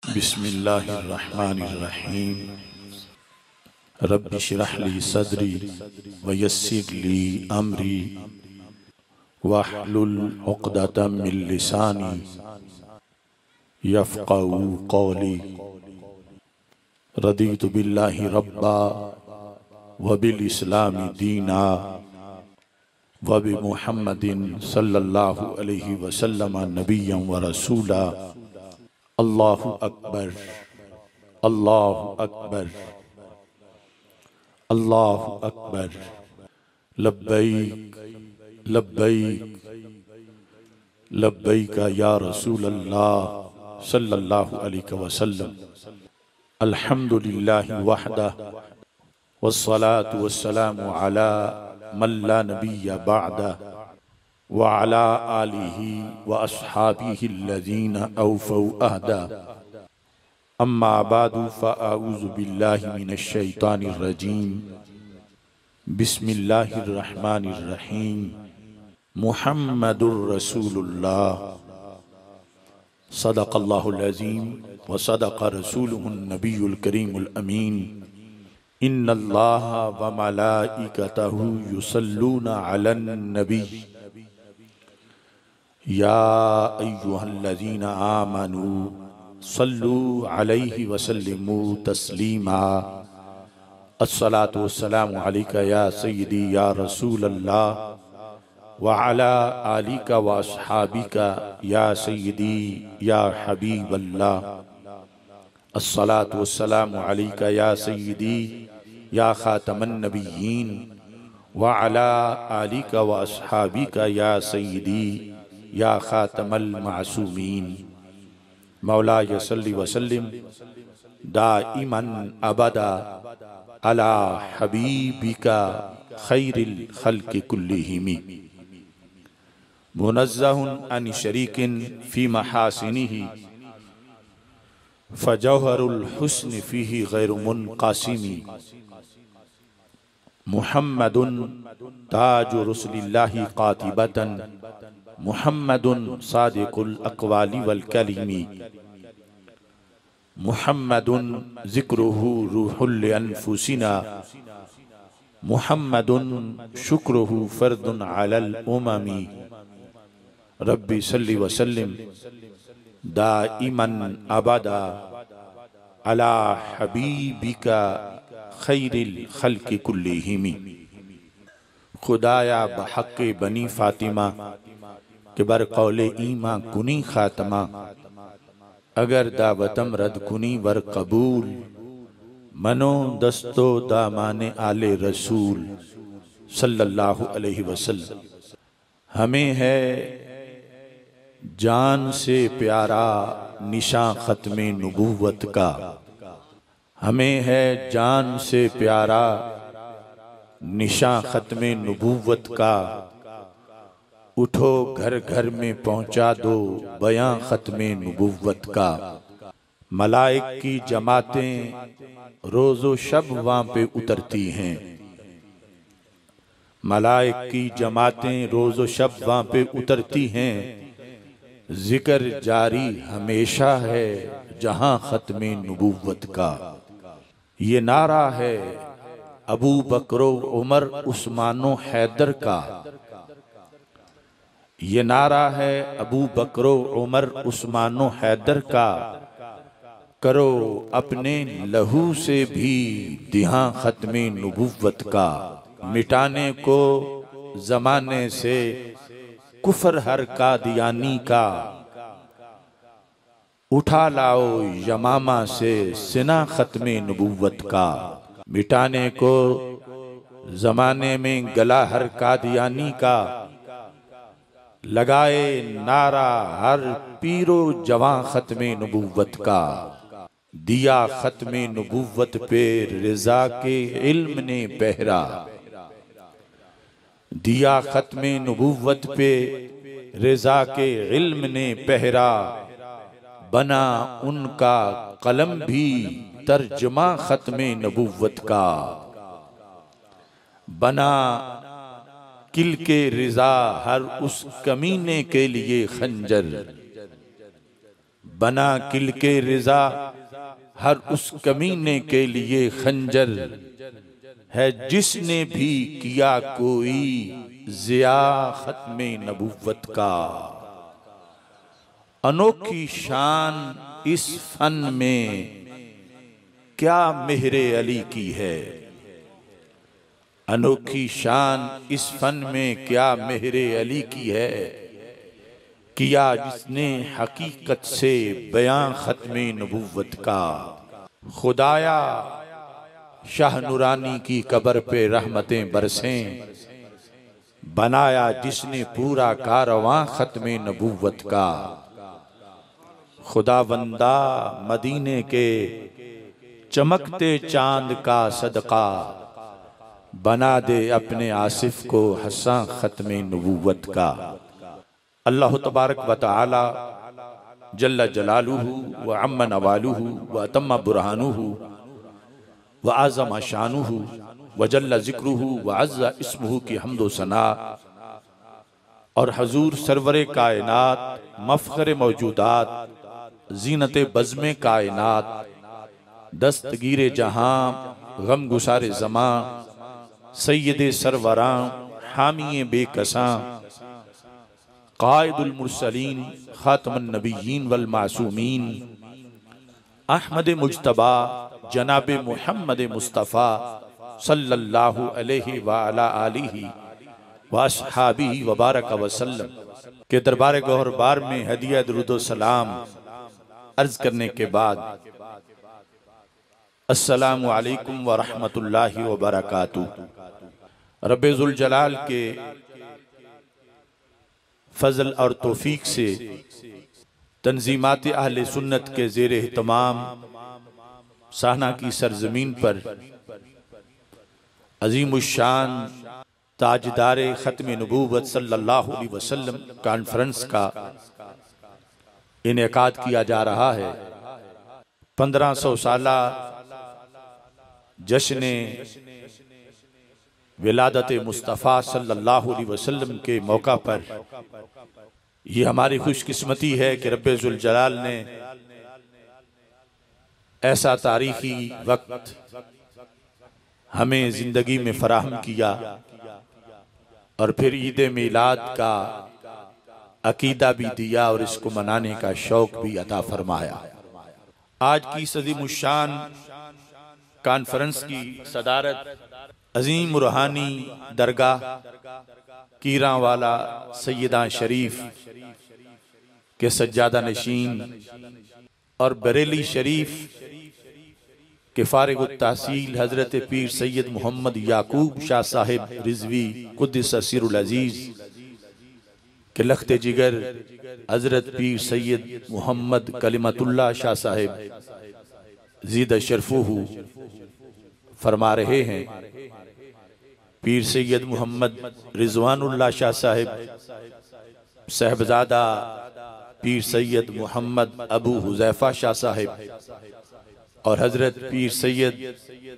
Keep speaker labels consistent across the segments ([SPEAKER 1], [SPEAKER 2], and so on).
[SPEAKER 1] बिस्मिल्लाहिर्रहमानिर्रहीम। रब्बि इश्रह ली सदरी व यस्सिर ली अमरी वहलुल उक़दतम मिन लिसानी यफ़क़हू क़ौली। रदीतु बिल्लाहि रब्बा व बिल इस्लामी दीना व बि मुहम्मदिन सल्लल्लाहु अलैहि वसल्लम नबिय्यन व रसूला। अल्लाहु अकबर, अल्लाहु अकबर, अल्लाहु अकबर। लब्बैक लब्बैक लब्बैक या रसूल अल्लाह सल्लल्लाहु अलैहि वसल्लम। अल्हम्दुलिल्लाहि वहदह वस्सलातु वस्सलामु अला मन ला नबिय्य बअदह व अला आलिहि व अस्हाबिहि अल्लज़ीना औफ़ौ अहदा। अम्मा बादु फ़अऊज़ु बिल्लाहि मिनश शैतानिर रजीम। बिस्मिल्लाहिर्रहमानिर्रहीम। मुहम्मदुर रसूलुल्लाह सदक़ल्लाहुल अज़ीम व सदक़ रसूलुहुन नबियुल करीमुल अमीन। इन्नल्लाहा व मलाइकतहु युसल्लूना अलन नबी या अय्युहल्लज़ीना आमनू सल्लू अलैहि वसल्लिमू तस्लीमा। अस्सलातु वस्सलामु अलैका या सय्यदी या रसूल अल्लाह व अला आलिका व अस्हाबिका या सय्यदी या हबीब अल्लाह। अस्सलातु वस्सलामु अलैका या सय्यदी या खातमन नबिय्यीन व अला आलिका व अस्हाबिका या सय्यदी या खातमल मासूमीन। मौलाया सल्लि व सल्लिम दाइमन अबदा अला हबीबिका खैरिल खल्क़ि कुल्लिहिम। मुनज़्ज़हुन अन शरीकिन फी महासिनिही फ़जौहरुल हुस्न फ़ीही गैरु मुनक़सिमी। मुहम्मदुन ताजु रुसुलिल्लाहि क़ातिबतन मुहम्मदुन सादिकुल अक़वाली वल कलीमी। मुहम्मदुन ज़िक्रुहु रूहुल अनफुसिना मुहम्मदुन शुक्रुहु फ़र्दुन अलल उममी। रब्बि सल्लि व सल्लिम दाइमन अबदा अला हबीबिका खैरिल खल्क़ि कुल्लिहिम। खुदाया बहक़्क़े बनी फ़ातिमा के बर कौले ईमा कुनी खातमा। अगर दावतम रद कुनी वर कबूल मनो दस्तो दामाने आले रसूल सल्लल्लाहु अलैहि वसल्लम। हमें है जान से प्यारा निशान ख़त्मे नबूवत का। हमें है जान से प्यारा निशान ख़त्मे नबूवत का। उठो घर घर में पहुंचा दो बयां ख़त्मे नबूवत का। मलाइक की जमातें रोज़ो शब वहाँ पे उतरती हैं। मलाइक की जमातें रोज़ो शब वहाँ पे उतरती हैं। जिक्र जारी हमेशा है जहां ख़त्मे नबूवत का। ये नारा है अबू बकरो उमर उस्मानो हैदर का। ये नारा है अबू बकरो उमर उस्मानो हैदर का। करो अपने लहू से भी दिहां ख़त्मे नबूवत का। मिटाने को ज़माने से कुफर हर कादियानी का। उठा लाओ यमामा से सिना ख़त्मे नबूवत का। मिटाने को ज़माने में गला हर कादियानी का। लगाए नारा हर पीरो जवां ख़त्मे नबूवत का। दिया ख़त्मे नबूवत पे रिज़ा के इल्म ने पहरा। दिया ख़त्मे नबूवत पे रिज़ा के इल्म ने पहरा। बना उनका कलम भी तर्जुमा ख़त्मे नबूवत का। बना किल के रिज़ा हर उस कमीने के लिए खंजर। बना किल के रिजा हर उस कमीने के लिए खंजर है जिसने भी किया कोई जिया खत्मे नबुव्वत का। अनोखी शान इस फन में क्या मेहरे अली की है। अनोखी शान इस फन में क्या मेहरे अली की है। किया जिसने हकीकत से बयां खत्मे नबुव्वत का। खुदाया शाह नूरानी की कब्र पे रहमतें बरसें। बनाया जिसने पूरा कारवां खत्मे नबुव्वत का। खुदा बंदा मदीने के चमकते चांद का सदका बना दे अपने आसिफ को हस्सा खत्मे नबुव्वत का। अल्लाह तबारक व तआला जल्ल जलालुहु व अम्मा नवालुहु व अतम्मा बुरहानुहु व आज़म शानुहु व जल्ल ज़िक्रुहु व अज़्ज़ा इस्मुहु की हम्दो सना और हजूर सरवरे कायनात मफ़ख़रे मौजूदात ज़ीनते बज़्मे कायनात दस्तगीरे जहां गम गुसारे ज़मां सैयदे सरवरां हामिये बेकसां कायदुल मुरसलीन खातमुन नबिय्यीन वल मासूमीन अहमद मुज्तबा जनाबे मुहम्मद मुस्तफ़ा सल्लल्लाहु अलैहि व अला आलिहि व अस्हाबिही व बारक वसल्लम के दरबार गौहर बार में हदिया दुरूद सलाम अर्ज करने के बाद अस्सलामु अलैकुम व रहमतुल्लाहि व बरकातुहू। रब्बे ज़ुल जलाल के फजल और तौफीक से तंजीमात अहले सुन्नत के ज़ेर एहतमाम साहना की सरजमीन पर अज़ीमुश्शान ताजदारे ख़त्म नबूवत सल्लल्लाहु अलैहि वसल्लम कॉन्फ्रेंस का इनेकाद किया जा रहा है। 1500 साला जश्न विलादत मुस्तफ़ा सल्लल्लाहु अलैहि वसल्लम के मौका पर यह हमारी खुशकिस्मती है कि रब्बे ज़ुल जलाल ने ऐसा तारीखी वक्त हमें जिंदगी में फराहम किया और फिर ईद मिलाद का अकीदा भी दिया और इसको मनाने का शौक भी अता फरमाया। आज की सदीमुश्शान कॉन्फ्रेंस की सदारत अजीम रूहानी दरगाह कीरांवाला सैयदा शरीफ के सज्जादा नशीन और बरेली शरीफ के फारिग तहसील हजरत पीर सैयद मोहम्मद याकूब शाह साहिब रिजवी कुद्दस सिरुल अजीज के लख्ते जिगर हजरत पीर सैयद मोहम्मद कलिमतुल्लाह शाह साहिब ज़ीद शरफुहु फरमा रहे हैं। पीर सैयद मोहम्मद रिजवानुल्लाह शाह साहिब साहबजादा पीर सैयद मोहम्मद अबू हुज़ैफा शाह साहिब और हजरत पीर सैयद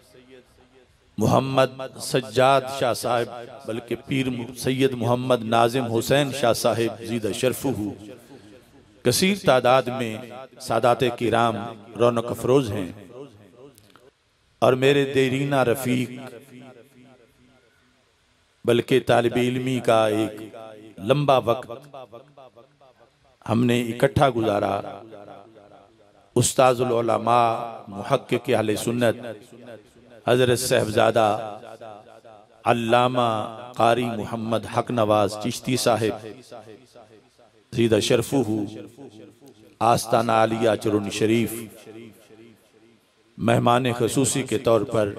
[SPEAKER 1] मोहम्मद सज्जाद शाह साहिब बल्कि पीर सैयद मोहम्मद नाजिम हुसैन शाह साहिब ज़ीद शरफुहु कसीर तादाद में सादाते किराम रौनक अफरोज हैं और मेरे देरीना रफ़ीक बल्कि तालिब इल्मी का एक लंबा वक्त हमने इकट्ठा गुजारा। उस्ताज़ुल उलमा मुहक्किक अहले सुन्नत हजरत साहबजादा अल्लामा कारी मोहम्मद हक नवाज चिश्ती साहिब ज़ीद शरफुहु आस्ताना आलिया चरुन शरीफ मेहमान खसूसी के तौर पर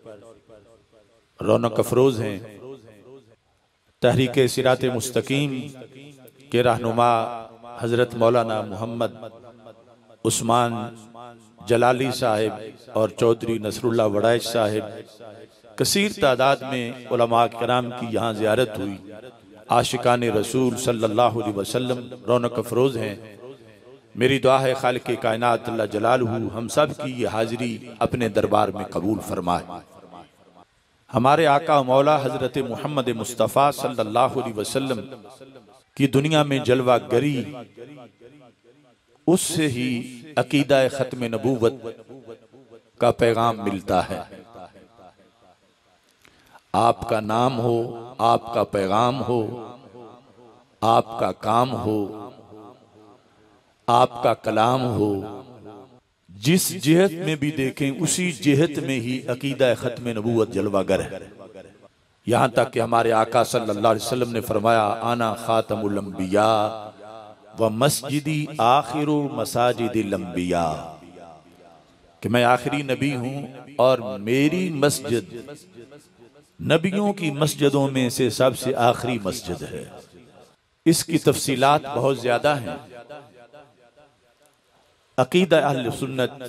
[SPEAKER 1] रौनक अफरोज हैं। तहरीक सिरात मुस्तकीम के रहनुमा हजरत मौलाना मोहम्मद उस्मान जलाली साहिब और चौधरी नसरुल्लाह वड़ैच साहिब कसीर तादाद में उलमा किराम की यहाँ ज़ियारत हुई। आशिकान रसूल सल्लल्लाहु अलैहि वसल्लम रौनक अफरोज हैं। मेरी दुआ है खालिक कायनात अल्लाह जलालहू हम सब की ये हाजिरी अपने दरबार में कबूल फरमाए। हमारे आका मौला हजरत मोहम्मद मुस्तफ़ा सल्लल्लाहु अलैहि वसल्लम की दुनिया में जलवा गरी उससे ही अकीदा खत्म नबूवत का पैगाम मिलता है। आपका नाम हो, आपका पैगाम हो, आपका काम हो, आपका कलाम हो, जिस जिहत में भी देखें उसी जिहत में ही अकीदा खत्म नबूवत जलवागर है। यहाँ तक कि हमारे आका सल्लल्लाहु अलैहि वसल्लम ने फरमाया, आना खातमुल अंबिया व मस्जिदी आखिरु मसाजिदिल अंबिया, कि मैं आखिरी नबी हूँ और मेरी मस्जिद नबियों की मस्जिदों में से सबसे आखिरी मस्जिद है। इसकी तफसीलात बहुत ज्यादा हैं। अकीदा अहले सुन्नत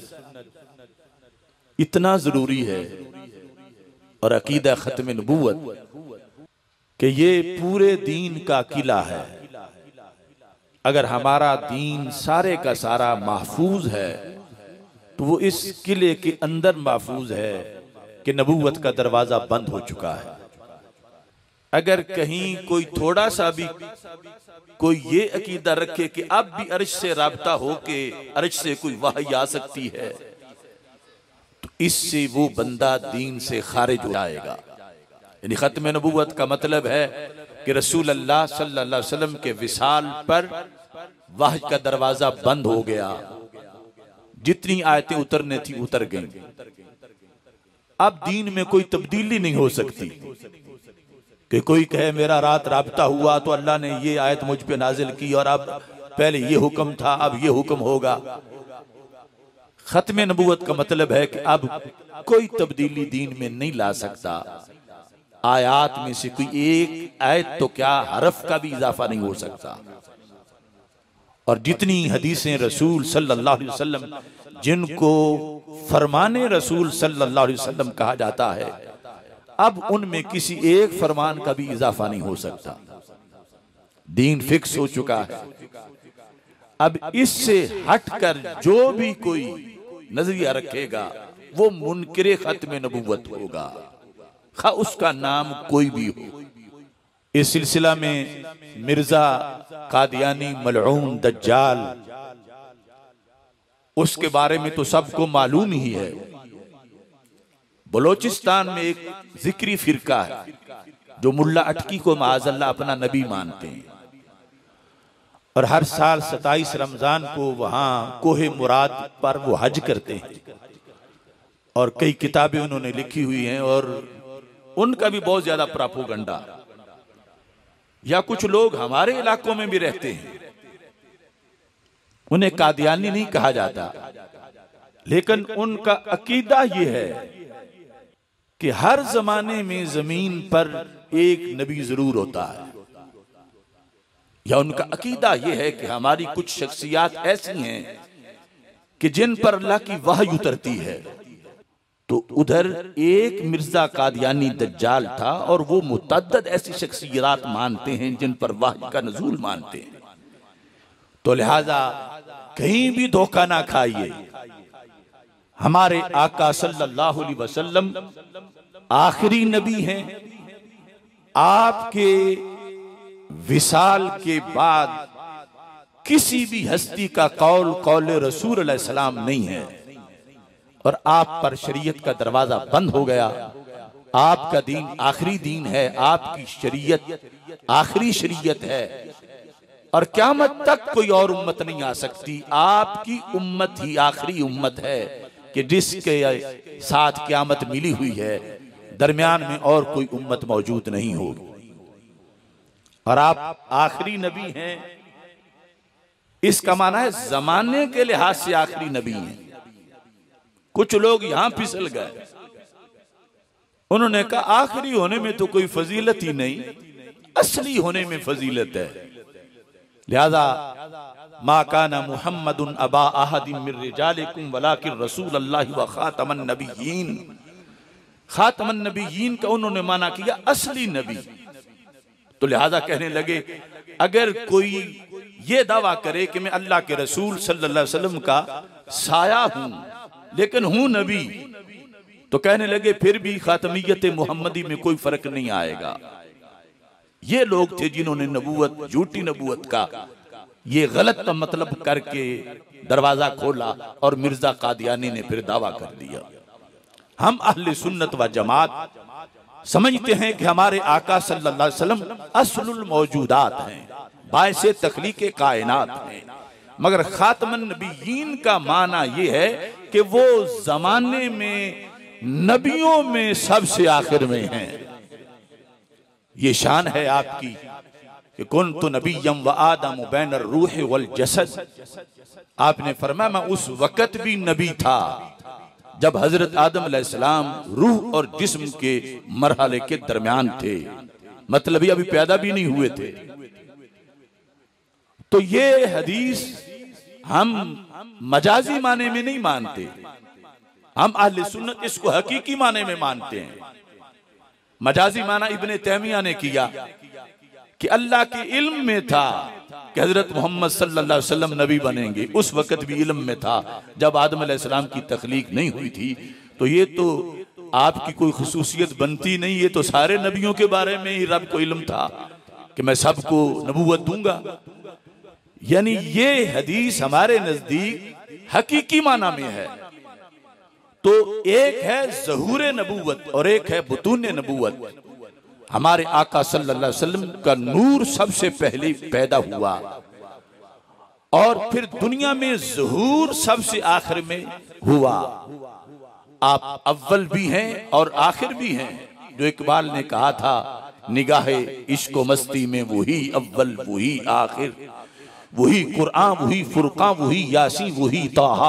[SPEAKER 1] इतना जरूरी है और अकीदा खत्म नबूवत कि ये पूरे दीन का किला है। अगर हमारा दीन सारे का सारा महफूज है तो वो इस किले के अंदर महफूज है कि नबूवत का दरवाजा बंद हो चुका है। अगर कहीं कोई थोड़ा सा भी कोई ये अकीदा रखे कि अब भी अर्श से राबता हो के अर्श से कोई वही आ सकती है, तो इससे वो बंदा दीन से खारिज हो जाएगा। यानी खत्म नबूवत का मतलब है कि रसूल अल्लाह सल्लल्लाहु अलैहि वसल्लम के विसाल पर वही का दरवाजा बंद हो गया। जितनी आयतें उतरने थी उतर गईं। अब दीन में कोई तब्दीली नहीं हो सकती कि कोई कहे मेरा रात राबता हुआ तो अल्लाह ने ये आयत मुझ पे नाजिल की और अब पहले ये हुक्म था अब ये हुक्म होगा। खत्म नबूवत का मतलब है कि अब कोई तब्दीली दीन में नहीं ला सकता। आयात में से कोई एक आयत तो क्या हरफ का भी इजाफा नहीं हो सकता। और जितनी हदीसें रसूल सल्लल्लाहु अलैहि वसल्लम जिनको फरमाने रसूल सल्लल्लाहु अलैहि वसल्लम कहा जाता है, अब उनमें किसी एक फरमान का भी इजाफा नहीं हो सकता। दीन फिक्स हो चुका है। अब इससे हटकर जो भी कोई नजरिया रखेगा वो मुनकिर खत्म नबूवत होगा, खा उसका नाम कोई भी हो। इस सिलसिला में मिर्जा कादियानी मलऊन दज्जाल, उसके बारे में तो सबको मालूम ही है। बलोचिस्तान में एक जिक्री फिरका है जो मुल्ला अटकी को माअज़ल्लाह अपना नबी मानते हैं और हर साल 27 रमजान को वहां कोहे मुराद पर वो हज करते हैं और कई किताबें उन्होंने लिखी हुई हैं और उनका भी बहुत ज्यादा प्रोपेगेंडा। या कुछ लोग हमारे इलाकों में भी रहते हैं, उन्हें कादियानी नहीं कहा जाता, लेकिन उनका अकीदा ये है कि हर जमाने में जमीन पर एक नबी जरूर होता है। या उनका अकीदा यह है कि हमारी कुछ शख्सियात ऐसी हैं कि जिन पर अल्लाह की वहई उतरती है। तो उधर एक मिर्जा कादियानी दज्जाल था और वो मुतअद्दिद ऐसी शख्सियत मानते हैं जिन पर वहई का नज़ूल मानते हैं। तो लिहाजा कहीं भी धोखा ना खाइए। हमारे आका सल्लल्लाहु अलैहि वसल्लम आखिरी नबी हैं। आपके विसाल के बाद किसी भी हस्ती का कौल कौल रसूल अलैहि सलाम नहीं है और आप पर शरीयत का दरवाजा बंद हो गया। आपका दीन आखिरी दीन है, आपकी शरीयत आखिरी शरीयत है और क़यामत तक कोई और उम्मत नहीं आ सकती। आपकी उम्मत ही आखिरी उम्मत है कि जिसके साथ क़यामत मिली हुई है, दरमियान में और कोई उम्मत मौजूद नहीं होगी और आप आखिरी नबी हैं। इसका माना है जमाने के लिहाज से आखिरी नबी हैं। कुछ लोग यहां फिसल गए, उन्होंने कहा आखिरी होने में तो कोई फजीलत ही नहीं, असली होने में फजीलत है। लिहाजा मा काना मुहम्मदुन अबा अहदिन मिर रिजालिकुम वलाकिन रसूलुल्लाहि व खातमन नबिय्यीन। खातमन नबिय्यीन का उन्होंने माना किया असली नबी। तो लिहाजा कहने लगे अगर कोई ये दावा करे कि मैं अल्लाह के रसूल सल्लल्लाहु अलैहि वसल्लम का साया हूं लेकिन हूं नबी, तो कहने लगे फिर भी खातमियत मुहम्मदी में कोई फर्क नहीं आएगा। ये लोग थे जिन्होंने नबूवत, झूठी नबूवत का ये गलत का मतलब करके दरवाजा खोला और मिर्जा कादियानी ने फिर दावा कर दिया। हम अहले सुन्नत व जमात समझते हैं कि हमारे आका सल्लल्लाहु अलैहि वसल्लम असलुल मौजूदात हैं, बायसे तख्लीक़े कायनात हैं, मगर खातमुन नबिय्यीन का माना ये है कि वो जमाने में नबियों में सबसे आखिर में हैं। ये शान है आपकी कि कुन्तु नबिय्यम व आदम बैनर रूह वल जसद। आपने फरमाया मैं उस वक़्त भी नबी था जब हजरत आदम अलैहिस्सलाम रूह और जिस्म के मरहले के दरमियान थे, मतलब ये अभी पैदा भी नहीं हुए थे। तो ये हदीस हम मजाजी माने में नहीं मानते, हम अहले सुन्नत इसको हकीकी माने में मानते हैं। मजाजी माना इब्ने तैमिया ने किया कि अल्लाह के इल्म में था कि हजरत मोहम्मद सल्लल्लाहु अलैहि वसल्लम नबी बनेंगे, उस वक़्त भी इल्म में था जब आदम अलैहिस्सलाम की तख्लीक नहीं हुई थी। तो ये तो आपकी कोई खुसूसियत बनती नहीं, ये तो सारे नबियों के बारे में ही रब को इल्म था कि मैं सबको नबूवत दूंगा। यानी ये हदीस हमारे नजदीक हकीकी माना में है। तो एक है ज़हूर नबूवत और एक है बुतून नबूवत। हमारे आका सल्लल्लाहु अलैहि वसल्लम का नूर सबसे पहले पैदा हुआ और फिर दुनिया में ज़हूर सबसे आखिर में हुआ। आप अव्वल भी हैं और आखिर भी हैं। जो इकबाल ने कहा था निगाहे इश्क मस्ती में वही अव्वल वही आखिर, वही कुरान वही फुरकान वही यासीन वही ताहा।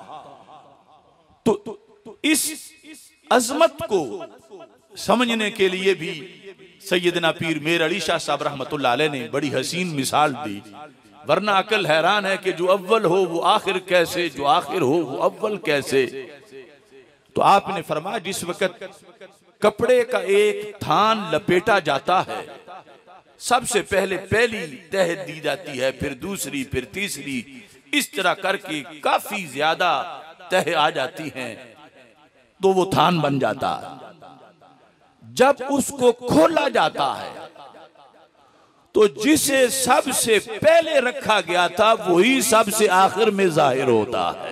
[SPEAKER 1] तो इस अजमत को समझने के लिए भी सैयदना पीर मेर अली शाह साहब रहमतुल्लाह अलैह ने बड़ी हसीन मिसाल दी। वरना अकल हैरान है कि जो अव्वल हो वो आखिर कैसे, जो आखिर हो वो अव्वल कैसे। तो आपने फरमाया जिस वक़्त कपड़े का एक थान लपेटा जाता है, सबसे पहले पहली तह दी जाती है, फिर दूसरी, फिर तीसरी, इस तरह करके काफी ज्यादा तह आ जाती हैं, तो वो थान बन जाता है। जब उसको खोला जाता है तो जिसे सबसे पहले रखा गया था वही सबसे आखिर में जाहिर होता है।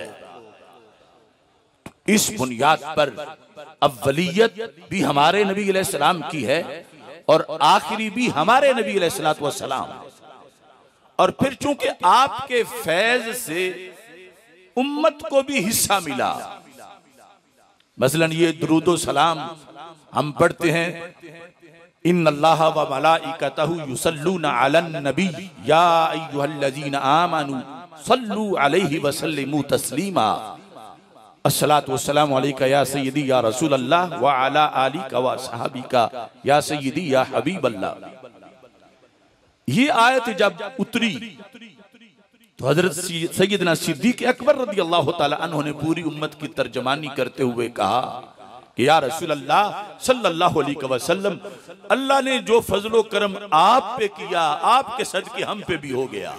[SPEAKER 1] इस बुनियाद पर अव्वलियत भी हमारे नबी अलैहिस्सलाम की है और आखिरी भी हमारे नबी अलैहिस्सलाम। और फिर चूंकि आपके फैज से उम्मत को भी हिस्सा मिला, मसलन ये दुरूदो सलाम हम पढ़ते हैं, इन्नल्लाह व मलाइकतहु युसल्लूना अलन नबी या अय्युहल्लज़ीना आमनू सल्लू अलैहि व सल्लिमू तस्लीमा। अस्सलातु वस्सलामु अलैका या सय्यदी या रसूल अल्लाह व अला आलिका व सहाबिका या सय्यदी या हबीब अल्लाह। ये आयत जब उतरी तो हजरत सैयदना सिद्दीक अकबर रदियल्लाहु ताला अन्हु ने पूरी उम्मत की तर्जमानी करते हुए कहा कि या रसूल अल्लाह सल्लल्लाहु अलैहि वसल्लम, अल्लाह ने जो फजलो करम आप पे किया, आपके सदके हम पे भी हो गया।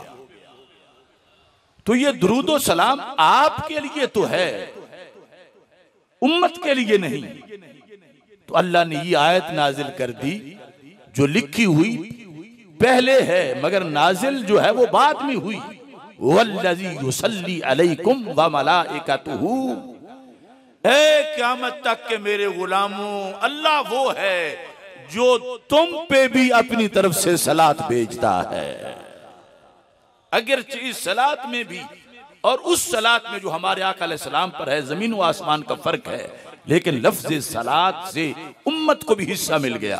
[SPEAKER 1] तो ये दुरूदो सलाम आपके लिए तो है, उम्मत के लिए नहीं। तो अल्लाह ने ये आयत नाजिल कर दी जो लिखी हुई पहले है मगर नाजिल जो है वो बाद में हुई। वल्लज़ी युसल्ली अलैकुम व मलाइकतुहु, क़यामत तक के मेरे गुलामों, अल्लाह वो है जो तुम पे भी अपनी तरफ से सलात भेजता है। अगर इस सलात में भी और उस सलात में जो हमारे आका अलैहिस्सलाम पर है जमीन व आसमान का फर्क है, लेकिन लफ्ज़ सलात से उम्मत को भी हिस्सा मिल गया।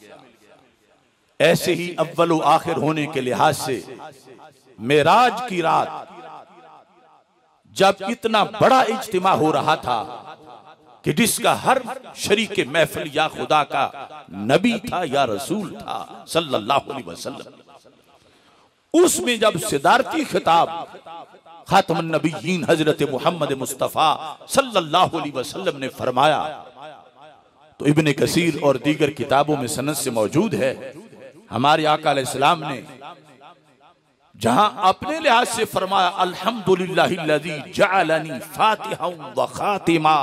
[SPEAKER 1] ऐसे ही अव्वल व आखिर होने के लिहाज से मेराज की रात जब इतना बड़ा इज्तिमा हो रहा था कि जिसका हर शरीक महफिल या खुदा का नबी था या रसूल था सल्लल्लाहु अलैहि वसल्लम, उसमें जब सिदारती खिताब खातमुन नबिय्यीन हजरत मोहम्मद मुस्तफ़ा सल्लल्लाहु अलैहि वसल्लम ने फरमाया, तो इब्ने कसीर और दीगर किताबों में सनद से मौजूद है, हमारे आका अलैहिस्सलाम ने जहां अपने लिहाज से फरमाया अल्हम्दुलिल्लाहिल्लज़ी जअलनी फातिहा व खातिमा,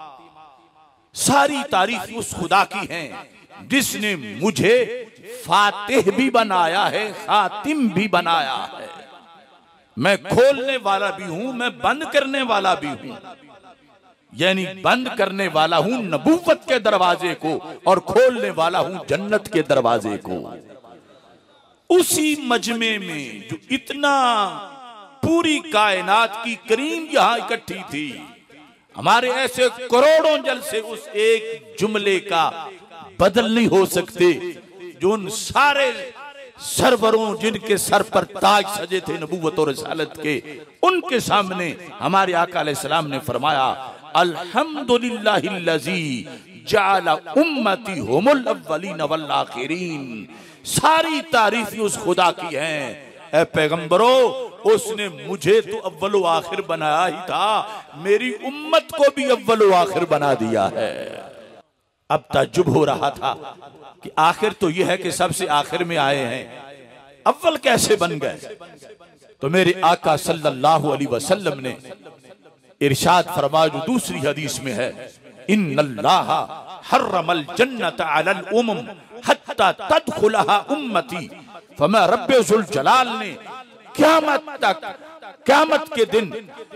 [SPEAKER 1] सारी तारीफ उस खुदा की है जिसने मुझे फातिह भी बनाया है, खातिम भी बनाया है। मैं खोलने वाला भी हूं, मैं बंद करने वाला भी हूं। यानी बंद करने वाला हूं नबूवत के दरवाजे को और खोलने वाला हूं जन्नत के दरवाजे को। उसी मजमे में जो इतना पूरी कायनात की करीम यहां इकट्ठी थी, हमारे ऐसे करोड़ों जलसे उस एक जुमले का बदल नहीं हो सकते जो उन सारे सरवरों जिनके सर पर ताज सजे थे नबूवत और रिसालत के, उनके सामने हमारे आका अलैहिस्सलाम ने फरमाया अल्हम्दुलिल्लाहिल्लज़ी जअल उम्मती हुमुल अव्वलीन वल आखिरीन। सारी तारीफ उस खुदा की है, ऐ पैगंबरो उसने मुझे तो अव्वल व आखिर बनाया ही था, मेरी उम्मत को भी अव्वल व आखिर बना दिया है। अब ताज्जुब हो रहा था कि आखिर तो यह है कि सबसे आखिर में आए हैं, अव्वल कैसे बन गए? तो मेरे आका सल्लल्लाहु अलैहि वसल्लम ने इरशाद फरमाया जो दूसरी हदीस में है, इन्नल्लाह हर्रमल जन्नत अलल उमम हत्ता तदखुलहा उम्मती। फमा रब्बे जुल जलाल ने क़यामत के दिन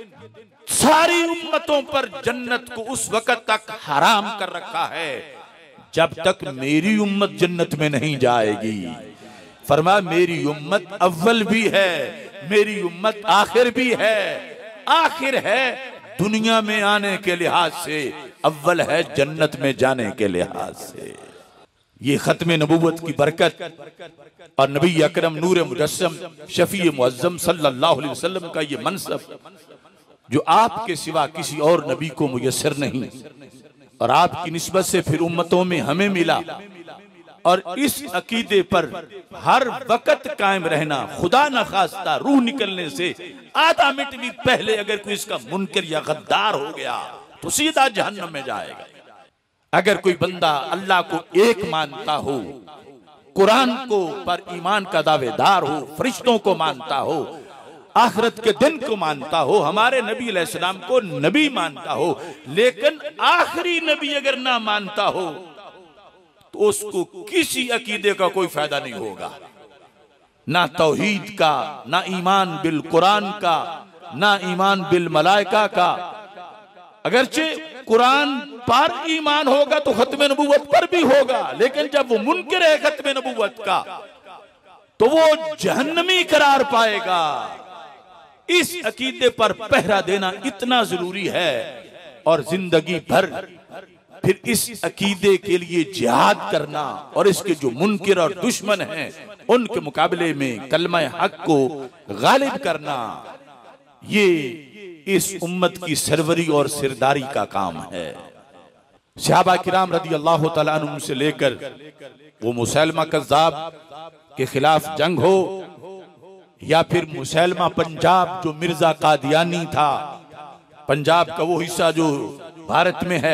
[SPEAKER 1] सारी उम्मतों पर जन्नत को उस वक़्त तक हराम कर रखा है जब तक मेरी उम्मत जन्नत में नहीं जाएगी। फरमाया मेरी उम्मत अव्वल भी है, मेरी उम्मत आखिर भी है। आखिर है दुनिया में आने के लिहाज से, अव्वल है जन्नत में जाने के लिहाज से। ये खत्म नबूवत की बरकत और नबी अकरम नूर मुजस्सम शफी मुअज्जम सल्लल्लाहु अलैहि वसल्लम का ये मनसब जो आपके सिवा किसी और नबी को मुयस्सर नहीं, और आपकी निस्बत से फिर उम्मतों में हमें मिला। और इस अकीदे पर हर वक्त कायम रहना, खुदा न खास्ता रूह निकलने से आधा मिनट भी पहले अगर कोई इसका मुनकर या गद्दार हो गया तो सीधा जहन्नम में जाएगा। अगर कोई बंदा अल्लाह को एक मानता हो, कुरान को पर ईमान का दावेदार हो, फरिश्तों को मानता हो, आखिरत के दिन को मानता हो, हमारे नबी अलैहिस्सलाम को नबी मानता हो, लेकिन आखिरी नबी अगर ना मानता हो तो उसको किसी अकीदे का कोई फायदा नहीं होगा, ना तौहीद का, ना ईमान बिल कुरान का, ना ईमान बिल मलाइका का। अगरचे कुरान पर ईमान होगा तो खत्म नबूवत पर भी होगा, लेकिन जब वो मुनकिर है खत्म नबूवत का तो वो जहन्नमी करार पाएगा। इस अकीदे पर पहरा देना इतना जरूरी है और जिंदगी भर फिर इस अकीदे के लिए जिहाद करना और इसके जो मुनकिर और दुश्मन हैं उनके मुकाबले में कलमा हक को गालिब करना, ये इस उम्मत की सरवरी और सिरदारी का काम है। सहाबा किराम रदी अल्लाह तआला अन्हुम से लेकर वो मुसैलमा कज़्ज़ाब के खिलाफ जंग हो या फिर मुसैलमा पंजाब जो मिर्जा कादियानी था, पंजाब का वो हिस्सा जो भारत में है,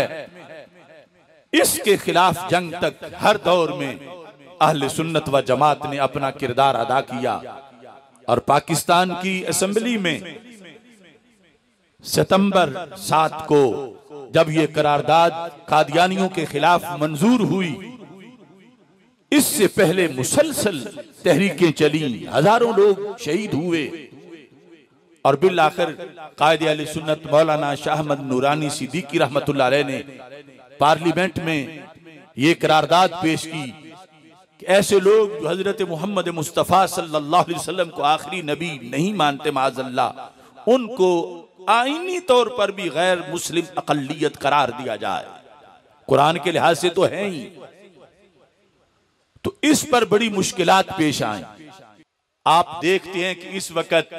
[SPEAKER 1] इसके खिलाफ जंग तक हर दौर में अहले सुन्नत व जमात ने अपना किरदार अदा किया। और पाकिस्तान की असेंबली में सितंबर 7 को जब ये करारदाद कादियानियों के खिलाफ मंजूर हुई, इससे पहले मुसलसल तहरीकें चली, हजारों लोग शहीद हुए और बिल आखिर कायदे अहले सुन्नत मौलाना शाह अहमद नूरानी सिद्दीकी रहमतुल्लाह अलैह ने पार्लियामेंट में ये करारदाद पेश की कि ऐसे लोग जो हजरत मोहम्मद मुस्तफ़ा सल्लल्लाहु अलैहि वसल्लम को आखिरी नबी नहीं मानते माज़अल्लाह, उनको आईनी तौर पर भी गैर मुस्लिम अक़लियत करार दिया जाए। कुरान के लिहाज से तो है ही, तो इस पर बड़ी मुश्किलात पेश आए। आप देखते हैं कि इस वक्त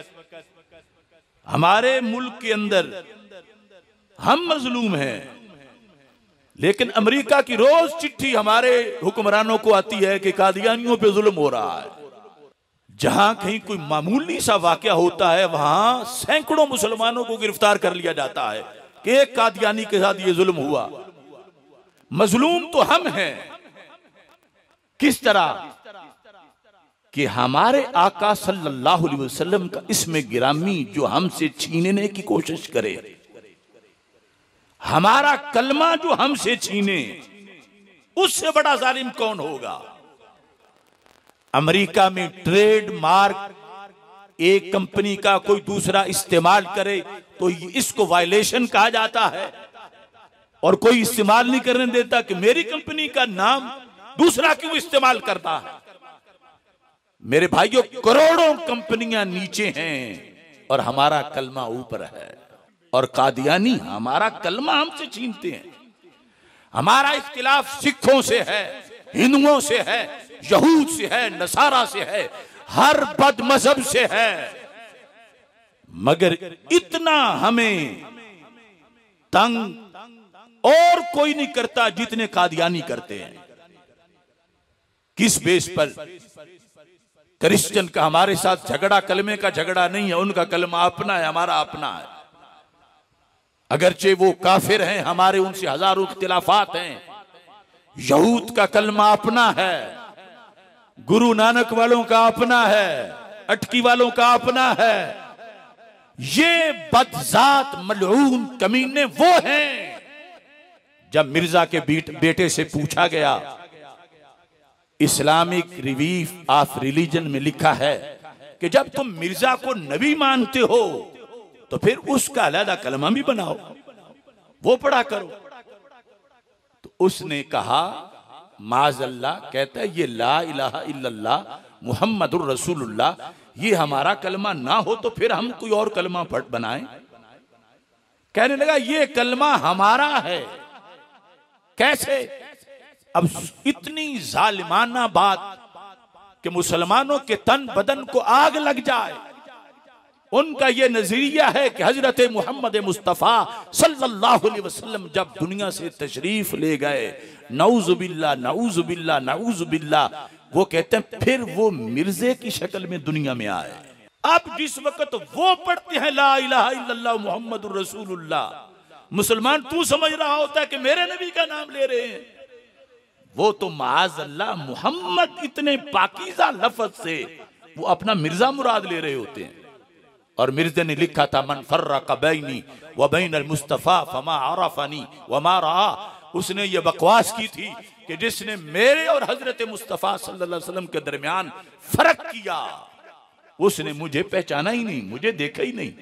[SPEAKER 1] हमारे मुल्क के अंदर हम मजलूम हैं, लेकिन अमेरिका की रोज चिट्ठी हमारे हुक्मरानों को आती है कि कादियानियों पे जुल्म हो रहा है। जहां कहीं कोई मामूली सा वाकया होता है वहां सैकड़ों मुसलमानों को गिरफ्तार कर लिया जाता है कि एक कादियानी के साथ ये जुल्म हुआ। मजलूम तो हम हैं। किस तरह कि हमारे आका सल्लल्लाहु अलैहि वसल्लम का इसमें गिरामी जो हमसे छीनने की कोशिश करे, हमारा कलमा जो हमसे छीने, उससे बड़ा जालिम कौन होगा। अमेरिका में ट्रेड मार्क एक कंपनी का कोई दूसरा इस्तेमाल करे तो इसको वायलेशन कहा जाता है, और कोई इस्तेमाल नहीं करने देता कि मेरी कंपनी का नाम दूसरा क्यों इस्तेमाल करता है। मेरे भाइयों, करोड़ों कंपनियां नीचे हैं और हमारा कलमा ऊपर है, और कादियानी हमारा कलमा हमसे छीनते हैं। हमारा इख्तिलाफ सिखों से है, हिंदुओं से है, यहूद से है, नसारा से है, हर बद मजहब से है, मगर इतना हमें तंग और कोई नहीं करता जितने कादियानी करते हैं। किस बेस पर? क्रिश्चियन का हमारे साथ झगड़ा कलमे का झगड़ा नहीं है, उनका कलमा अपना है, हमारा अपना है। अगरचे वो काफिर हैं, हमारे उनसे हजारों इख्तिलाफात हैं। यहूद का कलमा अपना है, गुरु नानक वालों का अपना है, अटकी वालों का अपना है। ये बदजात मलऊन कमीने वो हैं। जब मिर्जा के बेटे से पूछा गया, इस्लामिक रिव्यू ऑफ रिलीजन में लिखा है कि जब तुम मिर्जा को नबी मानते हो तो फिर उसका अलग कलमा भी बनाओ, वो पढ़ा करो। तो उसने कहा, माज़ल्लाह, कहता है ये ला इलाहा इल्लल्लाह मुहम्मदुर रसूलुल्लाह, ये हमारा कलमा ना हो तो फिर हम कोई और कलमा बनाएं। कहने लगा ये कलमा हमारा है। कैसे? अब इतनी जालिमाना बात कि मुसलमानों के तन बदन को आग लग जाए। उनका यह नजरिया है कि हजरत मोहम्मद मुस्तफ़ा सल्लल्लाहु अलैहि वसल्लम जब दुनिया से तशरीफ ले गए, नऊजुबिल्लाह नऊजुबिल्लाह नऊजुबिल्लाह, वो कहते हैं फिर वो मिर्जे की शक्ल में दुनिया में आए। अब जिस वक्त वो पढ़ते हैं ला इलाहा इल्लल्लाह मुहम्मदुर रसूलुल्लाह, मुसलमान तू समझ रहा होता है कि मेरे नबी का नाम ले रहे हैं। वो तो माज़अल्लाह मुहम्मद इतने पाकीज़ा लफ्ज से वो अपना मिर्जा मुराद ले रहे होते हैं। और मिर्जे ने लिखा था, मन फर्रक़ बैनी व बैनल मुस्तफ़ा फमा अरफ़नी व मा रआ। उसने ये बकवास की थी कि जिसने मेरे और हजरत मुस्तफ़ा सल्लल्लाहु अलैहि वसल्लम के दरमियान फर्क किया, उसने मुझे पहचाना ही नहीं, मुझे देखा ही नहीं।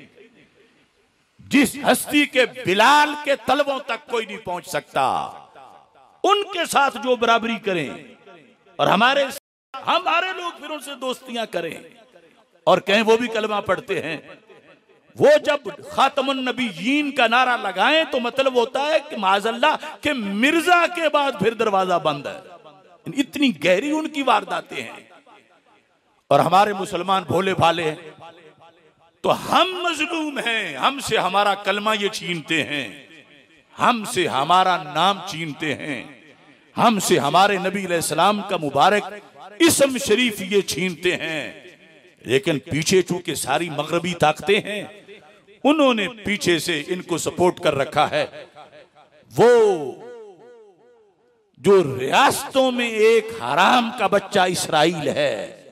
[SPEAKER 1] जिस हस्ती के बिलाल के तलबों तक कोई नहीं पहुंच सकता, उनके साथ जो बराबरी करें और हमारे लोग फिर उनसे दोस्तियां करें और कहें वो भी कलमा पढ़ते हैं। वो जब खातमुन नबीयीन का नारा लगाएं तो मतलब होता है कि माज़अल्लाह के मिर्जा के बाद फिर दरवाजा बंद है। इतनी गहरी उनकी वारदातें हैं। और हमारे मुसलमान भोले भाले हैं, तो हम मजलूम हैं, हमसे हमारा कलमा ये छीनते हैं, हमसे हमारा नाम छीनते हैं, हमसे हमारे नबी अलैहिस्सलाम का मुबारक इस्म शरीफ ये छीनते हैं। लेकिन पीछे चूंकि सारी मगरबी ताकतें हैं, उन्होंने पीछे से इनको सपोर्ट कर रखा है। वो जो रियासतों में एक हराम का बच्चा इसराइल है,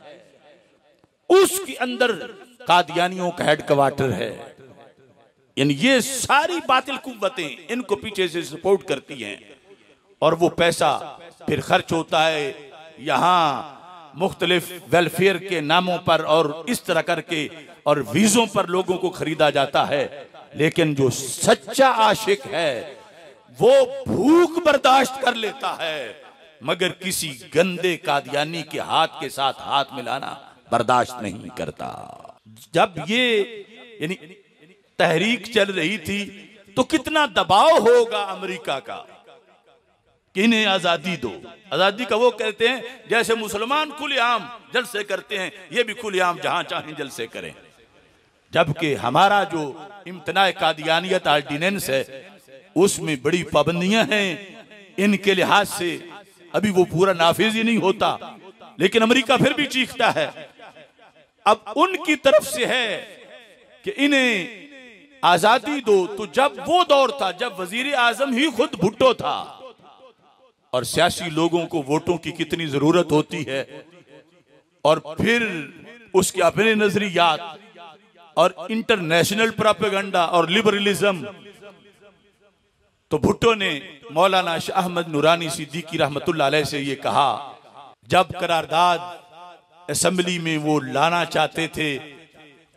[SPEAKER 1] उसके अंदर कादियानियों का हेडक्वार्टर है। यानी ये सारी बातिल कुव्वतें इनको पीछे से सपोर्ट करती हैं और वो पैसा फिर खर्च होता है यहाँ मुख्तलिफ वेलफेयर के नामों पर और इस तरह करके और वीजों पर लोगों को खरीदा जाता है। लेकिन जो सच्चा आशिक है वो भूख बर्दाश्त कर लेता है, मगर किसी गंदे कादियानी के हाथ के साथ हाथ मिलाना बर्दाश्त नहीं करता। जब ये यानी तहरीक चल रही थी तो कितना दबाव होगा अमेरिका का कि इन्हें आजादी दो। आजादी का वो कहते हैं जैसे मुसलमान खुलेआम जलसे करते हैं, ये भी खुलेआम जहां चाहें जलसे करें। जबकि हमारा जो इम्तनाए कादियानियत ऑर्डिनेंस है उसमें बड़ी पाबंदियां हैं, इनके लिहाज से अभी वो पूरा नाफिज ही नहीं होता, लेकिन अमेरिका फिर भी चीखता है। अब उनकी तरफ से है कि इन्हें आजादी दो। तो जब वो दौर था जब वजीर आजम ही खुद भुट्टो था और सियासी लोगों को वोटों की कितनी जरूरत होती है, और फिर उसके अपने नजरियात और इंटरनेशनल प्रोपेगेंडा और लिबरलिज्म, तो भुट्टो ने मौलाना शाह अहमद नूरानी सिद्दीकी रहमतुल्लाह अलैह से ये कहा, जब करारदाद असेंबली में वो लाना चाहते थे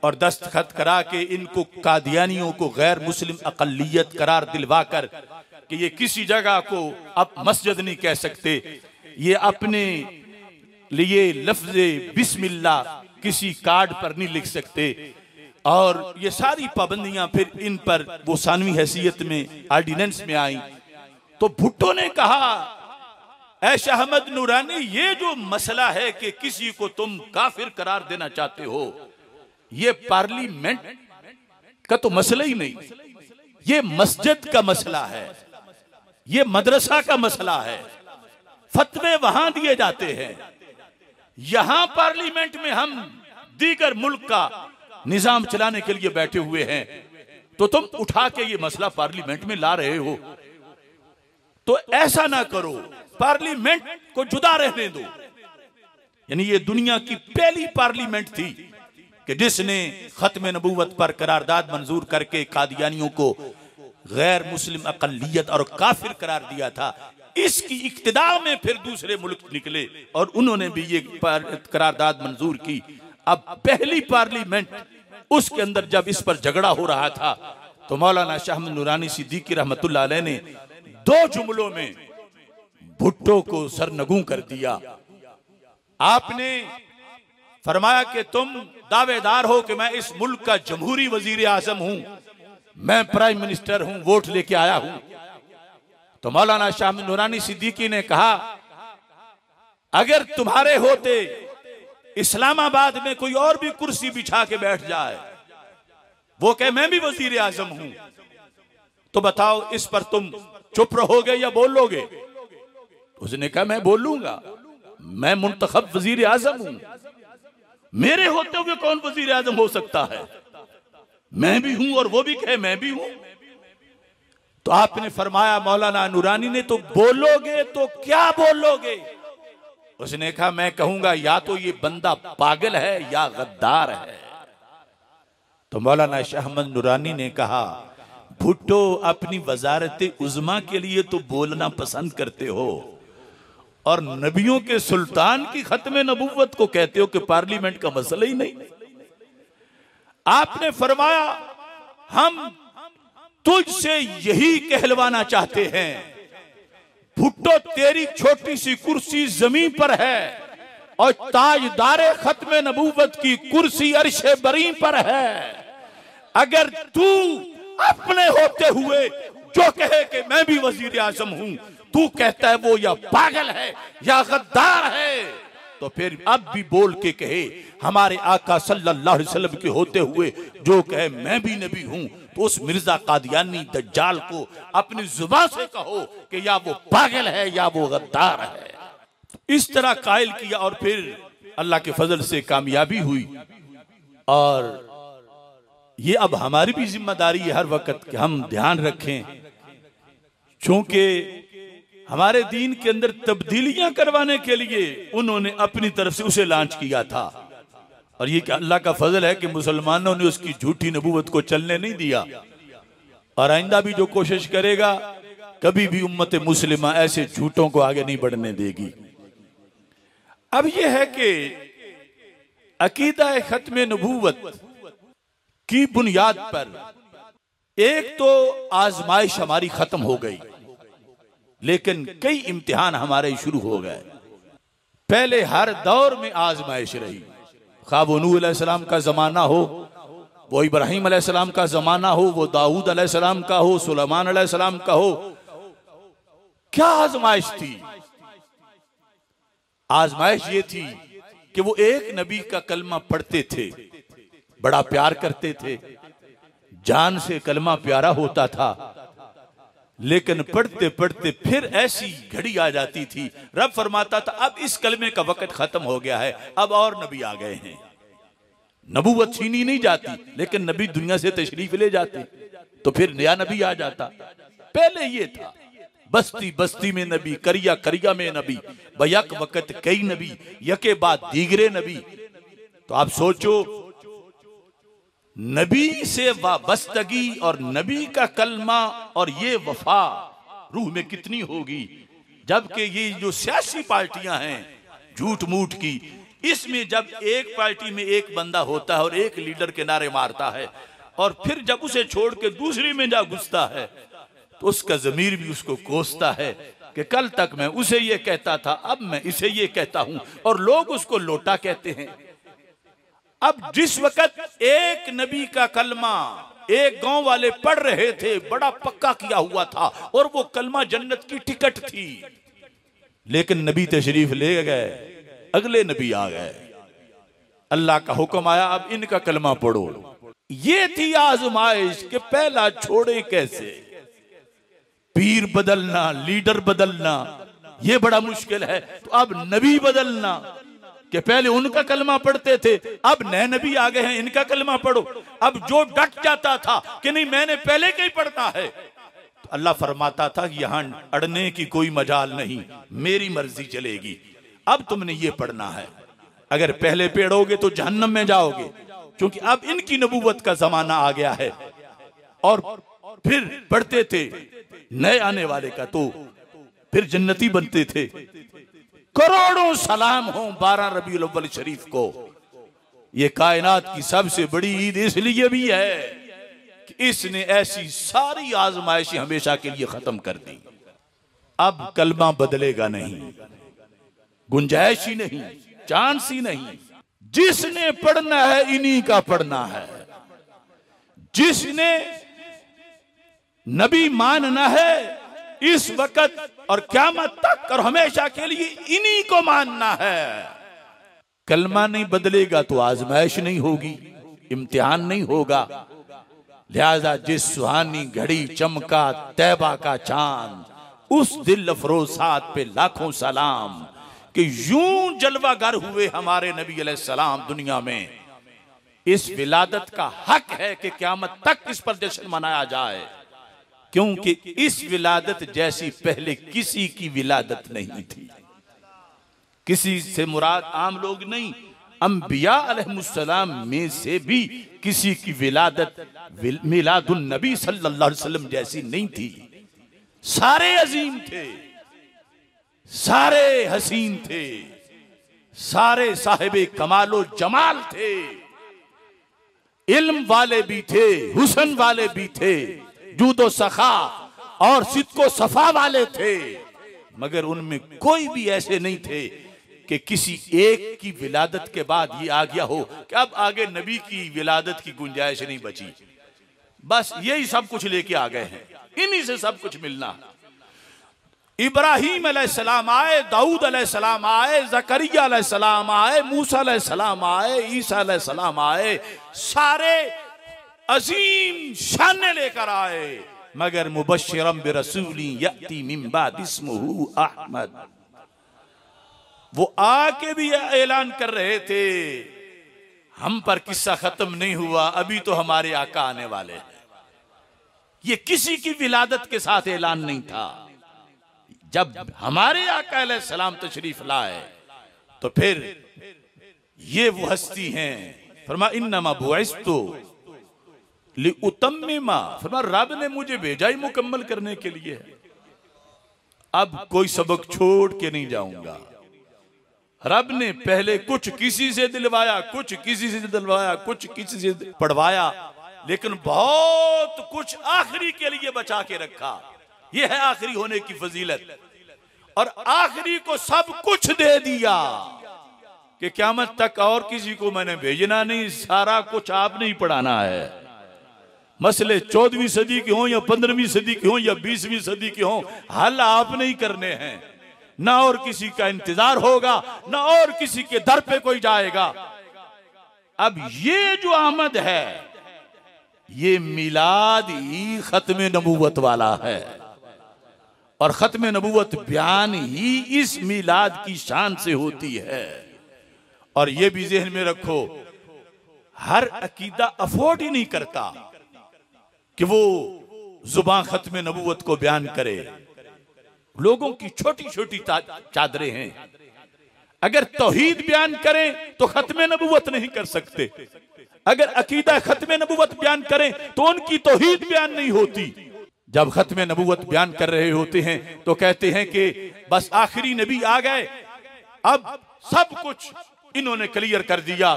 [SPEAKER 1] और दस्तखत करा के इनको कादियानियों को गैर मुस्लिम अकलियत करार दिलवाकर कि ये किसी जगह को अब मस्जिद नहीं कह सकते, ये अपने लिए लफ्ज़ बिस्मिल्लाह किसी कार्ड पर नहीं लिख सकते, और ये सारी पाबंदियां फिर इन पर वो सानवी हैसियत में ऑर्डिनेंस में आई। तो भुट्टो ने कहा, ऐ शाह अहमद नूरानी, ये जो मसला है कि किसी को तुम काफिर करार देना चाहते हो, ये पार्लियामेंट का तो मसला ही नहीं, ये मस्जिद का मसला है, ये मदरसा का मसला है। फतवे वहां दिए जाते हैं, यहां पार्लियामेंट में हम दीगर मुल्क का निजाम चलाने के लिए बैठे हुए हैं, तो तुम उठा के ये मसला पार्लियामेंट में ला रहे हो। तो ऐसा ना करो, पार्लियामेंट को जुदा रहने दो। यानी ये दुनिया की पहली पार्लियामेंट थी कि जिसने खत्म नबूवत पर करारदाद मंजूर करके कादियानियों को गैर मुस्लिम अकलियत और काफिर करार दिया था। इसकी इक्तिदा में फिर दूसरे मुल्क निकले और उन्होंने भी ये करारदाद मंजूर की। अब पहली पार्लियामेंट, उसके अंदर जब इस पर झगड़ा हो रहा था तो मौलाना शाह अहमद नूरानी सिद्दीकी रहमतुल्लाह अलैह ने 2 जुमलों में भुट्टो को सरनगू कर दिया। आपने फरमाया कि तुम दावेदार हो कि मैं इस मुल्क का जमहूरी वजीर आजम हूं, मैं प्राइम मिनिस्टर हूं, वोट लेके आया हूं। तो मौलाना शाह अहमद नूरानी सिद्दीकी ने कहा, अगर तुम्हारे होते इस्लामाबाद में कोई और भी कुर्सी बिछा के बैठ जाए, वो कहे मैं भी वजीर आजम हूं, तो बताओ इस पर तुम चुप रहोगे या बोलोगे? उसने कहा मैं बोलूंगा, मैं मुंतखब वजीर आजम हूं, मेरे होते हुए कौन वजीर आजम हो सकता है? मैं भी हूं और वो भी कहे मैं भी हूं। तो आपने फरमाया मौलाना नूरानी ने, तो बोलोगे तो क्या बोलोगे? उसने कहा मैं कहूंगा या तो ये बंदा पागल है या गद्दार है। तो मौलाना शाह अहमद नूरानी ने कहा, भुट्टो अपनी वजारत उज़्मा के लिए तो बोलना पसंद करते हो और नबियों के सुल्तान की खत्म नबूवत को कहते हो कि पार्लियामेंट का मसला ही नहीं। आपने फरमाया हम तुझसे यही कहलवाना चाहते हैं, भुट्टो तेरी छोटी सी कुर्सी जमीन पर है और ताजदारे खत्म नबूवत की कुर्सी अर्शे बरी पर है। अगर तू अपने होते हुए जो कहे कि मैं भी वजीर आजम हूं, तू कहता है वो या पागल है या गद्दार है, तो फिर अब भी बोल के कहे हमारे आका सल्लल्लाहु अलैहि वसल्लम के होते हुए जो कहे मैं भी नबी हूं, तो उस मिर्जा कादियानी दज्जाल को अपनी जुबान से कहो कि या वो पागल है या वो गद्दार है। इस तरह कायल किया और फिर अल्लाह के फजल से कामयाबी हुई। और ये अब हमारी भी जिम्मेदारी है हर वक्त कि हम ध्यान रखें, क्योंकि हमारे दीन के अंदर तब्दीलियां करवाने के लिए उन्होंने अपनी तरफ से उसे लॉन्च किया था। और ये अल्लाह का फजल है कि मुसलमानों ने उसकी झूठी नबूवत को चलने नहीं दिया। और आइंदा भी जो कोशिश करेगा, कभी भी उम्मत मुस्लिमा ऐसे झूठों को आगे नहीं बढ़ने देगी। अब यह है कि अकीदा खत्म नबूवत की बुनियाद पर एक तो आजमाइश हमारी खत्म हो गई, लेकिन कई इम्तिहान हमारे शुरू हो गए। पहले हर दौर में आजमाइश रही, खा वो नूह अलैहिस्सलाम का जमाना हो, वो इब्राहिम अलैहिस्सलाम का जमाना हो, वो दाऊद अलैहिस्सलाम का हो, सुलेमान अलैहिस्सलाम का हो। क्या आजमाइश थी? आजमाइश ये थी कि वो एक नबी का कलमा पढ़ते थे, बड़ा प्यार करते थे, जान से कलमा प्यारा होता था, लेकिन पढ़ते पढ़ते फिर ऐसी घड़ी आ जाती थी, रब फरमाता था अब इस कलमे का वक्त खत्म हो गया है, अब और नबी आ गए हैं। नबूवत छीनी नहीं जाती, लेकिन नबी दुनिया से तशरीफ ले जाते तो फिर नया नबी आ जाता। पहले ये था बस्ती बस्ती में नबी, करिया करिया में नबी, बयक वक्त कई नबी, यके बाद दीगरे नबी। तो आप सोचो नबी से वाबस्तगी और नबी का कलमा और ये वफा रूह में कितनी होगी, जबकि ये जो सियासी पार्टियां हैं झूठ मूठ की, इसमें जब एक पार्टी में एक बंदा होता है और एक लीडर के नारे मारता है और फिर जब उसे छोड़ के दूसरी में जा घुसता है तो उसका जमीर भी उसको कोसता है कि कल तक मैं उसे ये कहता था, अब मैं इसे ये कहता हूं, और लोग उसको लोटा कहते हैं। अब जिस वक्त एक नबी का कलमा एक गांव वाले पढ़ रहे थे, बड़ा पक्का किया हुआ था, और वो कलमा जन्नत की टिकट थी, लेकिन नबी तशरीफ ले गए, अगले नबी आ गए, अल्लाह का हुक्म आया अब इनका कलमा पढ़ो। ये थी आजमाइश कि पहला छोड़े कैसे। पीर बदलना, लीडर बदलना ये बड़ा मुश्किल है, तो अब नबी बदलना कि पहले उनका कलमा पढ़ते थे, अब नए नबी आ गए हैं, इनका कलमा पढ़ो। अब जो डट जाता था कि नहीं मैंने पहले का ही पढ़ना है, तो अल्लाह फरमाता था यहां अड़ने की कोई मजाल नहीं, मेरी मर्जी चलेगी, अब तुमने ये पढ़ना है। अगर पहले पढ़ोगे तो जहन्नम में जाओगे, क्योंकि अब इनकी नबूवत का जमाना आ गया है। और फिर पढ़ते थे नए आने वाले का, तो फिर जन्नती बनते थे। करोड़ों सलाम हो 12 रबीउल अव्वल शरीफ को। ये कायनात की सबसे बड़ी ईद इसलिए भी है कि इसने ऐसी सारी आजमाइशें हमेशा के लिए खत्म कर दी। अब कलमा बदलेगा नहीं, गुंजाइश ही नहीं, चांस ही नहीं। जिसने पढ़ना है इन्हीं का पढ़ना है, जिसने नबी मानना है इस वक्त और क़यामत तक और हमेशा के लिए इन्हीं को मानना है। कलमा नहीं बदलेगा तो आजमाइश नहीं होगी, इम्तिहान नहीं होगा। लिहाजा जिस सुहानी घड़ी चमका तैबा का चांद, उस दिल अफरोज़ात पे लाखों सलाम कि यूं जलवागर हुए हमारे नबी अलैहिस्सलाम दुनिया में। इस विलादत का हक है कि क़यामत तक इस पर जश्न मनाया जाए, क्योंकि इस विलादत जैसी पहले किसी की विलादत नहीं थी। किसी से मुराद आम लोग नहीं, अंबिया अलैहिमुस्सलाम में से भी किसी की विलादत मिलादुन नबी सल्लल्लाहु अलैहि वसल्लम जैसी नहीं थी। सारे अजीम थे, सारे हसीन थे, सारे साहिबे कमालो जमाल थे, इल्म वाले भी थे, हुस्न वाले भी थे, जूदो सखा और सिद्को सफा वाले थे, मगर उनमें कोई भी ऐसे नहीं थे कि किसी एक की विलादत के बाद ये आ गया हो कि अब आगे नबी की विलादत की गुंजाइश नहीं बची। बस यही सब कुछ लेके आ गए हैं, इन्हीं से सब कुछ मिलना। इब्राहीम अलैहिस्सलाम आए, दाऊद अलैहिस्सलाम आए, ज़करिया अलैहिस्सलाम आए, मूसा अलैहिस्सलाम आए, ईसा अलैहिस्सलाम आए, सारे अजीम शान लेकर आए, मगर मुबश्शिरम बिरसूली यअती मिन बाद इस्मुहु अहमद। वो आके भी ऐलान कर रहे थे हम पर किस्सा खत्म नहीं हुआ, अभी तो हमारे आका आने वाले हैं। ये किसी की विलादत के साथ ऐलान नहीं था। जब हमारे आका अलैहिस्सलाम तशरीफ लाए तो फिर ये वो हस्ती हैं। फरमा इन्नमा बुइस्तु लिउतम्मिमा, फरमा रब ने मुझे भेजा ही मुकम्मल करने के लिए। अब कोई सबक छोड़ के नहीं जाऊंगा। रब ने पहले कुछ किसी से दिलवाया, कुछ किसी से दिलवाया, कुछ किसी से पढ़वाया, लेकिन बहुत कुछ आखिरी के लिए बचा के रखा। यह है आखिरी होने की फजीलत। और आखिरी को सब कुछ दे दिया कि क़यामत तक और किसी को मैंने भेजना नहीं, सारा कुछ आपने ही पढ़ाना है। मसले 14वीं सदी के हों या 15वीं सदी के हों या 20वीं सदी के हों, हल आपने ही करने हैं। ना और किसी का इंतजार होगा, ना और किसी के दर पे कोई जाएगा। अब ये जो आमद है ये मिलाद ही खत्म नबूवत वाला है, और खत्म नबूवत बयान ही इस मिलाद की शान से होती है। और ये भी ज़हन में रखो, हर अकीदा अफोर्ड ही नहीं करता कि वो जुबान खत्म नबूवत को बयान करे। लोगों की छोटी छोटी चादरें हैं। अगर तौहीद बयान करें तो खत्म नबूवत नहीं कर सकते, अगर अकीदा खत्म नबूवत बयान करें तो उनकी तौहीद बयान नहीं होती। जब खत्म नबूवत बयान कर रहे होते हैं तो कहते हैं कि बस आखिरी नबी आ गए, अब सब कुछ इन्होंने क्लियर कर दिया।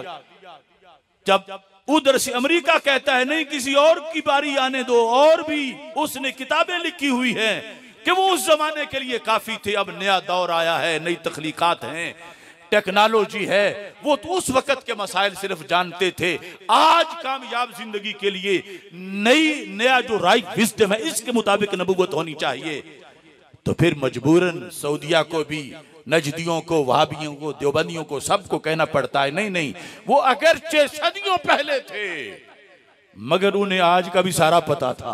[SPEAKER 1] जब उधर से अमेरिका कहता है नहीं किसी और की बारी आने दो, और भी उसने किताबें लिखी हुई हैं कि वो उस जमाने के लिए काफी थे, अब नया दौर आया है, नई तख्लीकात हैं, टेक्नोलॉजी है। वो तो उस वक्त के मसाइल सिर्फ जानते थे। आज कामयाब जिंदगी के लिए नया जो राइट विजडम है इसके मुताबिक नबूवत होनी चाहिए। तो फिर मजबूरन सऊदिया को भी, नजदियों को, वहाबियों को, देवबंदियों को, सबको कहना पड़ता है नहीं नहीं, वो अगरचे सदियों पहले थे मगर उन्हें आज का भी सारा पता था।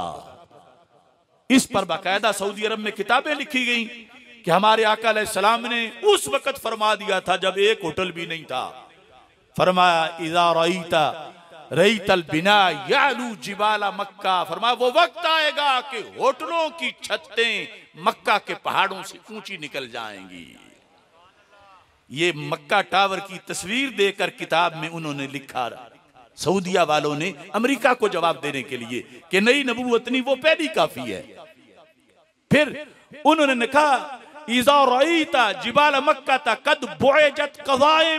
[SPEAKER 1] इस पर बाकायदा सऊदी अरब में किताबें लिखी गई कि हमारे आका अलैहिस्सलाम ने उस वक्त फरमा दिया था जब एक होटल भी नहीं था। फरमाया इज़ा रईतल बिना यालू जिबाला मक्का, फरमाया वो वक्त आएगा कि होटलों की छतें मक्का के पहाड़ों से ऊंची निकल जाएंगी। ये मक्का टावर की तस्वीर देकर किताब में उन्होंने लिखा, सऊदिया वालों ने अमेरिका को जवाब देने के लिए कि नई नबूवत नहीं, वो पहली काफी है। फिर उन्होंने कहा इज़ा रईता जिबाल मक्का कद बुइजत क़ज़ाइम,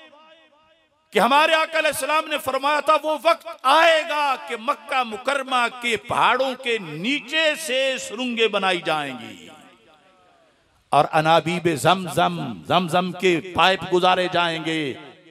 [SPEAKER 1] कि हमारे आका अलैहिस्सलाम ने फरमाया था वो वक्त आएगा कि मक्का मुकरमा के पहाड़ों के नीचे से सुरंगें बनाई जाएंगी और अनाबीब जमजम के पाइप गुजारे जाएंगे।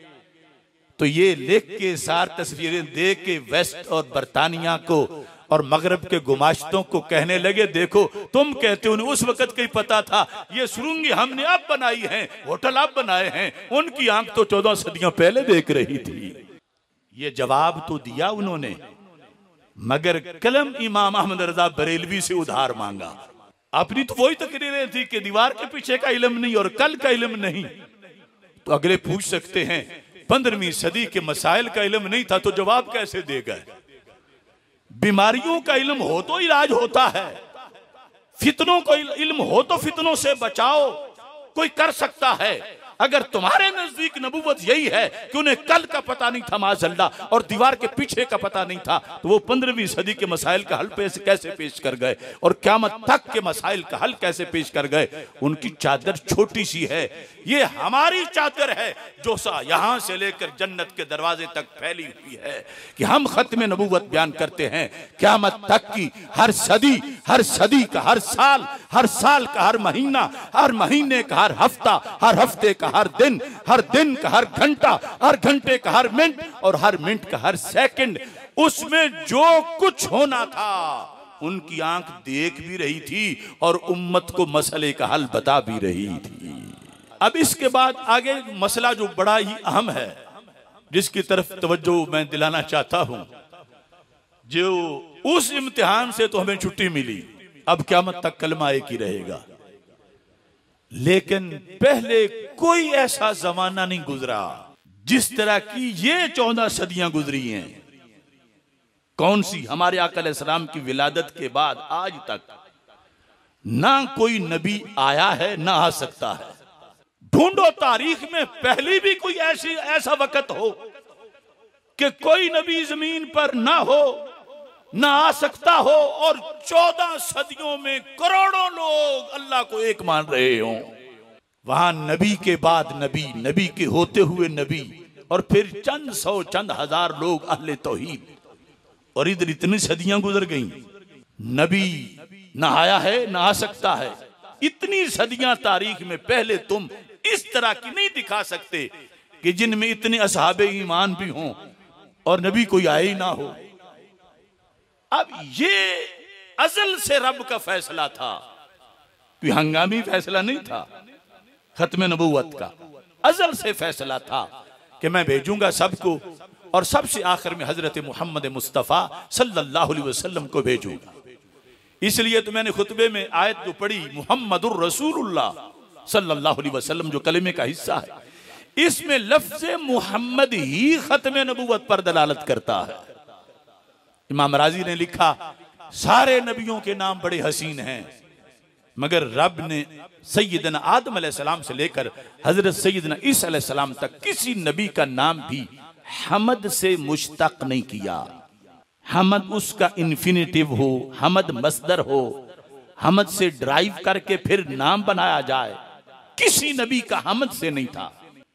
[SPEAKER 1] तो ये लिख के सार तस्वीरें दे के वेस्ट और बरतानिया को और मगरब के गुमाश्तों को कहने लगे देखो तुम कहते हो उस वक्त का ही पता था, ये सुरंगी हमने अब बनाई है, होटल अब बनाए हैं, उनकी आंख तो 14 सदियों पहले देख रही थी। ये जवाब तो दिया उन्होंने, मगर कलम इमाम अहमद रजा बरेलवी से उधार मांगा। अपनी तो वही तकरीरें थी कि दीवार के पीछे का इल्म नहीं और कल का इल्म नहीं। तो अगले पूछ सकते हैं 15वीं सदी के मसाइल का इल्म नहीं था तो जवाब कैसे देगा? बीमारियों का इल्म हो तो इलाज होता है, फितनों को इल्म हो तो फितनों से बचाओ कोई कर सकता है। अगर तुम्हारे नजदीक नबूवत यही है कि उन्हें कल का पता नहीं था माज़अल्लाह और दीवार के पीछे का पता नहीं था, तो वो 15वीं सदी के मसाइल का हल कैसे पेश कर गए और क़यामत तक के मसाइल का हल कैसे पेश कर गए? उनकी चादर छोटी सी है, ये हमारी चादर है जो यहां से लेकर जन्नत के दरवाजे तक फैली हुई है कि हम खत्म नबूवत बयान करते हैं क़यामत तक की। हर सदी का हर साल का हर महीना, हर महीने का हर हफ्ता, हर हफ्ते का हर दिन का हर घंटा, हर घंटे का हर मिनट और हर मिनट का हर सेकंड, उसमें जो कुछ होना था उनकी आंख देख भी रही थी और उम्मत को मसले का हल बता भी रही थी। अब इसके बाद आगे मसला जो बड़ा ही अहम है जिसकी तरफ तवज्जो मैं दिलाना चाहता हूं, जो उस इम्तिहान से तो हमें छुट्टी मिली, अब क़यामत तक कलमा एक ही रहेगा, लेकिन पहले कोई ऐसा जमाना नहीं गुजरा जिस तरह की ये 14 सदियां गुजरी हैं। कौन सी? हमारे आका अलैहिस्सलाम की विलादत के बाद आज तक ना कोई नबी आया है ना आ सकता है। ढूंढो तारीख में पहले भी कोई ऐसा वक्त हो कि कोई नबी जमीन पर ना हो ना आ सकता हो और 14 सदियों में करोड़ों लोग अल्लाह को एक मान रहे हों। वहां नबी के बाद नबी, नबी के होते हुए नबी, और फिर चंद सौ चंद हजार लोग अहले तौहीद, और इधर इतनी सदियां गुजर गईं, नबी ना आया है ना आ सकता है। इतनी सदियां तारीख में पहले तुम इस तरह की नहीं दिखा सकते कि जिनमें इतने असहाबे ईमान भी हों और नबी कोई आए ही ना हो। अब ये अज़ल से रब का फैसला था, कोई हंगामी फैसला नहीं था। खत्म नबूवत का अज़ल से फैसला था कि मैं भेजूंगा सबको और सबसे आखिर में हजरत मोहम्मद मुस्तफ़ा सल्लल्लाहु अलैहि वसल्लम को भेजूंगा। इसलिए तो मैंने खुतबे में आयत जो पढ़ी मुहम्मदुर रसूलुल्लाह सल्लल्लाहु अलैहि वसल्लम जो कलमे का हिस्सा है, इसमें लफ्ज़ मोहम्मद ही खत्म नबूवत पर दलालत करता है। इमाम राजी ने लिखा सारे नबियों के नाम बड़े हसीन हैं मगर रब ने सैयदना आदम अलैहिस्सलाम से लेकर हजरत सैयदना ईसा अलैहिस्सलाम तक किसी नबी का नाम भी हमद से मुश्तक नहीं किया। हमद उसका इन्फिनिटिव हो, हमद मस्दर हो, हमद से ड्राइव करके फिर नाम बनाया जाए, किसी नबी का हमद से नहीं था।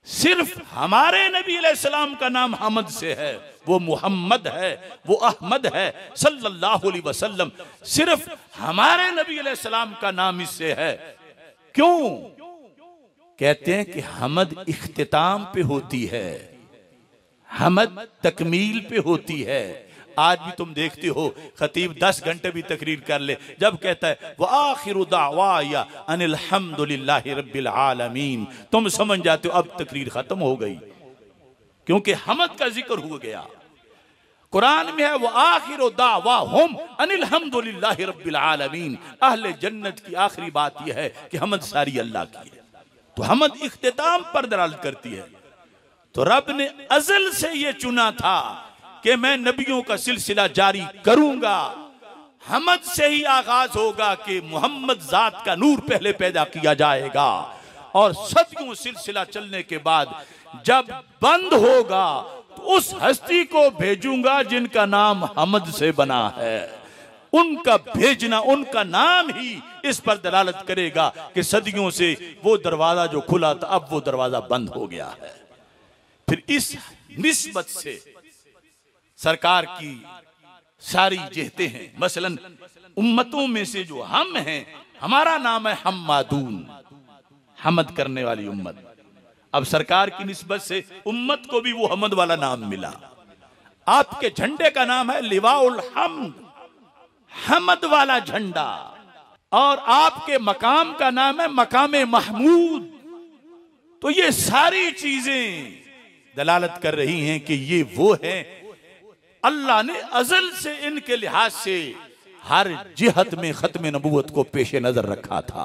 [SPEAKER 1] सिर्फ हमारे नबी अलैहिस्सलाम का नाम हमद से है, वो मुहम्मद है, वो अहमद है सल्लल्लाहु अलैहि वसल्लम। सिर्फ हमारे नबी अलैहिस्सलाम का नाम इससे है। क्यों? कहते हैं कि हमद इख्तिताम पे होती है, हमद तकमील पे होती है। आज भी तुम देखते हो खतीब 10 घंटे भी तकरीर कर ले, जब कहता है व आखिरु दावाया अनिल हम्दुलिल्लाहि रब्बिल आलमीन, तुम समझ जाते हो अब तकरीर खत्म हो गई, क्योंकि हमद का जिक्र हो गया। कुरान में है वो आखिरु दावाहुम अनिल हम्दुलिल्लाहि रब्बिल आलमीन। अहले जन्नत की आखिरी बात यह है कि हमद सारी अल्लाह की है। तो हमद इख्तिताम पर दलालत करती है। तो रब ने अज़ल से ये चुना था कि मैं नबियों का सिलसिला जारी करूंगा। हमद से ही आगाज होगा कि मोहम्मद जात का नूर पहले पैदा किया जाएगा, और सदियों सिलसिला चलने के बाद जब बंद होगा तो उस हस्ती को भेजूंगा जिनका नाम हमद से बना है। उनका भेजना, उनका नाम ही इस पर दलालत करेगा कि सदियों से वो दरवाजा जो खुला था अब वो दरवाजा बंद हो गया है। फिर इस निस्बत से सरकार की सारी जिहते हैं, मसलन उम्मतों में से जो हम हैं, हमारा नाम है हम्मादून, हमद करने वाली उम्मत। अब सरकार की निस्बत से उम्मत को भी वो हमद वाला नाम मिला। आपके झंडे का नाम है लिवाउल हम्द, हमद वाला झंडा, और आपके मकाम का नाम है मकामे महमूद। तो ये सारी चीजें दलालत कर रही हैं कि ये वो हैं। अल्लाह ने अज़ल से इनके लिहाज से हर जिहत में खत्म नबूवत को पेश नजर रखा था।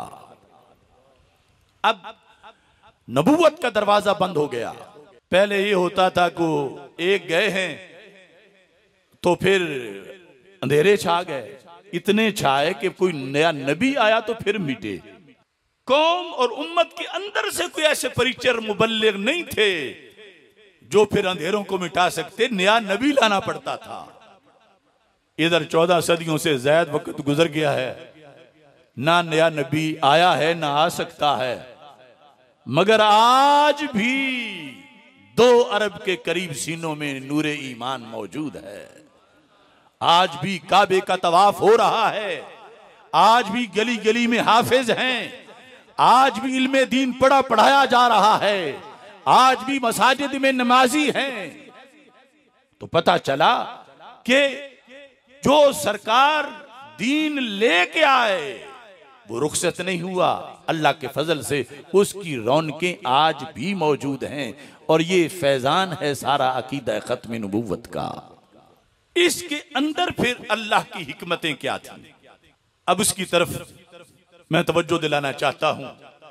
[SPEAKER 1] अब नबूवत का दरवाजा बंद हो गया। पहले ये होता था कि एक गए हैं तो फिर अंधेरे छा गए, इतने छाए कि कोई नया नबी आया तो फिर मिटे। कौम और उम्मत के अंदर से कोई ऐसे परिचर मुबल्लिग नहीं थे जो फिर अंधेरों को मिटा सकते, नया नबी लाना पड़ता था। इधर 14 सदियों से ज्यादा वक्त गुजर गया है, ना नया नबी आया है ना आ सकता है, मगर आज भी 2 अरब के करीब सीनों में नूरे ईमान मौजूद है। आज भी काबे का तवाफ हो रहा है, आज भी गली गली में हाफिज हैं, आज भी इल्मे दीन पढ़ाया जा रहा है, आज भी मसाजिद में नमाजी हैं। तो पता चला कि जो सरकार दीन लेके आए वो रुखसत नहीं हुआ। अल्लाह के फजल से उसकी रौनकें आज भी मौजूद हैं, और ये फैजान है सारा अकीदा खत्म नबूवत का। इसके अंदर फिर अल्लाह की हिकमतें क्या थी, अब उसकी तरफ मैं तवज्जो दिलाना चाहता हूं।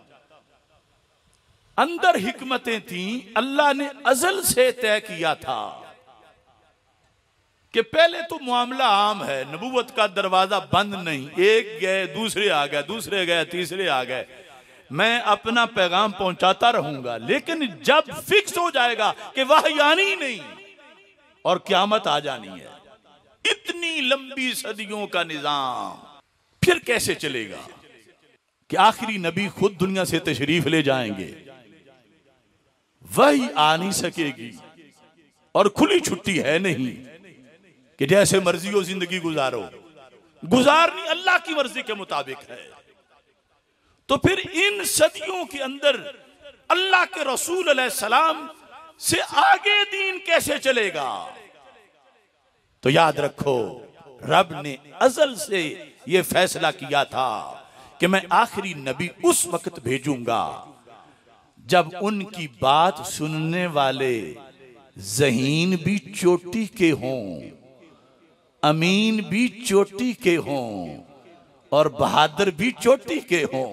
[SPEAKER 1] अंदर हिकमतें थी, अल्लाह ने अज़ल से तय किया था कि पहले तो मामला आम है, नबूवत का दरवाजा बंद नहीं, एक गए दूसरे आ गए, दूसरे गए तीसरे आ गए, मैं अपना पैगाम पहुंचाता रहूंगा। लेकिन जब फिक्स हो जाएगा कि वही आनी नहीं और क़यामत आ जानी है, इतनी लंबी सदियों का निजाम फिर कैसे चलेगा कि आखिरी नबी खुद दुनिया से तशरीफ ले जाएंगे, वही आ नहीं सकेगी, और खुली छुट्टी है नहीं कि जैसे मर्जी हो जिंदगी गुजारो, गुजारनी अल्लाह की मर्जी के मुताबिक है। तो फिर इन सदियों के अंदर अल्लाह के रसूल अलैहिस्सलाम से आगे दीन कैसे चलेगा? तो याद रखो, रब ने अज़ल से यह फैसला किया था कि मैं आखिरी नबी उस वक्त भेजूंगा जब उनकी बात सुनने वाले ज़हीन भी चोटी के हों, अमीन भी चोटी के हों, और बहादुर भी चोटी के हों,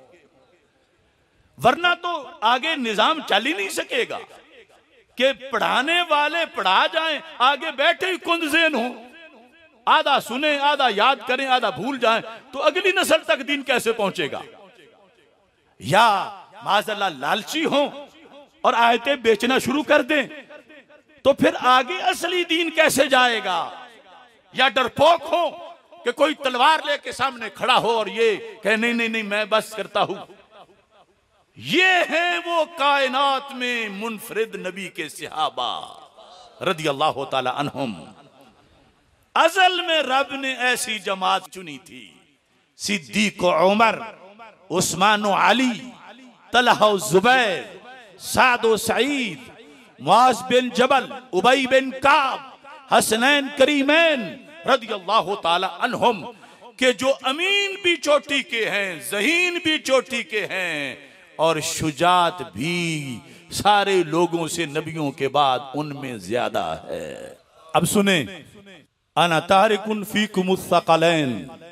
[SPEAKER 1] वरना तो आगे निजाम चल ही नहीं सकेगा कि पढ़ाने वाले पढ़ा जाएं, आगे बैठे ही कुंदज़ेन हो, आधा सुने आधा याद करें आधा भूल जाएं, तो अगली नस्ल तक दीन कैसे पहुंचेगा? या माज़अल्लाह लालची हो और आयतें बेचना शुरू कर दें, तो फिर आगे असली दीन कैसे जाएगा? या डरपोक हो कि कोई तलवार लेके सामने खड़ा हो और ये कहे नहीं नहीं नहीं मैं बस करता हूं, ये हैं वो कायनात में मुनफरिद नबी के सहाबा रदियल्लाहु ताला अन्हुम। अजल में रब ने ऐसी जमात चुनी थी, सिद्दीक उमर, उस्मान अली, तलहा जुबैर, साद सईद, मुआज बिन जबल, उबई बिन काब, हसनैन करीमैन रदियल्लाहु ताला अन्हुम के जो अमीन भी चोटी के हैं, ज़हीन भी चोटी के हैं और शुजात भी सारे लोगों से नबियों के बाद उनमें ज्यादा है। अब सुने, अना तारिकुन फीकुम अस्सक़लैन,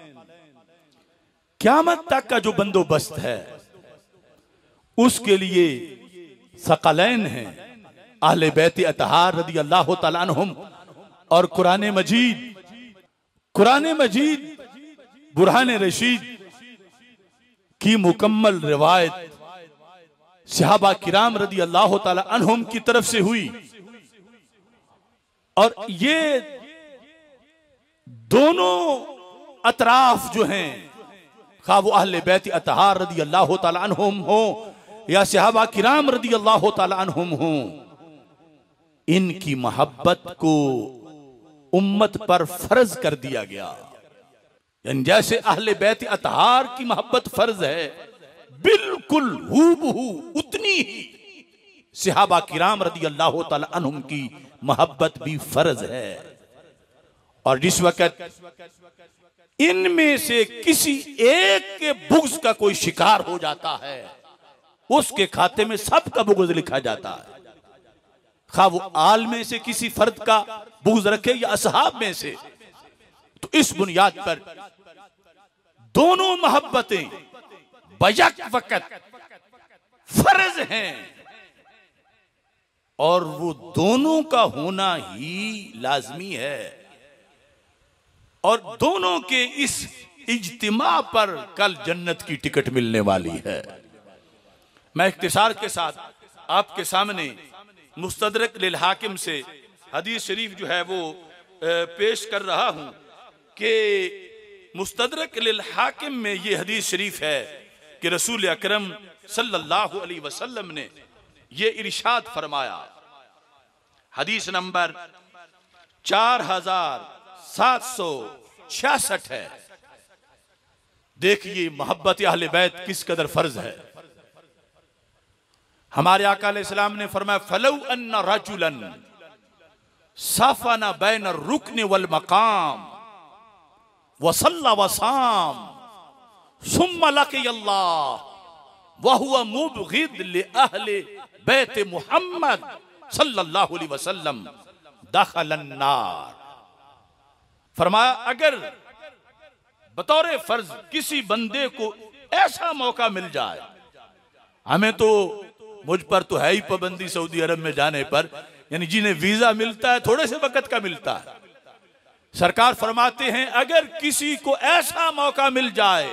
[SPEAKER 1] क़यामत तक का जो बंदोबस्त है उसके लिए सकलैन है, अहले बैत अतहार रदियल्लाहु ताला अन्हुम और कुरान मजीद बुरहान रशीद की मुकम्मल रिवायत सहाबा किराम रदियल्लाहु ताला अन्हुम की तरफ से हुई। और ये दोनों अतराफ जो हैं, खा वो अहले बैत अतहार रदियल्लाहु ताला अन्हुम हो या सहाबा किराम रदियल्लाहु ताला अन्हुम हो, इनकी मोहब्बत को उम्मत पर फर्ज कर दिया गया। यानी जैसे अहले बैत अतहार की मोहब्बत फर्ज है, बिल्कुल हूबहू उतनी ही सहाबा किराम रदियल्लाहु ताला अन्हुम की मोहब्बत भी फर्ज है। और जिस वक्त इनमें से किसी एक के बुग़्ज़ का कोई शिकार हो जाता है, उसके खाते में सबका बुग़्ज़ लिखा जाता है, खा वो आल में से किसी फर्द का बुग़्ज़ रखे या असहाब में से। तो इस बुनियाद पर दोनों मोहब्बतें बयक वक़्त फर्ज हैं और वो दोनों का होना ही लाजमी है। और दोनों के इस इज्तिमा पर कल जन्नत की टिकट मिलने वाली है। मैं इख्तिसार के साथ आपके सामने मुस्तदरक लिल हाकिम से हदीस शरीफ जो है वो पेश कर रहा हूं कि मुस्तदरक लिल हाकिम में ये हदीस शरीफ है कि रसूल अकरम सल्लल्लाहु अलैहि वसल्लम ने ये इरशाद फरमाया। हदीस नंबर 4766 है। देखिए मोहब्बत अहले बैत किस कदर फर्ज है। हमारे आका अलैहिस्सलाम ने फरमाया, फलौ अन्ना रजुलन सफना बैन रुकन वल मकाम वसल्ला वसाम सुम्मा लक़ियल्लाह व हुवा मुबग़िद लि अहले बैत मुहम्मद सल्लल्लाहु अलैहि वसल्लम दखलन नार। फरमाया, अगर बतौर फर्ज किसी बंदे को ऐसा मौका मिल जाए, हमें तो मुझ पर तो है ही पाबंदी सऊदी अरब में जाने पर, यानी जिन्हें वीजा मिलता है थोड़े से वक्त का मिलता है। सरकार फरमाते हैं अगर किसी को ऐसा मौका मिल जाए,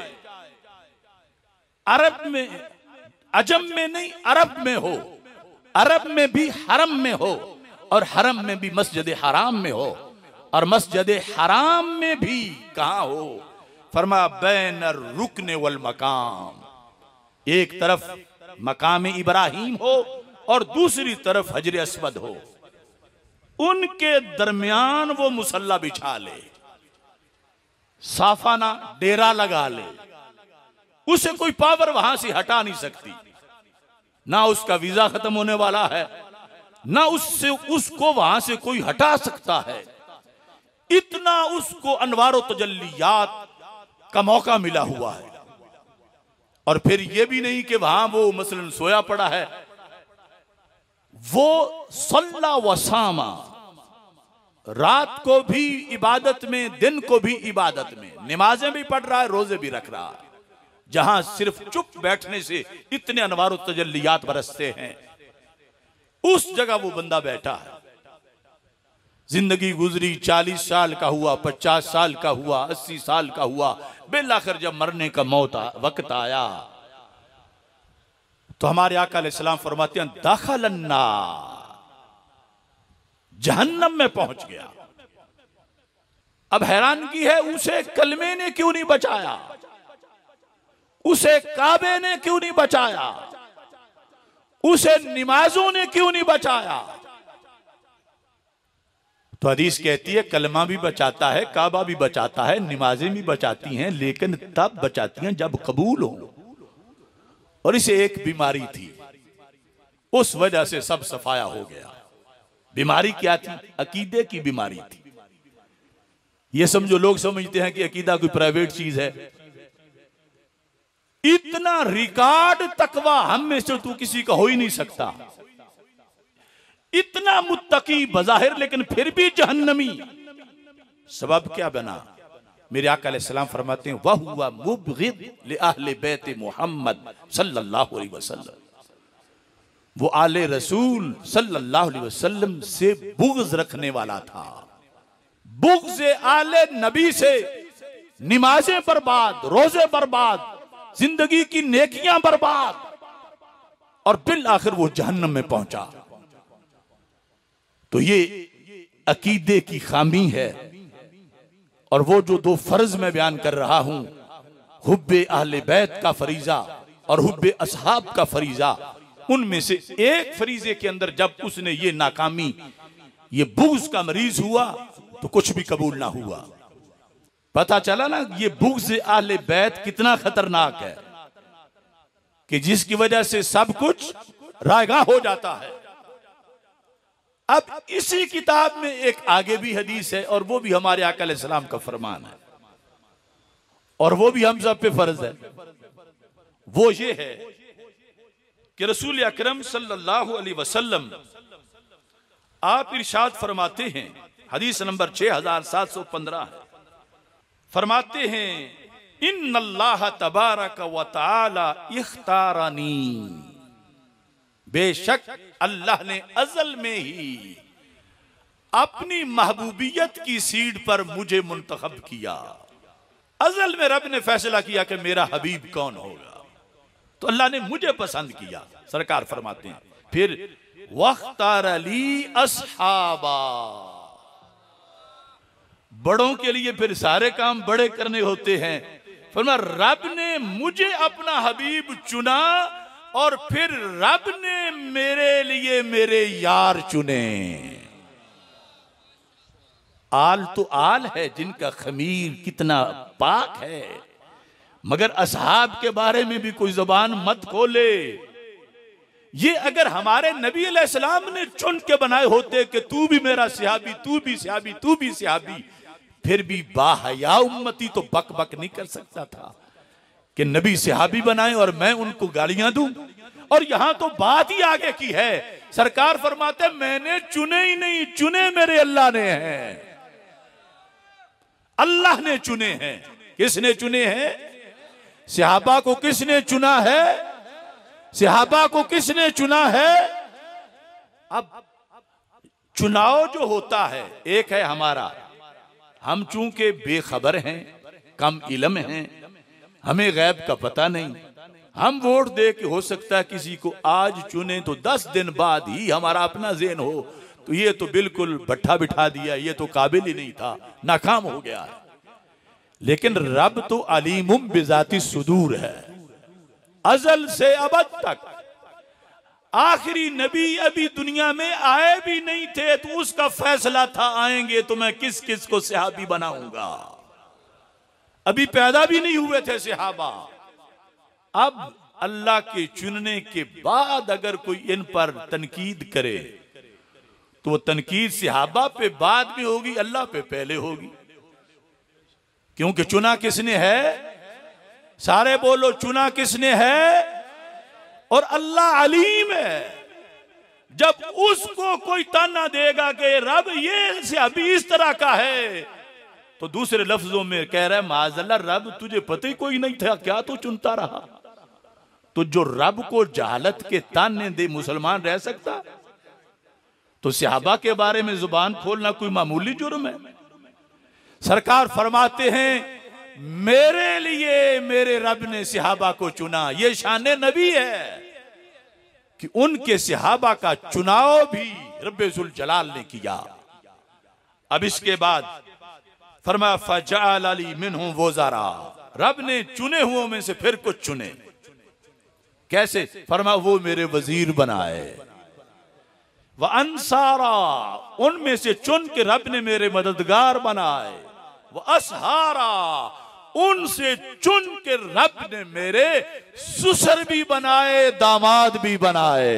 [SPEAKER 1] अरब में, अजम में नहीं अरब में हो, अरब में भी हरम में हो और हरम में भी मस्जिद हराम में हो और मस्जिद हराम में भी कहां हो, फरमा बैन रुकने वल मकाम, एक तरफ मकाम इब्राहिम हो और दूसरी तरफ हजर अस्वद हो, उनके दरमियान वो मुसल्ला बिछा ले, साफाना डेरा लगा ले, उसे कोई पावर वहां से हटा नहीं सकती, ना उसका वीजा खत्म होने वाला है, ना उससे उसको वहां से कोई हटा सकता है। इतना उसको अनवार तजल्लियात का मौका मिला हुआ है। और फिर यह भी नहीं कि वहां वो मसलन सोया पड़ा है, वो सल्ला वसामा, रात को भी इबादत में, दिन को भी इबादत में, नमाजें भी पढ़ रहा है, रोजे भी रख रहा है। जहां सिर्फ चुप बैठने से इतने अनवार तजल्लियात बरसते हैं, उस जगह वो बंदा बैठा है। जिंदगी गुजरी, 40 साल का हुआ, 50 साल का हुआ, 80 साल का हुआ, बिलाखिर जब मरने का वक्त आया तो हमारे आका अलैहिस्सलाम फरमाते हैं दाखलन्ना, जहन्नम में पहुंच गया। अब हैरानगी है, उसे कलमे ने क्यों नहीं बचाया, उसे काबे ने क्यों नहीं बचाया, उसे नमाजों ने क्यों नहीं बचाया? तो हदीस कहती है कलमा भी बचाता है, काबा भी बचाता है, नमाजें भी बचाती हैं, लेकिन तब बचाती हैं जब कबूल हो। और इसे एक बीमारी थी, उस वजह से सब सफाया हो गया। बीमारी क्या थी? अकीदे की बीमारी थी। ये समझो, लोग समझते हैं कि अकीदा कोई प्राइवेट चीज है। इतना रिकॉर्ड तकवा हम में से तू किसी का हो ही नहीं सकता। इतना मुत्तकी बज़ाहिर, लेकिन फिर भी जहन्नमी। सबब क्या बना? मेरे आका अलैहिस्सलाम फरमाते हैं वह हुआ मुबग़िद li अहले बैत मोहम्मद सल्लल्लाहु अलैहि वसल्लम। वो आले रसूल सल्लल्लाहु अलैहि वसल्लम से बुग़्ज़ रखने वाला था। बुग़्ज़ आले नबी से नमाजें बर्बाद, रोजे बर्बाद, जिंदगी की नेकियां बर्बाद, और बिल आखिर वो जहन्नम में पहुंचा। तो ये अकीदे की खामी है। और वो जो दो फर्ज मैं बयान कर रहा हूं, हुब्बे अहले बैत का फरीजा और हुब्बे असहाब का फरीजा, उनमें से एक फरीजे के अंदर जब उसने ये नाकामी, ये बुग़्ज़ का मरीज हुआ, तो कुछ भी कबूल ना हुआ। पता चला ना ये बुग़्ज़ अहले बैत कितना खतरनाक है, कि जिसकी वजह से सब कुछ रायगा हो जाता है। अब इसी किताब में एक आगे भी हदीस है, और वो भी हमारे आका अलैहिस्सलाम का फरमान है, और वो भी हम सब पे फर्ज है। वो ये है कि रसूल अकरम सल्लल्लाहु अलैहि वसल्लम आप इरशाद फरमाते हैं, हदीस नंबर 6715 है, फरमाते हैं इन्नल्लाह तबारक व तआला इख्तारनी, बेशक अल्लाह ने अज़ल में ही अपनी महबूबियत की सीट पर मुझे मुंतखब किया। अज़ल में रब ने फैसला किया कि मेरा हबीब कौन होगा, तो अल्लाह ने मुझे पसंद किया। सरकार फरमाते हैं फिर वख्तार अली अस्हाबा, बड़ों के लिए फिर सारे काम बड़े करने होते हैं। फरमा रब ने मुझे अपना हबीब चुना, और फिर रब ने मेरे लिए मेरे यार चुने। आल तो आल है जिनका खमीर कितना पाक है, मगर असहाब के बारे में भी कोई जुबान मत खोले। ये अगर हमारे नबी अलैहिस्सलाम ने चुन के बनाए होते कि तू भी मेरा सहाबी, तू भी सहाबी, तू भी सहाबी, फिर भी बाहया उम्मती तो बक बक नहीं कर सकता था कि नबी सहाबी बनाए और मैं उनको गालियां दूं। और यहां तो बात ही आगे की है। सरकार फरमाते मैंने चुने ही नहीं, चुने मेरे अल्लाह ने हैं। अल्लाह ने चुने हैं। किसने चुने हैं? सहाबा को किसने चुना है? सहाबा को किसने चुना है? अब चुनाव जो होता है, एक है हमारा, हम चूंकि बेखबर हैं, कम इल्म हैं, हमें गैब का पता नहीं, हम वोट दे के हो सकता है किसी को आज चुने तो 10 दिन बाद ही हमारा अपना ज़हन हो तो ये तो बिल्कुल भट्ठा बिठा दिया, ये तो काबिल ही नहीं था, नाकाम हो गया है। लेकिन रब तो अलीमुम बिजाती सुदूर है, अजल से अबद तक। आखिरी नबी अभी दुनिया में आए भी नहीं थे तो उसका फैसला था आएंगे तो मैं किस किस को सहाबी बनाऊंगा। अभी पैदा भी नहीं हुए थे सहाबा। अब अल्लाह के चुनने के बाद अगर कोई इन पर तनकीद करे तो वो तनकीद सहाबा पे बाद में होगी, अल्लाह पे पहले होगी। क्योंकि चुना किसने है? सारे बोलो, चुना किसने है? और अल्लाह अलीम है। जब उसको कोई ताना देगा कि रब ये सहाबी इस तरह का है, तो दूसरे लफ्जों में कह रहा है माज़अल्लाह रब तुझे पता ही कोई नहीं था, क्या तू चुनता रहा? तो जो रब को जहालत के ताने दे मुसलमान रह सकता? तो सहाबा के बारे में जुबान खोलना कोई मामूली जुर्म है? सरकार फरमाते हैं मेरे लिए मेरे रब ने सहाबा को चुना। ये शान नबी है कि उनके सहाबा का चुनाव भी रब्बे जुल जलाल ने किया। अब इसके बाद फरमाया फजअल अली मिनहुम वज़रा, रब ने चुने हुओं में से फिर कुछ चुने कैसे? फरमा वो मेरे वजीर बनाए। व अंसारा, उनमें से चुन के रब ने मेरे मददगार बनाए। व असहारा, उनसे चुन के रब ने मेरे ससुर भी बनाए, दामाद भी बनाए।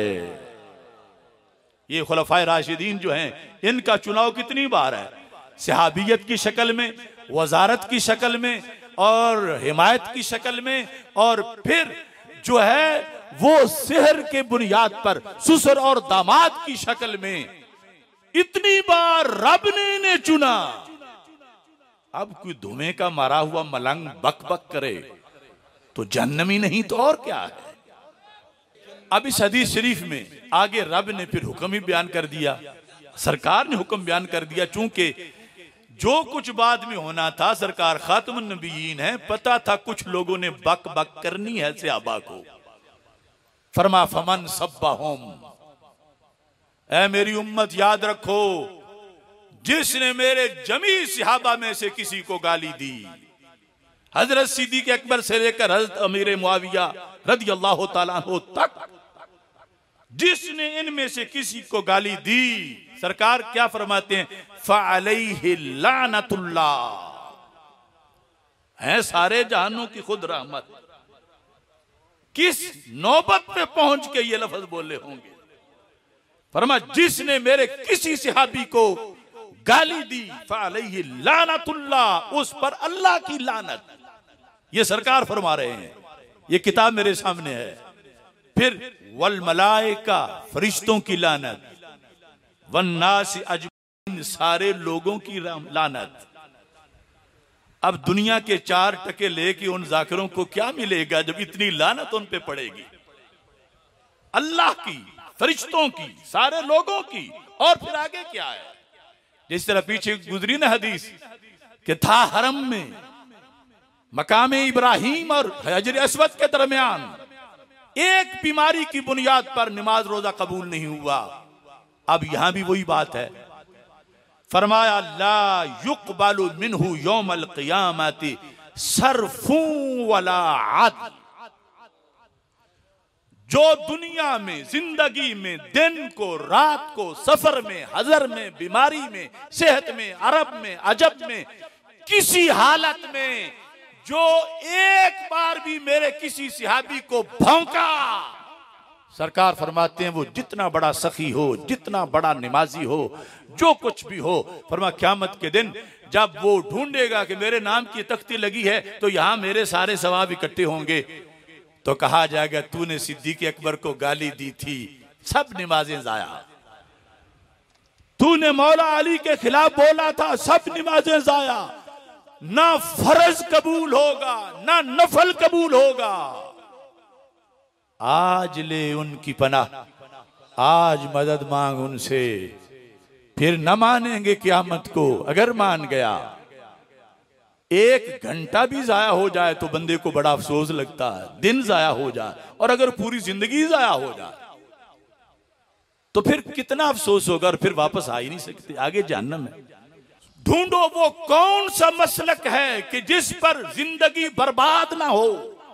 [SPEAKER 1] ये खुलफाए राशिदीन जो हैं, इनका चुनाव कितनी बार है? सहाबियत की शक्ल में, वजारत की शक्ल में और हिमायत की शक्ल में, और फिर जो है वो सिहर के बुनियाद पर ससुर और दामाद की शक्ल में। इतनी बार रब ने इन्हें चुना। अब कोई धुएं का मारा हुआ मलंग बक बक करे तो जहन्नमी नहीं तो और क्या है। अब इस हदीस शरीफ में आगे रब ने फिर हुक्म ही बयान कर दिया, सरकार ने हुक्म बयान कर दिया। चूंकि जो कुछ बाद में होना था, सरकार खातमुन नबीयीन है, पता था कुछ लोगों ने बक बक करनी है सहाबा को। फरमा फमन सब्बाहुम, ऐ मेरी उम्मत याद रखो, जिसने मेरे जमी सहाबा में से किसी को गाली दी, हजरत सिद्दीक अकबर से लेकर हजरत अमीर मुआविया रदियल्लाहु ताला अन्हु तक, जिसने इनमें से किसी को गाली दी, सरकार क्या फरमाते हैं? फ़अलैहि लानतुल्लाह, है सारे जहानों की खुद रहमत। किस नौबत पे पहुंच के ये लफ्ज बोले होंगे? फरमा जिसने मेरे किसी सहाबी को गाली दी, फ़अलैहि लानतुल्लाह, उस पर अल्लाह की लानत। ये सरकार फरमा रहे हैं, ये किताब मेरे सामने है। फिर वल मलाइका, फरिश्तों की लानत, वन्नास अजमईन, सारे लोगों की लानत। अब दुनिया के 4 टके लेके उन जाकिरों को क्या मिलेगा जब इतनी लानत उन पे पड़ेगी? अल्लाह की, फरिश्तों की, सारे लोगों की, और फिर आगे क्या है? जिस तरह पीछे गुजरी ना हदीस कि था हरम में मकाम इब्राहिम और हजर अस्वद के दरमियान एक बीमारी की बुनियाद पर नमाज रोजा कबूल नहीं हुआ। अब यहां भी वही बात है। फरमाया ला युक़बलु मिन्हु यौमल क़ियामति सर्फू वला अदल, जो दुनिया में जिंदगी में दिन को रात को, सफर में, हजर में, बीमारी में, सेहत में, अरब में, अजब में, किसी हालत में जो एक बार भी मेरे किसी सहाबी को भौंका, सरकार फरमाते हैं वो जितना बड़ा सखी हो, जितना बड़ा नमाजी हो, जो कुछ भी हो, फरमा क़यामत के दिन जब वो ढूंढेगा कि मेरे नाम की तख्ती लगी है तो यहां मेरे सारे सवाब इकट्ठे होंगे, तो कहा जाएगा तूने सिद्दीक अकबर को गाली दी थी, सब नमाजें जाया। तूने मौला अली के खिलाफ बोला था, सब नमाजें जाया। ना फर्ज कबूल होगा, ना नफल कबूल होगा। आज ले उनकी पनाह, आज मदद मांग उनसे, फिर न मानेंगे क़यामत को। अगर मान गया, 1 घंटा भी जाया हो जाए तो बंदे को बड़ा अफसोस लगता है, दिन जाया हो जाए, और अगर पूरी जिंदगी जाया हो जाए तो फिर कितना अफसोस होगा, और फिर वापस आ ही नहीं सकते, आगे जहन्नम है। ढूंढो वो कौन सा मसलक है कि जिस पर जिंदगी बर्बाद ना हो।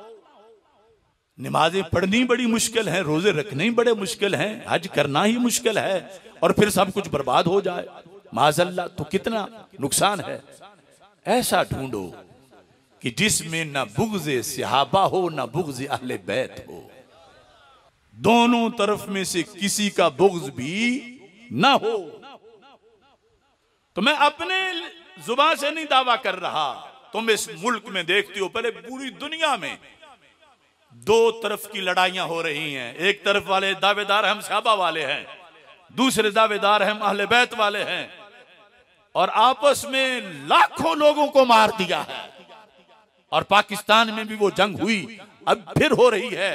[SPEAKER 1] नमाजें पढ़नी बड़ी मुश्किल है, रोजे रखने ही बड़े मुश्किल हैं, हज करना ही मुश्किल है, और फिर सब कुछ बर्बाद हो जाए माज़अल्लाह, तो कितना नुकसान है। ऐसा ढूंढो कि जिसमें ना बुग़्ज़े सहाबा हो, ना बुग़्ज़े अहले बैत हो, दोनों तरफ में से किसी का बुग़्ज़ भी ना हो। तो मैं अपने जुबान से नहीं दावा कर रहा, तुम इस मुल्क में देखते हो, पहले पूरी दुनिया में 2 तरफ की लड़ाइयां हो रही हैं। एक तरफ वाले दावेदार हम सहाबा वाले हैं, दूसरे दावेदार हम अहले बैत वाले हैं, और आपस में लाखों लोगों को मार दिया है। और पाकिस्तान में भी वो जंग हुई, अब फिर हो रही है।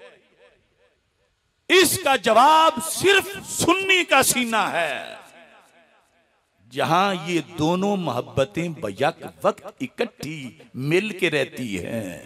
[SPEAKER 1] इसका जवाब सिर्फ सुन्नी का सीना है, जहां ये दोनों मोहब्बतें बयक वक्त इकट्ठी मिल के रहती हैं।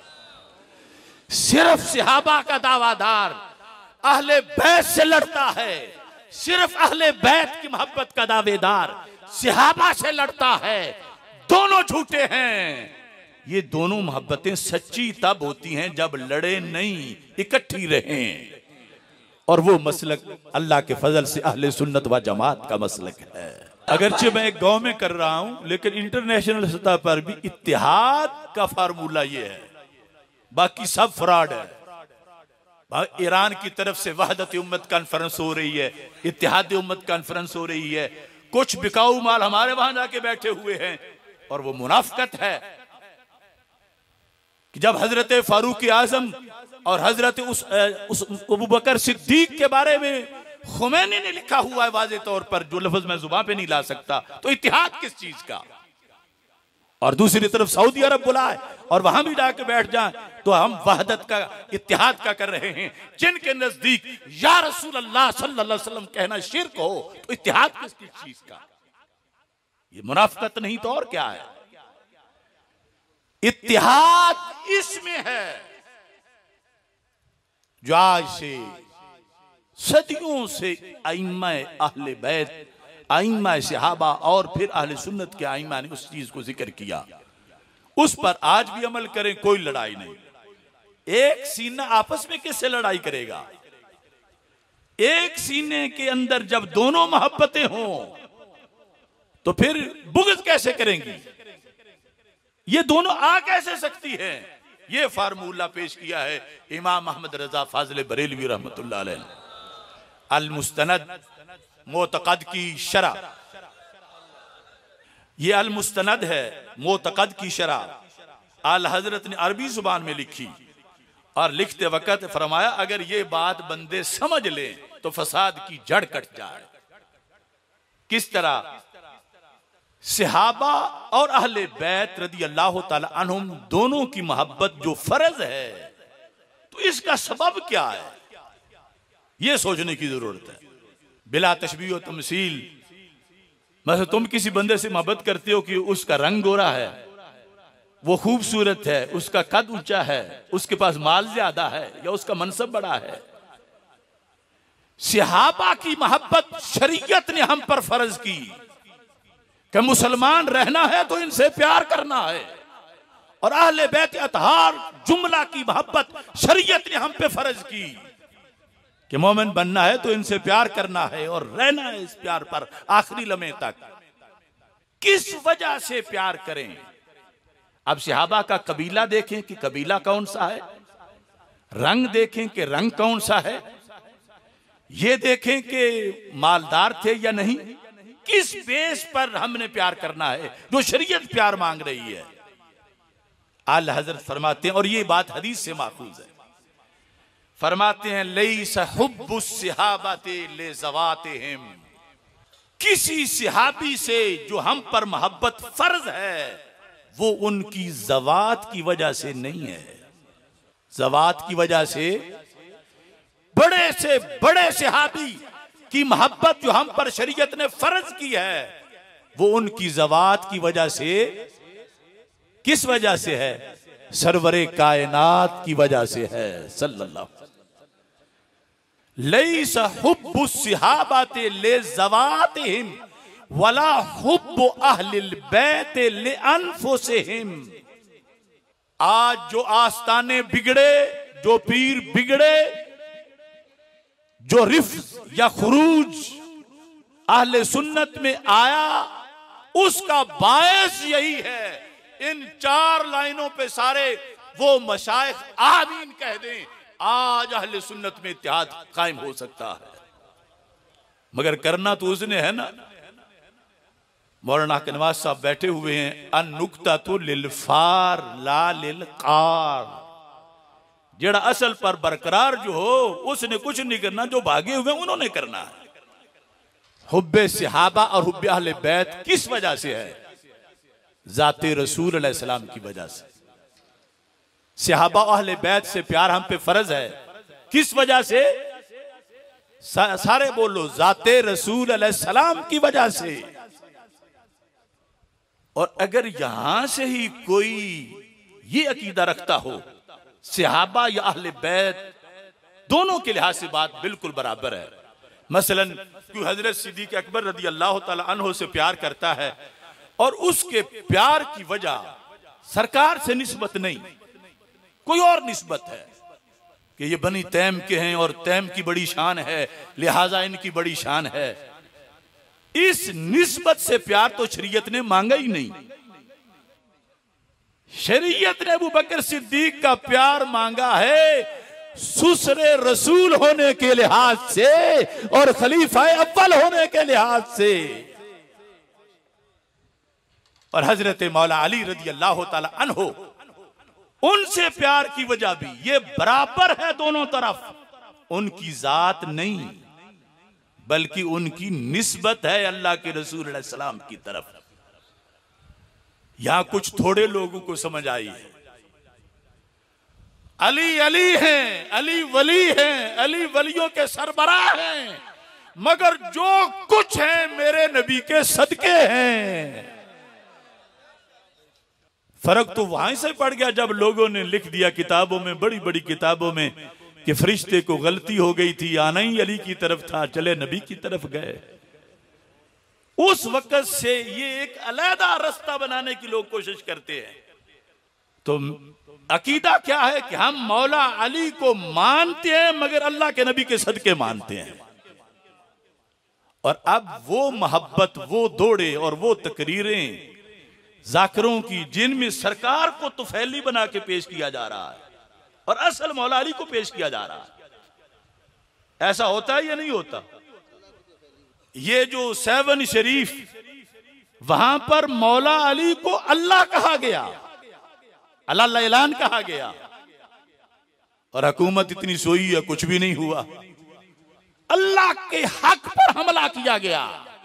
[SPEAKER 1] सिर्फ सहाबा का दावादार अहले बैत से लड़ता है, सिर्फ अहले बैत की मोहब्बत का दावेदार सहाबा से लड़ता है। दोनों झूठे हैं। ये दोनों मोहब्बतें सच्ची तब होती हैं जब लड़े नहीं, इकट्ठी रहें। और वो मसलक अल्लाह के फजल से अहले सुन्नत व जमात का मसलक है। अगरचे मैं एक गांव में कर रहा हूं, लेकिन इंटरनेशनल सतह पर भी इत्तिहाद का फार्मूला ये है, बाकी सब फ्रॉड है। ईरान की तरफ से वहदत उम्मत कॉन्फ्रेंस हो रही है, इत्तिहाद उम्मत कॉन्फ्रेंस हो रही है, कुछ बिकाऊ माल हमारे वहां जाके बैठे हुए हैं। और वो मुनाफकत है कि जब हजरत फारूक आजम और हजरत उस अबू बकर सिद्दीक के बारे में खुमैनी ने लिखा हुआ है वाज़े तौर पर, जो लफ्ज मैं जुबान पे नहीं ला सकता, तो इत्तिहाद किस चीज का। और दूसरी तरफ सऊदी अरब बुलाए और वहां भी जाके बैठ जाए, तो हम वहदत का, इत्तिहाद का कर रहे हैं। जिनके नजदीक या रसूल अल्लाह सल्लल्लाहु अलैहि वसल्लम कहना शिर्क हो, तो इत्तिहाद किस चीज का। ये मुनाफकत नहीं तो और क्या है। इत्तिहाद इसमें है जो आज से सदियों से आइम्मा अहले बैत, आइम्मा सहाबा और फिर अहले सुन्नत के आइम्मा ने उस चीज को जिक्र किया, उस पर आज भी अमल करें, कोई लड़ाई नहीं। एक सीना आपस में किससे लड़ाई करेगा। एक सीने के अंदर जब दोनों मोहब्बतें हों तो फिर बुग़्ज़ कैसे करेंगी, ये दोनों आ कैसे सकती है। ये फार्मूला पेश किया है इमाम अहमद रजा फाजिल बरेलवी रहमतुल्लाह अलैह, अल मुस्तनद मोतकद की शरह। ये अल मुस्तनद है मोतकद की शरह। आला हजरत ने अरबी जुबान में लिखी और लिखते वक्त फरमाया, अगर ये बात बंदे समझ ले तो फसाद की जड़ कट जाए। किस तरह। सहाबा और अहले बैत रदी अल्लाह ताला अन्हुम दोनों की मोहब्बत जो फर्ज है, तो इसका सबब क्या है, यह सोचने की जरूरत है। बिला तशबीह व तमसील, मतलब तुम किसी बंदे से मोहब्बत करते हो कि उसका रंग गोरा है, वो खूबसूरत है, उसका कद ऊंचा है, उसके पास माल ज्यादा है या उसका मनसब बड़ा है। सहाबा की मोहब्बत शरीयत ने हम पर फर्ज की कि मुसलमान रहना है तो इनसे प्यार करना है। और अहले बैत अतहार जुमला की मोहब्बत शरीयत ने हम पे फर्ज की कि मोमिन बनना है तो इनसे प्यार करना है और रहना है इस प्यार पर आखिरी लम्हे तक। किस वजह से प्यार करें। अब सहाबा का कबीला देखें कि कबीला कौन सा है, रंग देखें कि रंग कौन सा है, ये देखें कि मालदार थे या नहीं। किस बेस पर हमने प्यार करना है जो शरीयत प्यार मांग रही है। आला हजरत फरमाते हैं, और ये बात हदीस से माखूज है, फरमाते हैं लैसा हुब्बुस सहाबाते ले ज़वातिहिम, किसी सहाबी से जो हम पर मोहब्बत फर्ज है वो उनकी ज़वात की वजह से नहीं है। ज़वात की वजह से बड़े सहाबी की मोहब्बत जो हम पर शरीयत ने फर्ज की है वो उनकी ज़वात की वजह से, किस वजह से है, सरवरे कायनात की वजह से है सल्लल्लाहु। लैसा हुब्बुस सहाबाते ले ज़वातिहिम वला हुब्बु अहलिल बैत ले अनफुसिहिम। आज जो आस्ताने बिगड़े, जो पीर बिगड़े, जो रिफ या खुरूज अहले सुन्नत में आया, उसका बायस यही है। इन 4 लाइनों पे सारे वो मशाइख आमीन कह दें, आज अहले सुन्नत में इत्तेहाद कायम हो सकता है। मगर करना तो उसने है ना। मौलाना कनवाज साहब बैठे हुए हैं, अन नुक्ता तो लिलफार ला लिलकार, जेड़ा असल पर बरकरार जो हो उसने कुछ नहीं करना, जो भागे हुए उन्होंने करना है। हुब्बे सहाबा और हुब्बे अहले बैत किस वजह से है, जाते रसूल अलैहि सलाम की वजह से। सहाबा और अहले बैत से प्यार हम पे फर्ज है, किस वजह से, सारे बोलो, जाते रसूल अलैहि सलाम की वजह से। और अगर यहां से ही कोई ये अकीदा रखता हो सहाबा या अहले बैत दोनों के लिहाज से बात बिल्कुल बराबर है। मसलन क्यों हजरत सिद्दीक अकबर रदी अल्लाह ताला अन्हो से प्यार करता है और उसके प्यार की वजह सरकार से निस्बत नहीं, कोई और निस्बत है कि ये बनी तैम के हैं और तैम की बड़ी शान है, लिहाजा इनकी बड़ी शान है। इस निस्बत से प्यार तो शरीयत ने मांगा ही नहीं। शरीयत ने अबू बकर सिद्दीक का प्यार मांगा है सुसरे रसूल होने के लिहाज से और खलीफा अव्वल होने के लिहाज से। और हजरत मौला अली रजी अल्लाह ताला अन्हो, उनसे प्यार की वजह भी ये बराबर है दोनों तरफ, उनकी जात नहीं बल्कि उनकी निस्बत है अल्लाह के रसूल अलैहि सलाम की तरफ। यहां कुछ थोड़े लोगों को समझ आई है, अली अली हैं, अली वली हैं, अली वलियों के सरबराह हैं, मगर जो कुछ है मेरे नबी के सदके हैं। फर्क तो वहां से पड़ गया जब लोगों ने लिख दिया किताबों में, बड़ी बड़ी किताबों में, कि फरिश्ते को गलती हो गई थी, आना ही अली की तरफ था, चले नबी की तरफ गए। उस वक्त से ये एक अलहदा रास्ता बनाने की लोग कोशिश करते हैं। तो अकीदा क्या है कि हम मौला अली को मानते हैं मगर अल्लाह के नबी के सदके मानते हैं। और अब वो मोहब्बत, वो दौड़े और वो तकरीरें जाकिरों की जिनमें सरकार को तुफैली बना के पेश किया जा रहा है और असल मौला अली को पेश किया जा रहा है, ऐसा होता है या नहीं होता? ये जो 7 शरीफ, वहां पर मौला अली को अल्लाह कहा गया, अल्लाह ऐलान कहा गया, और हुकूमत इतनी सोई है, कुछ भी नहीं हुआ। अल्लाह के हक पर हमला किया गया,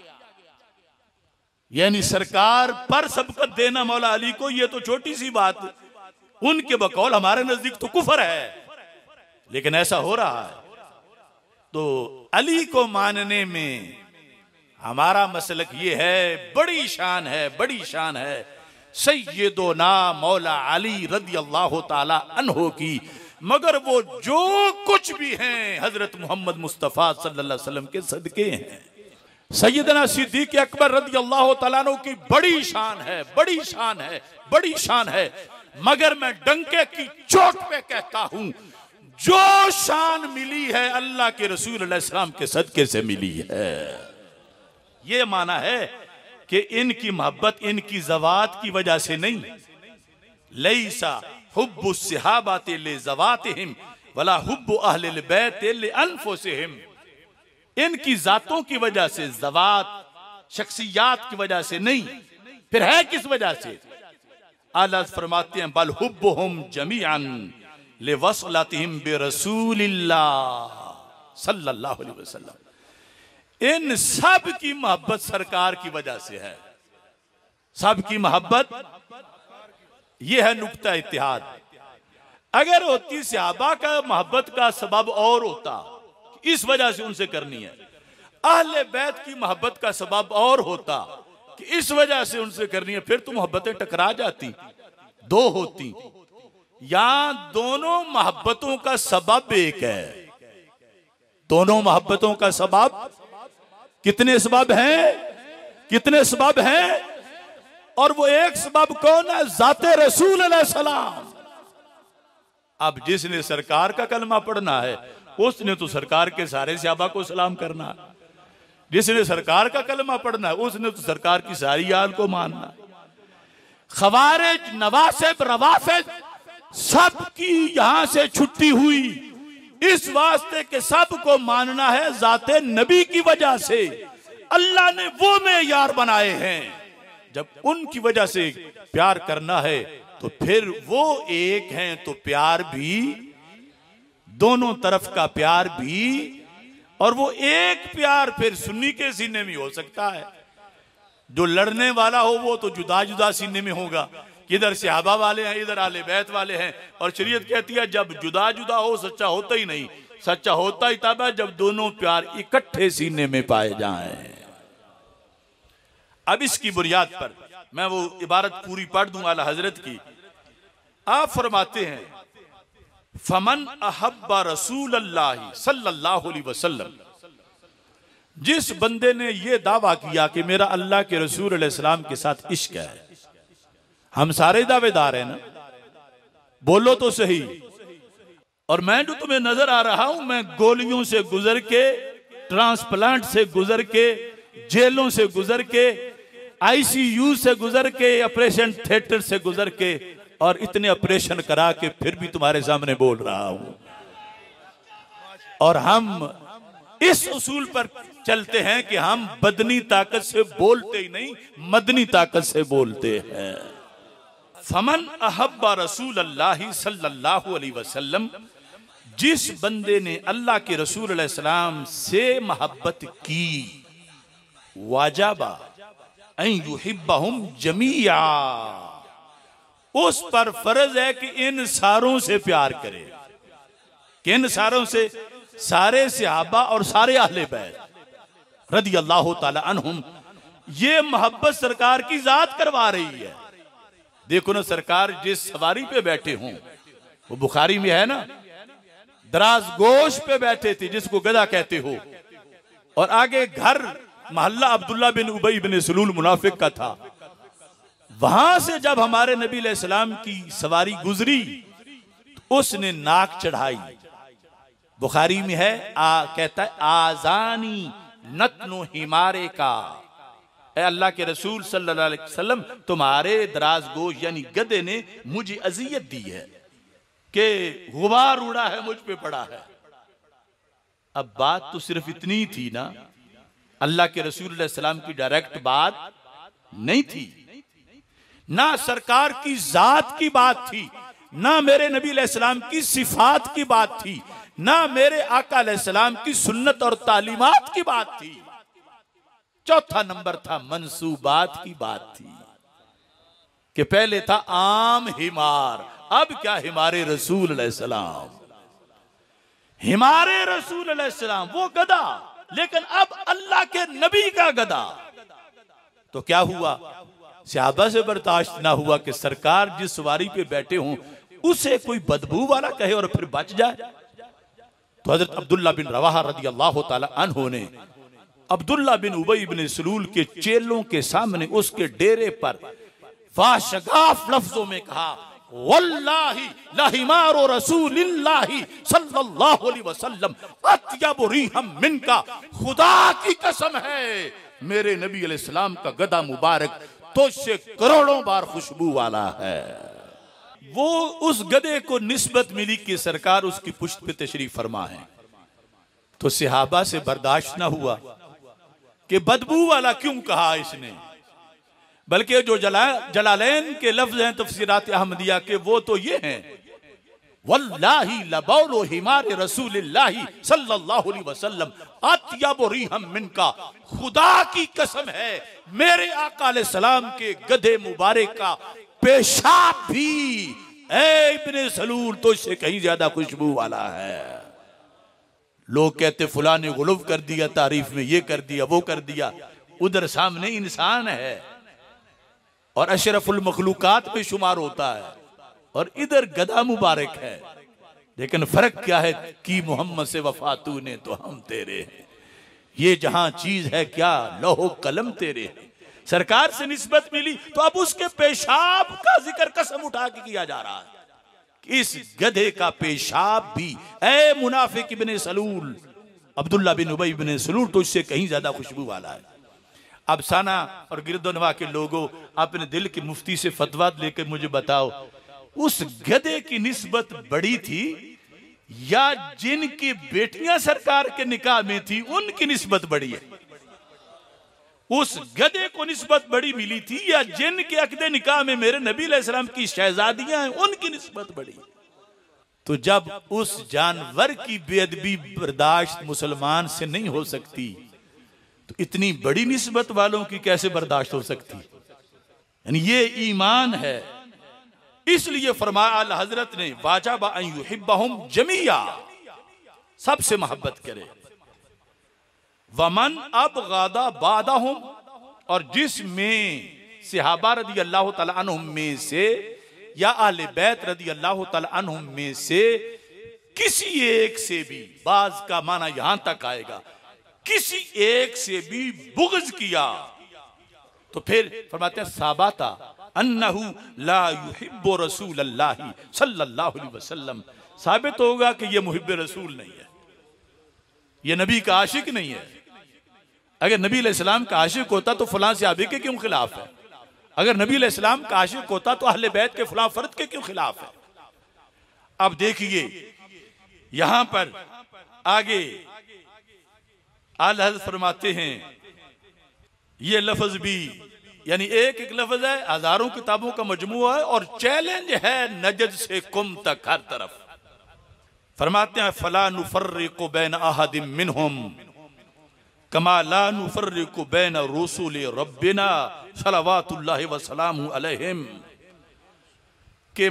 [SPEAKER 1] यानी सरकार पर सबकत देना मौला अली को, ये तो छोटी सी बात, उनके बकौल हमारे नजदीक तो कुफर है, लेकिन ऐसा हो रहा है। तो अली को मानने में हमारा मसलक ये है, बड़ी शान है, बड़ी शान है सैयदोना मौला अली रज़ी अल्लाह ताला अन्हो की, मगर वो जो कुछ भी हैं हजरत मोहम्मद मुस्तफ़ा सल्लल्लाहु अलैहि वसल्लम के सदके हैं। सैयदना सिद्दीक़ अकबर रज़ी अल्लाह ताला अन्हु की बड़ी शान है, बड़ी शान है, बड़ी शान है, मगर मैं डंके की चोट पे कहता हूं, जो शान मिली है अल्लाह के रसूल अलैहि सलाम के सदके से मिली है। ये माना है कि इनकी मोहब्बत इनकी ज़वात की वजह से नहीं, लैसा हुब्बु सहाबाति ले ज़वातिहिम वला हुब्बु अहलिल बैत ले अनफुसिहिम, इनकी जातों की वजह से, ज़वात शख्सियात की वजह से नहीं, फिर है किस वजह से? आला फरमाते हैं बल हुब्बुहुम जमीअन ले वसलतिहिम बिरसूलिल्लाह सल्लल्लाहु अलैहि वसल्लम, इन सब की मोहब्बत सरकार की वजह से है, सब की मोहब्बत। यह है नुक्ता इत्तिहाद। अगर होती सहाबा का मोहब्बत का सबब और होता, इस वजह से उनसे करनी है, अहले बैत की मोहब्बत का सबब और होता कि इस वजह से उनसे करनी है, फिर तो मोहब्बतें टकरा जाती, दो होती। यहां दोनों मोहब्बतों का सबब एक है, दोनों मोहब्बतों का सबब कितने सबब हैं, कितने सबब हैं? और वो एक सबब कौन है? ज़ाते रसूल अलैहि सलाम। अब जिसने सरकार का कलमा पढ़ना है उसने तो सरकार के सारे सहाबा को सलाम करना है, जिसने सरकार का कलमा पढ़ना है उसने तो सरकार की सारी आल को मानना है। खवारिज, नवासिब, रवाफिद सबकी यहां से छुट्टी हुई इस वास्ते के सबको मानना है जाते नबी की वजह से। अल्लाह ने वो मेयार बनाए हैं, जब उनकी वजह से प्यार करना है तो फिर वो एक हैं, तो प्यार भी दोनों तरफ का प्यार भी, और वो एक प्यार फिर सुन्नी के सीने में हो सकता है, जो लड़ने वाला हो वो तो जुदा जुदा सीने में होगा, इधर सहाबा वाले हैं, इधर आले बैत वाले हैं। और शरीयत कहती है जब जुदा जुदा हो सच्चा होता ही नहीं, सच्चा होता ही तब है जब दोनों प्यार इकट्ठे सीने में पाए जाएं। अब इसकी बुनियाद पर मैं वो इबारत पूरी पढ़ दूं आला हजरत की। आप फरमाते हैं फमन अहब्बा रसूल अल्लाह सल्लल्लाहु अलैहि वसल्लम, जिस बंदे ने ये दावा किया कि मेरा अल्लाह के रसूल अलैहि सलाम के साथ इश्क है, हम सारे दावेदार हैं ना, बोलो तो सही। और मैं जो तुम्हें नजर आ रहा हूं, मैं गोलियों से गुजर के, ट्रांसप्लांट से गुजर के, जेलों से गुजर के, आईसीयू से गुजर के, ऑपरेशन थिएटर से गुजर के, और इतने ऑपरेशन करा के फिर भी तुम्हारे सामने बोल रहा हूं। और हम इस उसूल पर चलते हैं कि हम बदनी ताकत से बोलते ही नहीं, मदनी ताकत से बोलते हैं। फमन अहब्बा रसूल अल्लाह सल्लल्लाहु अलैहि वसल्लम, जिस बंदे ने अल्लाह के रसूल अलैहि सलाम से मोहब्बत की, वाजबा अन युहिब्बहुम जमीआ, उस पर फर्ज है कि इन सारों से प्यार करे। किन सारों से? सारे सहाबा और सारे अहले बैत रदी अल्लाह ताला अन्हुम। ये मोहब्बत सरकार की जात करवा रही है। देखो ना, सरकार जिस सवारी पे बैठे हों, वो बुखारी में है ना, दराज गोश पे बैठे थे जिसको गदा कहते हो, और आगे घर मोहल्ला अब्दुल्ला बिन उबई बिन सलूल मुनाफिक का था। वहां से जब हमारे नबी अलैहि सलाम की सवारी गुजरी तो उसने नाक चढ़ाई। बुखारी में है, कहता है आजानी नतनो हिमारे का, ए अल्लाह के रसूल सल्लल्लाहु अलैहि वसल्लम, तुम्हारे दराज गोश यानी गधे ने मुझे अजियत दी है कि गुबार उड़ा है, मुझ पे पड़ा है। अब बात तो सिर्फ इतनी थी ना, अल्लाह के रसूल अलैहि सलाम की डायरेक्ट बात नहीं थी, ना सरकार की जात की बात थी, ना मेरे नबी अलैहि सलाम की सिफात की बात थी, ना मेरे आका अलैहि सलाम की सुन्नत और तालीमात की बात थी। चौथा नंबर था मंसूबात की बात थी कि पहले था आम हिमार, अब क्या हिमारे रसूल अलैहि सलाम, हिमारे रसूल अलैहि सलाम, वो गधा, लेकिन अब अल्लाह के नबी का गधा। तो क्या हुआ? सहाबा से बर्दाश्त ना हुआ कि सरकार जिस सवारी पे बैठे हों उसे कोई बदबू वाला कहे और फिर बच जाए। तो हजरत अब्दुल्ला बिन रवाहा रदी अल्लाह ताला अन्हु ने अब्दुल्ला बिन उबई बिन सलूल के चेलों के सामने उसके डेरे पर वाशगाफ लफ्जों में कहा, वल्लाही लहिमारो रसूलिल्लाही सल्लल्लाहु अलैहि वसल्लम अत्यबु रिहम मिनका, खुदा की कसम है मेरे नबी अलैहि सलाम का गदा मुबारक तुझसे करोड़ों बार खुशबू वाला है। वो उस गधे को निस्बत मिली कि सरकार उसकी पुश्त पे तशरीफ फरमा है। तो सहाबा से बर्दाश्त ना हुआ कि बदबू वाला क्यों कहा इसने, बल्कि जो जलालैन के लफ्ज हैं तफसीरात अहमदिया के, वो तो ये हैं, वल्लाही लबौलो हिमारे रसूलिल्लाही सल्लल्लाहु अलैहि वसल्लम अत्यबु रिहम मिनका, खुदा की कसम है मेरे आका अलैहि सलाम के गधे मुबारक का पेशाब भी ए इब्ने सलूल तुझसे कहीं ज्यादा खुशबू वाला है। लोग कहते फुला ने गुलूब कर दिया, तारीफ में ये कर दिया, वो कर दिया। उधर सामने इंसान है और अशरफुल मखलूकात में शुमार होता है, और इधर गधा मुबारक है। लेकिन फर्क क्या है कि मोहम्मद से वफा तूने तो हम तेरे हैं, ये जहां चीज है क्या लौह कलम तेरे हैं। सरकार से निस्बत मिली तो अब उसके पेशाब का जिक्र कसम उठा के किया जा रहा है कि इस गधे का पेशाब भी ए मुनाफिक इब्ने सलूल अब्दुल्ला बिन उबई बिन सलूल तो इससे कहीं ज्यादा खुशबू वाला है। अब साना और गिरदोनवा के लोगों, अपने दिल के मुफ्ती से फतवा लेकर मुझे बताओ, उस गधे की निस्बत बड़ी थी या जिनकी बेटियां सरकार के निकाह में थी उनकी निस्बत बड़ी है? उस गधे को निस्बत बड़ी मिली थी या जिनके अक़दे निकाह में मेरे नबी अलैहिस्सलाम की शहजादियां हैं उनकी निस्बत बड़ी? तो जब उस जानवर की बेअदबी बर्दाश्त मुसलमान से नहीं हो सकती तो इतनी बड़ी निस्बत वालों की कैसे बर्दाश्त हो सकती? यानी ये ईमान है। इसलिए फरमाया आला हजरत ने वाजबा अन युहिब्बहुम जमीआ, सबसे मोहब्बत करे। वमन अब गादा बादहुम, और जिसमें सहाबा रदी अल्लाह तआला अन्हुम में से या आले बैत रदी अल्लाह तआला अन्हुम में से किसी एक से भी, बाज का माना यहां तक आएगा, किसी एक से भी बुग़्ज़ किया तो फिर फरमाते हैं साबाता अन्नहु ला युहिब्बु रसूलल्लाहि सल्लल्लाहु अलैहि वसल्लम, साबित होगा कि यह मुहिब्ब रसूल नहीं है, यह नबी का आशिक नहीं है। अगर नबी अलैहिस्सलाम का आशिक होता तो फलां सहाबी के क्यों खिलाफ है? अगर नबी अलैहिस्सलाम का आशिक होता तो अहले बैत के फलां फर्द के क्यों खिलाफ है? अब देखिए यहां पर आगे आला हज़रत फरमाते हैं, ये लफ्ज भी यानी एक एक लफ्ज है, हजारों किताबों का मजमूआ है और चैलेंज है नजद से कुम तक हर तरफ। फरमाते हैं फला नुफर्रिकु बैन अहदिम मिनहुम कमा ला नुफर्रिकु बैन रुसूलि रब्बिना सलवातुल्लाहि व सलामु अलैहिम, के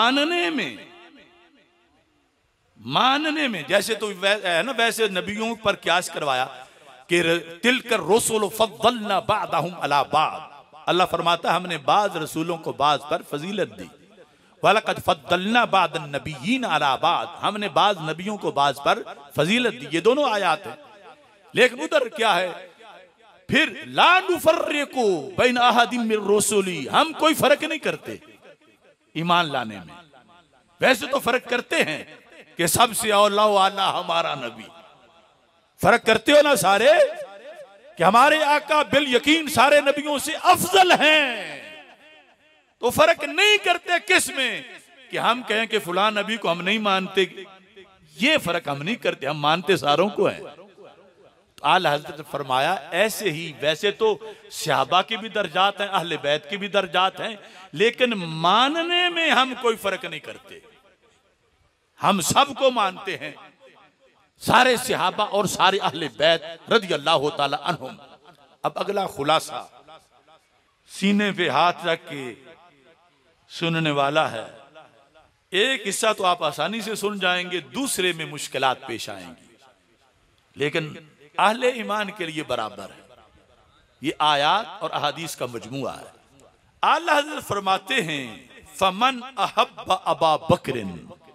[SPEAKER 1] मानने में जैसे तो है ना, वैसे नबियों पर क्यास करवाया कि तिलकर रसूल फद्दलना बादहुम अला बाद। अल्लाह फरमाता है हमने बाज रसूलों को बाज पर फजीलत दी, वलक़द फद्दलना बाद नबिय्यीन अला बाद, हमने बाज नबियों को बाज पर फजीलत दी। ये दोनों आयात हैं। लेकिन उधर क्या है फिर, ला नुफर्रिकु बैन अहदिम मिन रुसूली, हम कोई फर्क नहीं करते ईमान लाने में। वैसे तो फर्क करते हैं कि सबसे औला वाला हमारा नबी, फर्क करते हो ना सारे कि हमारे आका बिल यकीन सारे नबियों से अफजल हैं, तो फर्क नहीं करते किस में कि हम कहें कि फुलां नबी को हम नहीं मानते, ये फर्क हम नहीं करते, हम मानते सारों को है। तो आला हज़रत ने फरमाया ऐसे ही वैसे तो सहाबा की भी दर्जात हैं, अहले बैत की भी दर्जात हैं, लेकिन मानने में हम कोई फर्क नहीं करते, हम सबको मानते हैं, सारे सहाबा और सारे अहले बैत रज़ियल्लाहु ताला अन्हुम। अब अगला खुलासा सीने पे हाथ रख के सुनने वाला है। एक हिस्सा तो आप आसानी से सुन जाएंगे, दूसरे में मुश्किलात पेश आएंगी, लेकिन अहले ईमान के लिए बराबर है। ये आयात और अहादीस का मजमुआ है। आला हज़रत फरमाते हैं फमन अहब्ब अबा बकरिन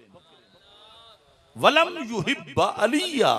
[SPEAKER 1] वलम युहिब्ब अलिया,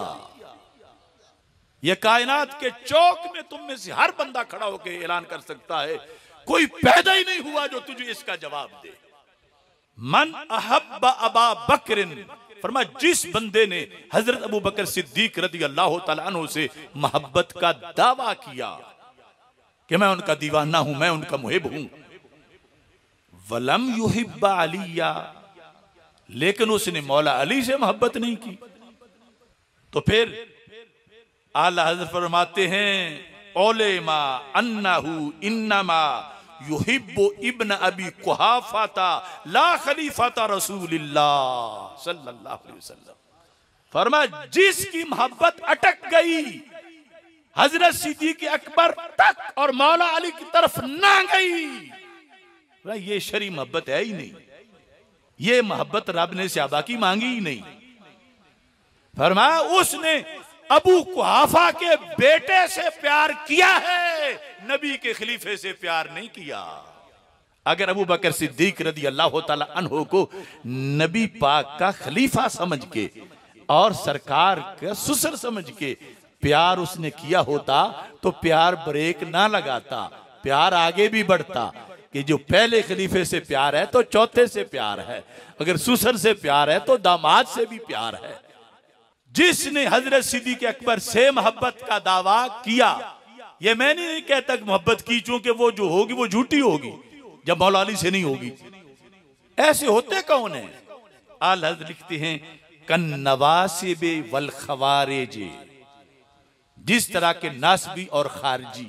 [SPEAKER 1] यह कायनात के चौक में तुम में से हर बंदा खड़ा होकर ऐलान कर सकता है, कोई पैदा ही नहीं हुआ जो तुझे इसका जवाब दे। मन अहब्ब अबा बकरिन, फरमा जिस बंदे ने हजरत अबू बकर सिद्दीक रज़ियल्लाहु ताला अन्हु से मोहब्बत का दावा किया कि मैं उनका दीवाना हूं, मैं उनका मुहिब हूं, वलम युहिब्ब अलिया, लेकिन उसने मौला अली से मोहब्बत नहीं की, तो फिर आला हज़रत फरमाते हैं औलेमा अन्नहु इन्नमा युहिब्बु इब्न अबी कुहाफाता ला खलीफाता रसूलिल्लाह सल्लल्लाहु अलैहि वसल्लम। फरमा जिसकी मोहब्बत अटक गई हजरत सिद्दीक अकबर तक और मौला अली की तरफ ना गई, ये शरी मोहब्बत है ही नहीं, ये मोहब्बत रब ने सहाबा की मांगी ही नहीं। फरमाया उसने अबू कुहाफा के बेटे से प्यार किया है, नबी के खलीफे से प्यार नहीं किया। अगर अबू बकर सिद्दीक रज़ियल्लाहु ताला अन्हु को नबी पाक का खलीफा समझ के और सरकार का ससुर समझ के प्यार उसने किया होता तो प्यार ब्रेक ना लगाता, प्यार आगे भी बढ़ता कि जो पहले खलीफे से प्यार है तो चौथे से प्यार है, अगर ससुर से प्यार है तो दामाद से भी प्यार है। जिसने हजरत सिद्दीक अकबर से मोहब्बत का दावा किया, ये मैं नहीं कहता कि मोहब्बत की, चूंकि वो जो होगी वो झूठी होगी जब मौला अली से नहीं होगी। ऐसे होते कौन है? आला हज़रत लिखते हैं कन नवासिबे वल खवारिजे, जिस तरह के नासबी और खारजी,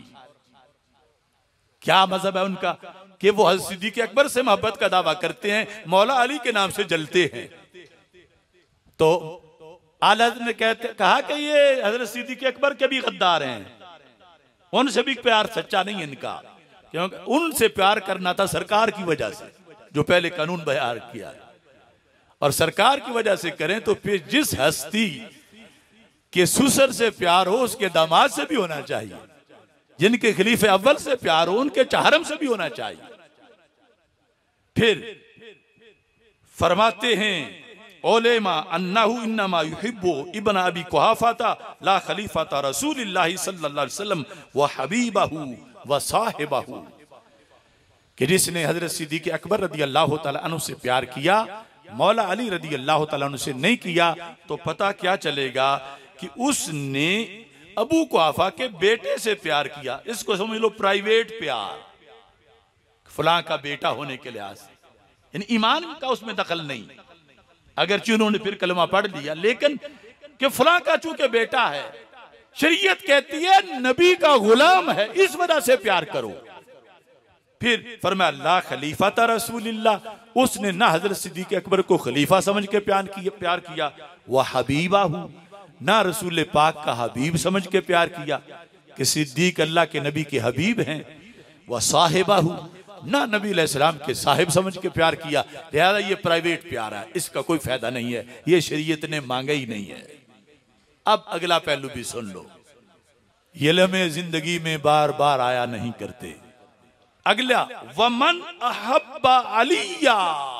[SPEAKER 1] क्या मजहब है उनका कि वो हज़रत सिद्दीक अकबर से मोहब्बत का दावा करते हैं, मौला अली के नाम से जलते हैं। तो आला हज़रत ने कहा कि ये हज़रत सिद्दीक अकबर के भी गद्दार हैं, उनसे भी प्यार सच्चा नहीं है इनका, क्योंकि उनसे प्यार करना था सरकार की वजह से जो पहले कानून बयान किया है, और सरकार की वजह से करें तो फिर जिस हस्ती के ससुर से प्यार हो उसके दामाद से भी होना चाहिए, जिनके खलीफे अव्वल से प्यार हो उनके चाहरम से भी होना चाहिए। फिर फरमाते हैं ओलेमा अन्नहु इन्नमा युहिब्बु इब्न अबी कुहाफाता ला खलीफाता रसूलिल्लाह सल्लल्लाहु अलैहि वसल्लम व हबीबहु व साहिबहु, कि जिसने हजरत सिद्दीक अकबर रदी अल्लाह तआला अन्हु से प्यार किया, मौला अली रदी अल्लाह तआला अन्हु से नहीं किया, तो पता क्या चलेगा कि उसने अबू कुहाफा के बेटे से प्यार किया। इसको समझ लो प्राइवेट प्यार, फलां का बेटा होने के लिहाज से, यानी ईमान का उसमें दखल नहीं। अगर उन्होंने फिर कलमा पढ़ लिया, लेकिन कि फलां का चूंकि बेटा है, शरीयत कहती है नबी का गुलाम है, इस वजह से प्यार करो। फिर फरमाया ला खलीफा ता रसूलिल्लाह, उसने ना हजरत सिद्दीक अकबर को खलीफा समझ के प्यार किया, वह हबीबा हूं, ना रसूल पाक का हबीब समझ के प्यार किया कि सिद्दीक अल्लाह के नबी के हबीब हैं। वह साहिबा हूं, ना नबी अलैहिस्सलाम के साहिब समझ के प्यार किया। लिहाजा ये प्राइवेट प्यार है, इसका कोई फायदा नहीं है, ये शरीयत ने मांगा ही नहीं है। अब अगला पहलू भी सुन लो, ये लम्हे जिंदगी में बार बार आया नहीं करते। अगला वमन अहब्बा अलिया,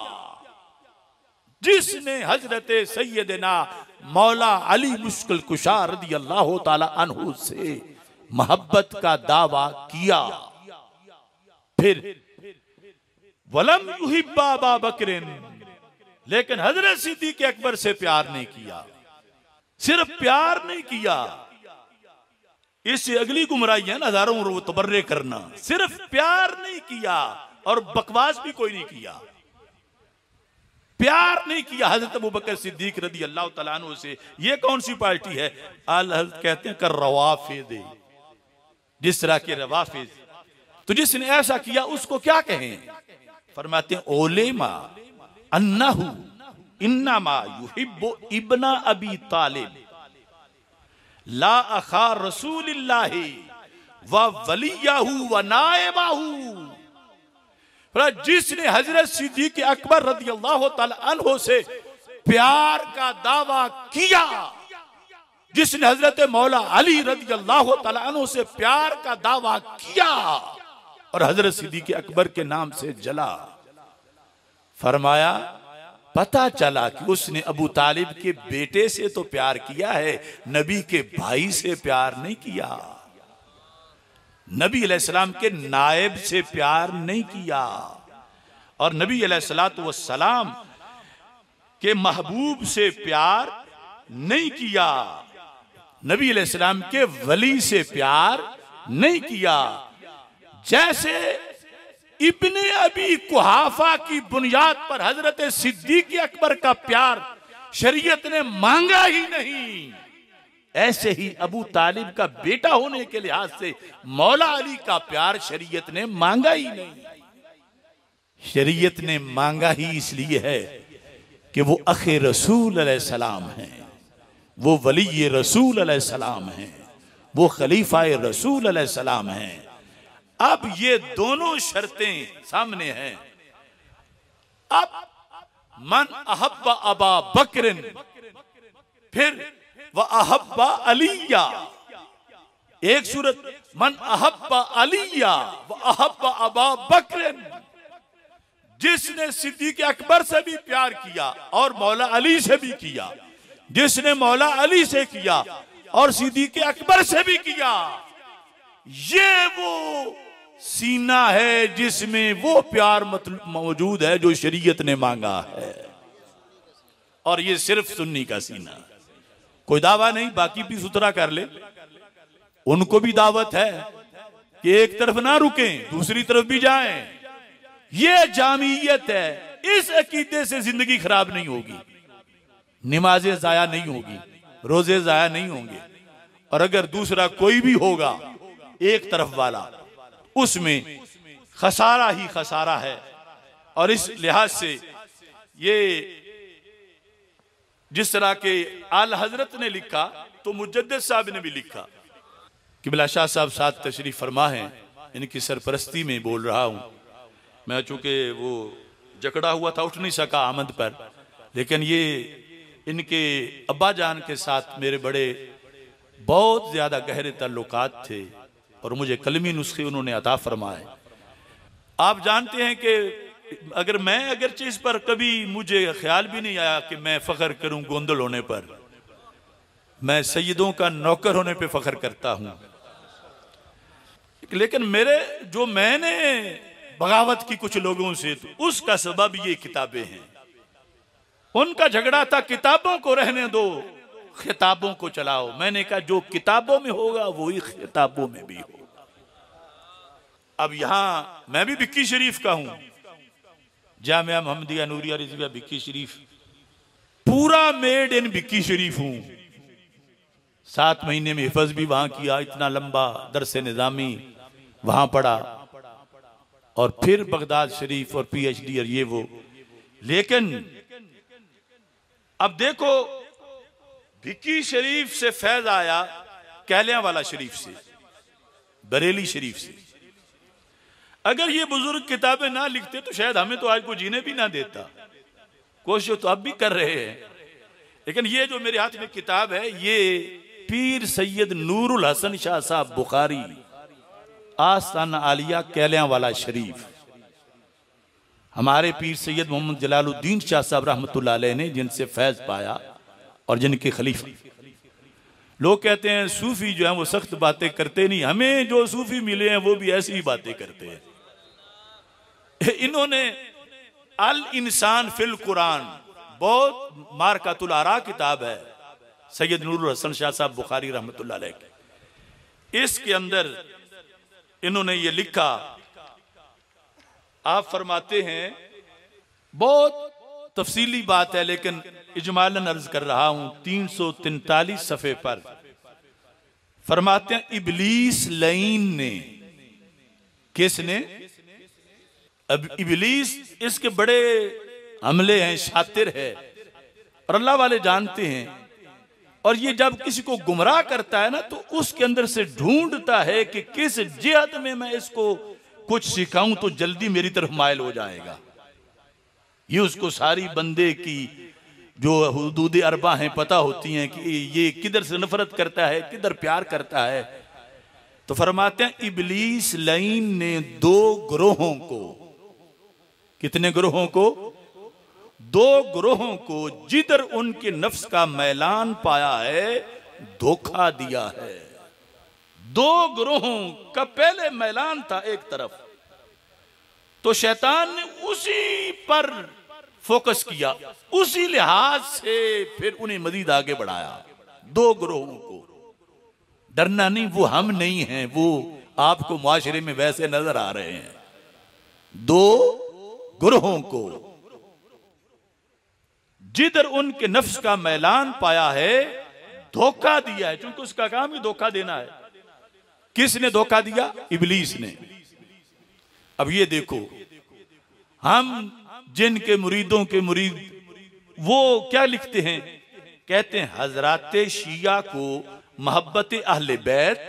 [SPEAKER 1] जिसने हजरत सैयदना मौला अली मुश्किल कुशा रदी अल्लाह ताला अन्हु से मोहब्बत का दावा किया, फिर वलम युहिब्बा अबा बकरिन, लेकिन हजरत सिद्दीक अकबर से प्यार नहीं किया। सिर्फ प्यार नहीं किया, इससे अगली गुमराही है ना, हजारों तबर्रे करना। सिर्फ प्यार नहीं किया और बकवास भी कोई नहीं किया, प्यार नहीं किया हजरत अबू बकर सिद्दीक रदी अल्लाह तआला अन्हु से। ये कौन सी पार्टी है? आल हज़रत कहते हैं कर रवाफिद, जिस तरह के रवाफिद। तो जिसने ऐसा किया उसको क्या कहें? फरमाते हैं ओलेमा अन्नहु इन्नमा युहिब्बु इब्ना अबी तालिब ला अखा रसूलिल्लाहि व वलियहु व नाइबाहु। जिसने हजरत सिद्दीक अकबर रदी अल्लाह तआला अन्हु से प्यार का दावा किया, जिसने हजरत मौला अली रदी अल्लाह तआला अन्हु से प्यार का दावा किया और हजरत सिद्दीक अकबर के नाम से जला, फरमाया पता चला कि उसने अबू तालिब के बेटे से तो प्यार किया है, नबी के भाई से प्यार नहीं किया, नबी अलैहिस्सलाम के नायब से प्यार नहीं किया, और नबी अलैहिस्सलातु वस्सलाम के महबूब से प्यार नहीं किया, नबी अलैहिस्सलाम के वली से प्यार नहीं किया। जैसे इब्ने अबी कुहाफा की बुनियाद पर हजरत सिद्दीक अकबर का प्यार शरीयत ने मांगा ही नहीं, ऐसे ही अबू तालिब का बेटा होने के लिहाज से मौला अली का प्यार शरीयत ने मांगा ही नहीं। शरीयत ने मांगा ही इसलिए है कि वो अखे रसूल अलैहिस्सलाम हैं, वो वली रसूल अलैहिस्सलाम हैं, वो खलीफा रसूल अलैहिस्सलाम हैं। अब ये दोनों शर्तें सामने हैं। अब मन अहब्बा अबा बकरिन, फिर व अहब्बा अलिया। एक सूरत मन अहब्बा अलिया व अहब्बा अबा बकरिन, जिसने सिद्दीक अकबर से भी प्यार किया और मौला अली से भी किया, जिसने मौला अली से किया और सिद्दीक अकबर से भी किया, ये वो सीना है जिसमें वो प्यार मौजूद है जो शरीयत ने मांगा है। और ये सिर्फ सुन्नी का सीना, कोई दावा नहीं, बाकी भी सुथरा कर ले। उनको भी दावत है कि एक तरफ ना रुकें, दूसरी तरफ भी जाएं। ये जामियत है, इस अकीदे से जिंदगी खराब नहीं होगी, नमाजें जाया नहीं होगी, रोजे जाया नहीं होंगे। और अगर दूसरा कोई भी होगा एक तरफ वाला, उसमें खसारा ही खसारा है। और इस लिहाज से ये जिस तरह के आला हजरत ने लिखा तो मुजद्दिद साहब ने भी लिखा। किबला शाह साहब साथ तशरीफ फरमा है, इनकी सरपरस्ती में बोल रहा हूं मैं, चूंकि वो जकड़ा हुआ था, उठ नहीं सका आमद पर, लेकिन ये इनके अब्बा जान के साथ मेरे बड़े बहुत ज्यादा गहरे ताल्लुकात थे और मुझे कलमी नुस्खे उन्होंने अता फरमाए। आप जानते हैं कि अगर इस पर कभी मुझे ख्याल भी नहीं आया कि मैं फख्र करूं गोंदल होने पर, मैं सैयदों का नौकर होने पे फख्र करता हूं। लेकिन मैंने बगावत की कुछ लोगों से, तो उसका सबब ये किताबें हैं। उनका झगड़ा था किताबों को रहने दो, खिताबों को चलाओ। मैंने कहा जो किताबों में होगा वही खिताबों में भी होगा। अब यहां मैं भी बिक्की शरीफ का हूं, जामिया मोहम्मदिया नूरिया रिजविया बिक्की शरीफ, पूरा मेड इन बिक्की शरीफ हूं। 7 महीने में हिफज भी वहां किया, इतना लंबा दरस निजामी वहां पढ़ा, और फिर बगदाद शरीफ और PhD और ये वो। लेकिन अब देखो, बिक्की शरीफ से फैज आया कहलियां वाला शरीफ से, बरेली शरीफ से। अगर ये बुजुर्ग किताबें ना लिखते तो शायद हमें तो आज को जीने भी ना देता। कोशिश तो अब भी कर रहे हैं, लेकिन ये जो मेरे हाथ में किताब है, ये पीर सैयद नूरुल हसन शाह साहब बुखारी, आस्ताना आलिया कहलियां वाला शरीफ, हमारे पीर सैयद मोहम्मद जलालुद्दीन शाह साहब रहमतुल्लाह अलैह ने जिनसे फैज पाया और जिनके खलीफा। लोग कहते हैं सूफी जो है वो सख्त बातें करते नहीं, हमें जो सूफी मिले हैं वो भी ऐसी ही बातें करते हैं। इन्होंने अल इंसान फिल कुरान, बहुत मारकातुल आरा किताब है सैयद नूरुल हसन शाह साहब बुखारी रहमतुल्लाह अलैह की, इसके अंदर इन्होंने ये लिखा। आप फरमाते हैं, बहुत तफसीली बात है लेकिन इजमालन अर्ज कर रहा हूं, 343 सफ़े पर फरमाते हैं, इबलीस लईन ने, किसने? अब इबलीस इसके बड़े हमले हैं, शातिर है और अल्लाह वाले जानते हैं। और ये जब किसी को गुमराह करता है ना, तो उसके अंदर से ढूंढता है कि किस जिहत में मैं इसको कुछ सिखाऊं तो जल्दी मेरी तरफ मायल हो जाएगा। ये उसको सारी बंदे की जो हुदूद अरबा हैं पता होती हैं कि ये किधर से नफरत करता है, किधर प्यार करता है। तो फरमाते हैं, इबलीस लईन ने 2 ग्रोहों को, कितने ग्रोहों को? 2 ग्रोहों को जिधर उनके नफ्स का मैलान पाया है धोखा दिया है। 2 ग्रोहों का पहले मैलान था एक तरफ, तो शैतान ने उसी पर फोकस किया, उसी लिहाज से फिर उन्हें मजीद आगे बढ़ाया। 2 ग्रोहों को डरना नहीं, वो हम नहीं हैं, वो आपको मुआशरे में वैसे नजर आ रहे हैं। 2 ग्रोहों को जिधर उनके नफ्स का मैलान पाया है धोखा दिया है, क्योंकि उसका काम ही धोखा देना है। किसने धोखा दिया? इबलीस ने। अब ये देखो, हम जिनके मुरीदों के मुरीद वो क्या लिखते हैं, कहते हैं हजराते शिया को मोहब्बत अहले बैत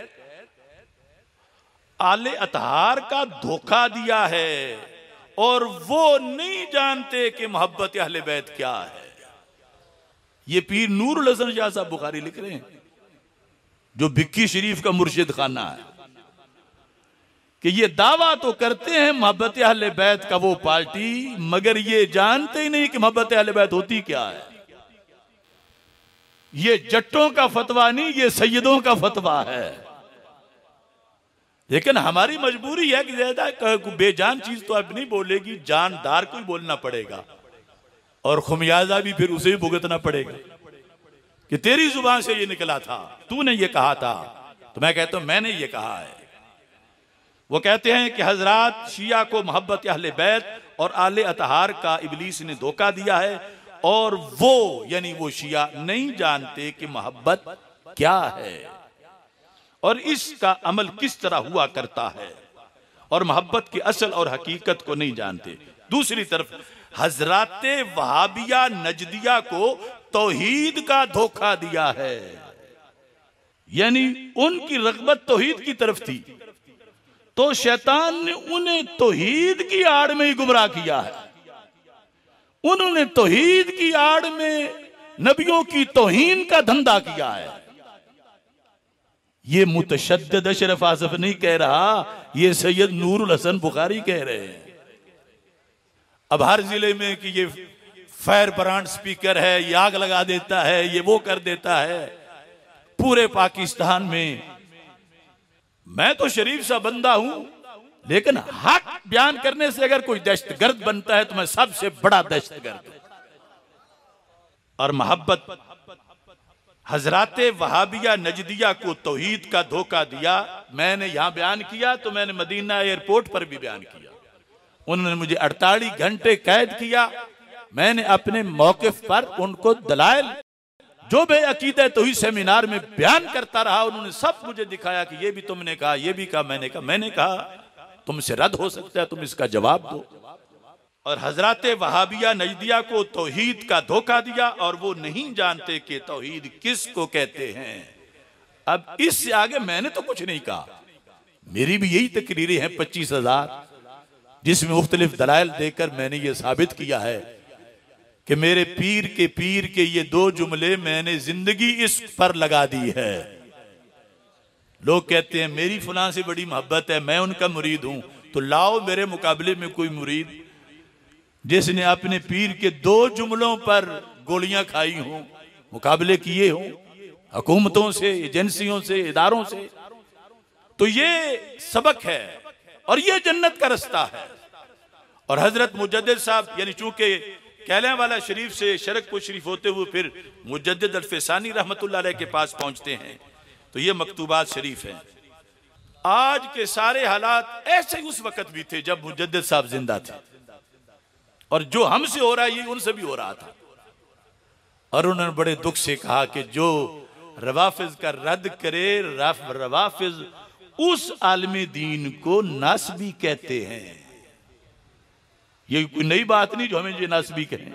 [SPEAKER 1] आले अतहार का धोखा दिया है और वो नहीं जानते कि मोहब्बत अहले बैत क्या है। ये पीर नूरुल हसन शाह साहब बुखारी लिख रहे हैं, जो बिक्की शरीफ का मुर्शिद खाना है, कि ये दावा तो करते हैं मोहब्बत अहले बैत का वो पार्टी, मगर ये जानते ही नहीं कि मोहब्बत अहले बैत होती क्या है। ये जट्टों का फतवा नहीं, ये सैयदों का फतवा है। लेकिन हमारी मजबूरी है कि ज्यादा बेजान चीज तो अब नहीं बोलेगी, जानदार को ही बोलना पड़ेगा और खुमियाजा भी फिर उसे भी भुगतना पड़ेगा कि तेरी जुबान से ये निकला था, तूने ये कहा था। तो मैं कहता हूं मैंने ये कहा है। वो कहते हैं कि हजरात शिया को मोहब्बत अहले बैत और आले अतहार का इबलीस ने धोखा दिया है, और वो यानी वो शिया नहीं जानते कि मोहब्बत क्या है और इसका अमल किस तरह हुआ करता है, और मोहब्बत की असल और हकीकत को नहीं जानते। दूसरी तरफ हजराते वहाबिया नजदिया को तौहीद का धोखा दिया है, यानी उनकी रग़बत तौहीद की तरफ थी, तो शैतान ने उन्हें तौहीद की आड़ में ही गुमराह किया है। उन्होंने तौहीद की आड़ में नबियों की तौहीन का धंधा किया है। ये मुतशद्दिद अशरफ आसफ नहीं कह रहा, ये सैयद नूरुल हसन बुखारी कह रहे हैं। अब हर जिले में कि ये फायर ब्रांड स्पीकर है, ये आग लगा देता है, ये वो कर देता है। पूरे पाकिस्तान में मैं तो शरीफ सा बंदा हूं, लेकिन हक बयान करने से अगर कोई दहशतगर्द बनता है तो मैं सबसे बड़ा दहशतगर्द हूं। और मोहब्बत हजराते वहाबिया नजदिया को तौहीद का धोखा दिया। मैंने यहां बयान किया तो मैंने मदीना एयरपोर्ट पर भी बयान किया। उन्होंने मुझे 48 घंटे कैद किया। मैंने अपने मौकिफ पर उनको दलाइल जो बे अकीदा तौहीद सेमिनार में बयान करता रहा, उन्होंने सब मुझे दिखाया कि ये भी तुमने कहा, ये भी कहा, मैंने कहा तुमसे रद्द हो सकता है, तुम इसका जवाब दो। और हजरात वहाबिया नजदिया को तौहीद का धोखा दिया और वो नहीं जानते कि तौहीद किसको कहते हैं। अब इससे आगे मैंने तो कुछ नहीं कहा। मेरी भी यही तकरीरें हैं 25,000, जिसमें मुख्तलिफ दलाइल देकर मैंने ये साबित किया है कि मेरे पीर के ये 2 जुमले मैंने जिंदगी इस पर लगा दी है। लोग कहते हैं मेरी फलां से बड़ी मोहब्बत है, मैं उनका मुरीद हूं, तो लाओ मेरे मुकाबले में कोई मुरीद जिसने अपने पीर के 2 जुमलों पर गोलियां खाई हों, मुकाबले किए हों हुकूमतों से, एजेंसियों से, इदारों से। तो ये सबक है और ये जन्नत का रास्ता है। और हजरत मुजद्दिद साहब यानी चूंकि कैलियां वाला शरीफ से शरकपुर शरीफ होते हुए फिर मुजद्दिद अल-फ़सानी रहमतुल्लाह अलैह के पास पहुंचते हैं, तो ये मकतूबात शरीफ हैं। आज के सारे हालात ऐसे ही उस वक्त भी थे जब मुजद्दिद साहब जिंदा थे, और जो हमसे हो रहा है ये उनसे भी हो रहा था। और उन्होंने बड़े दुख से कहा कि जो रवाफिज का रद्द करे, रवाफिज उस आलमी दीन को नासबी कहते हैं। ये कोई नई बात नहीं जो हमें ये नासबी कहें,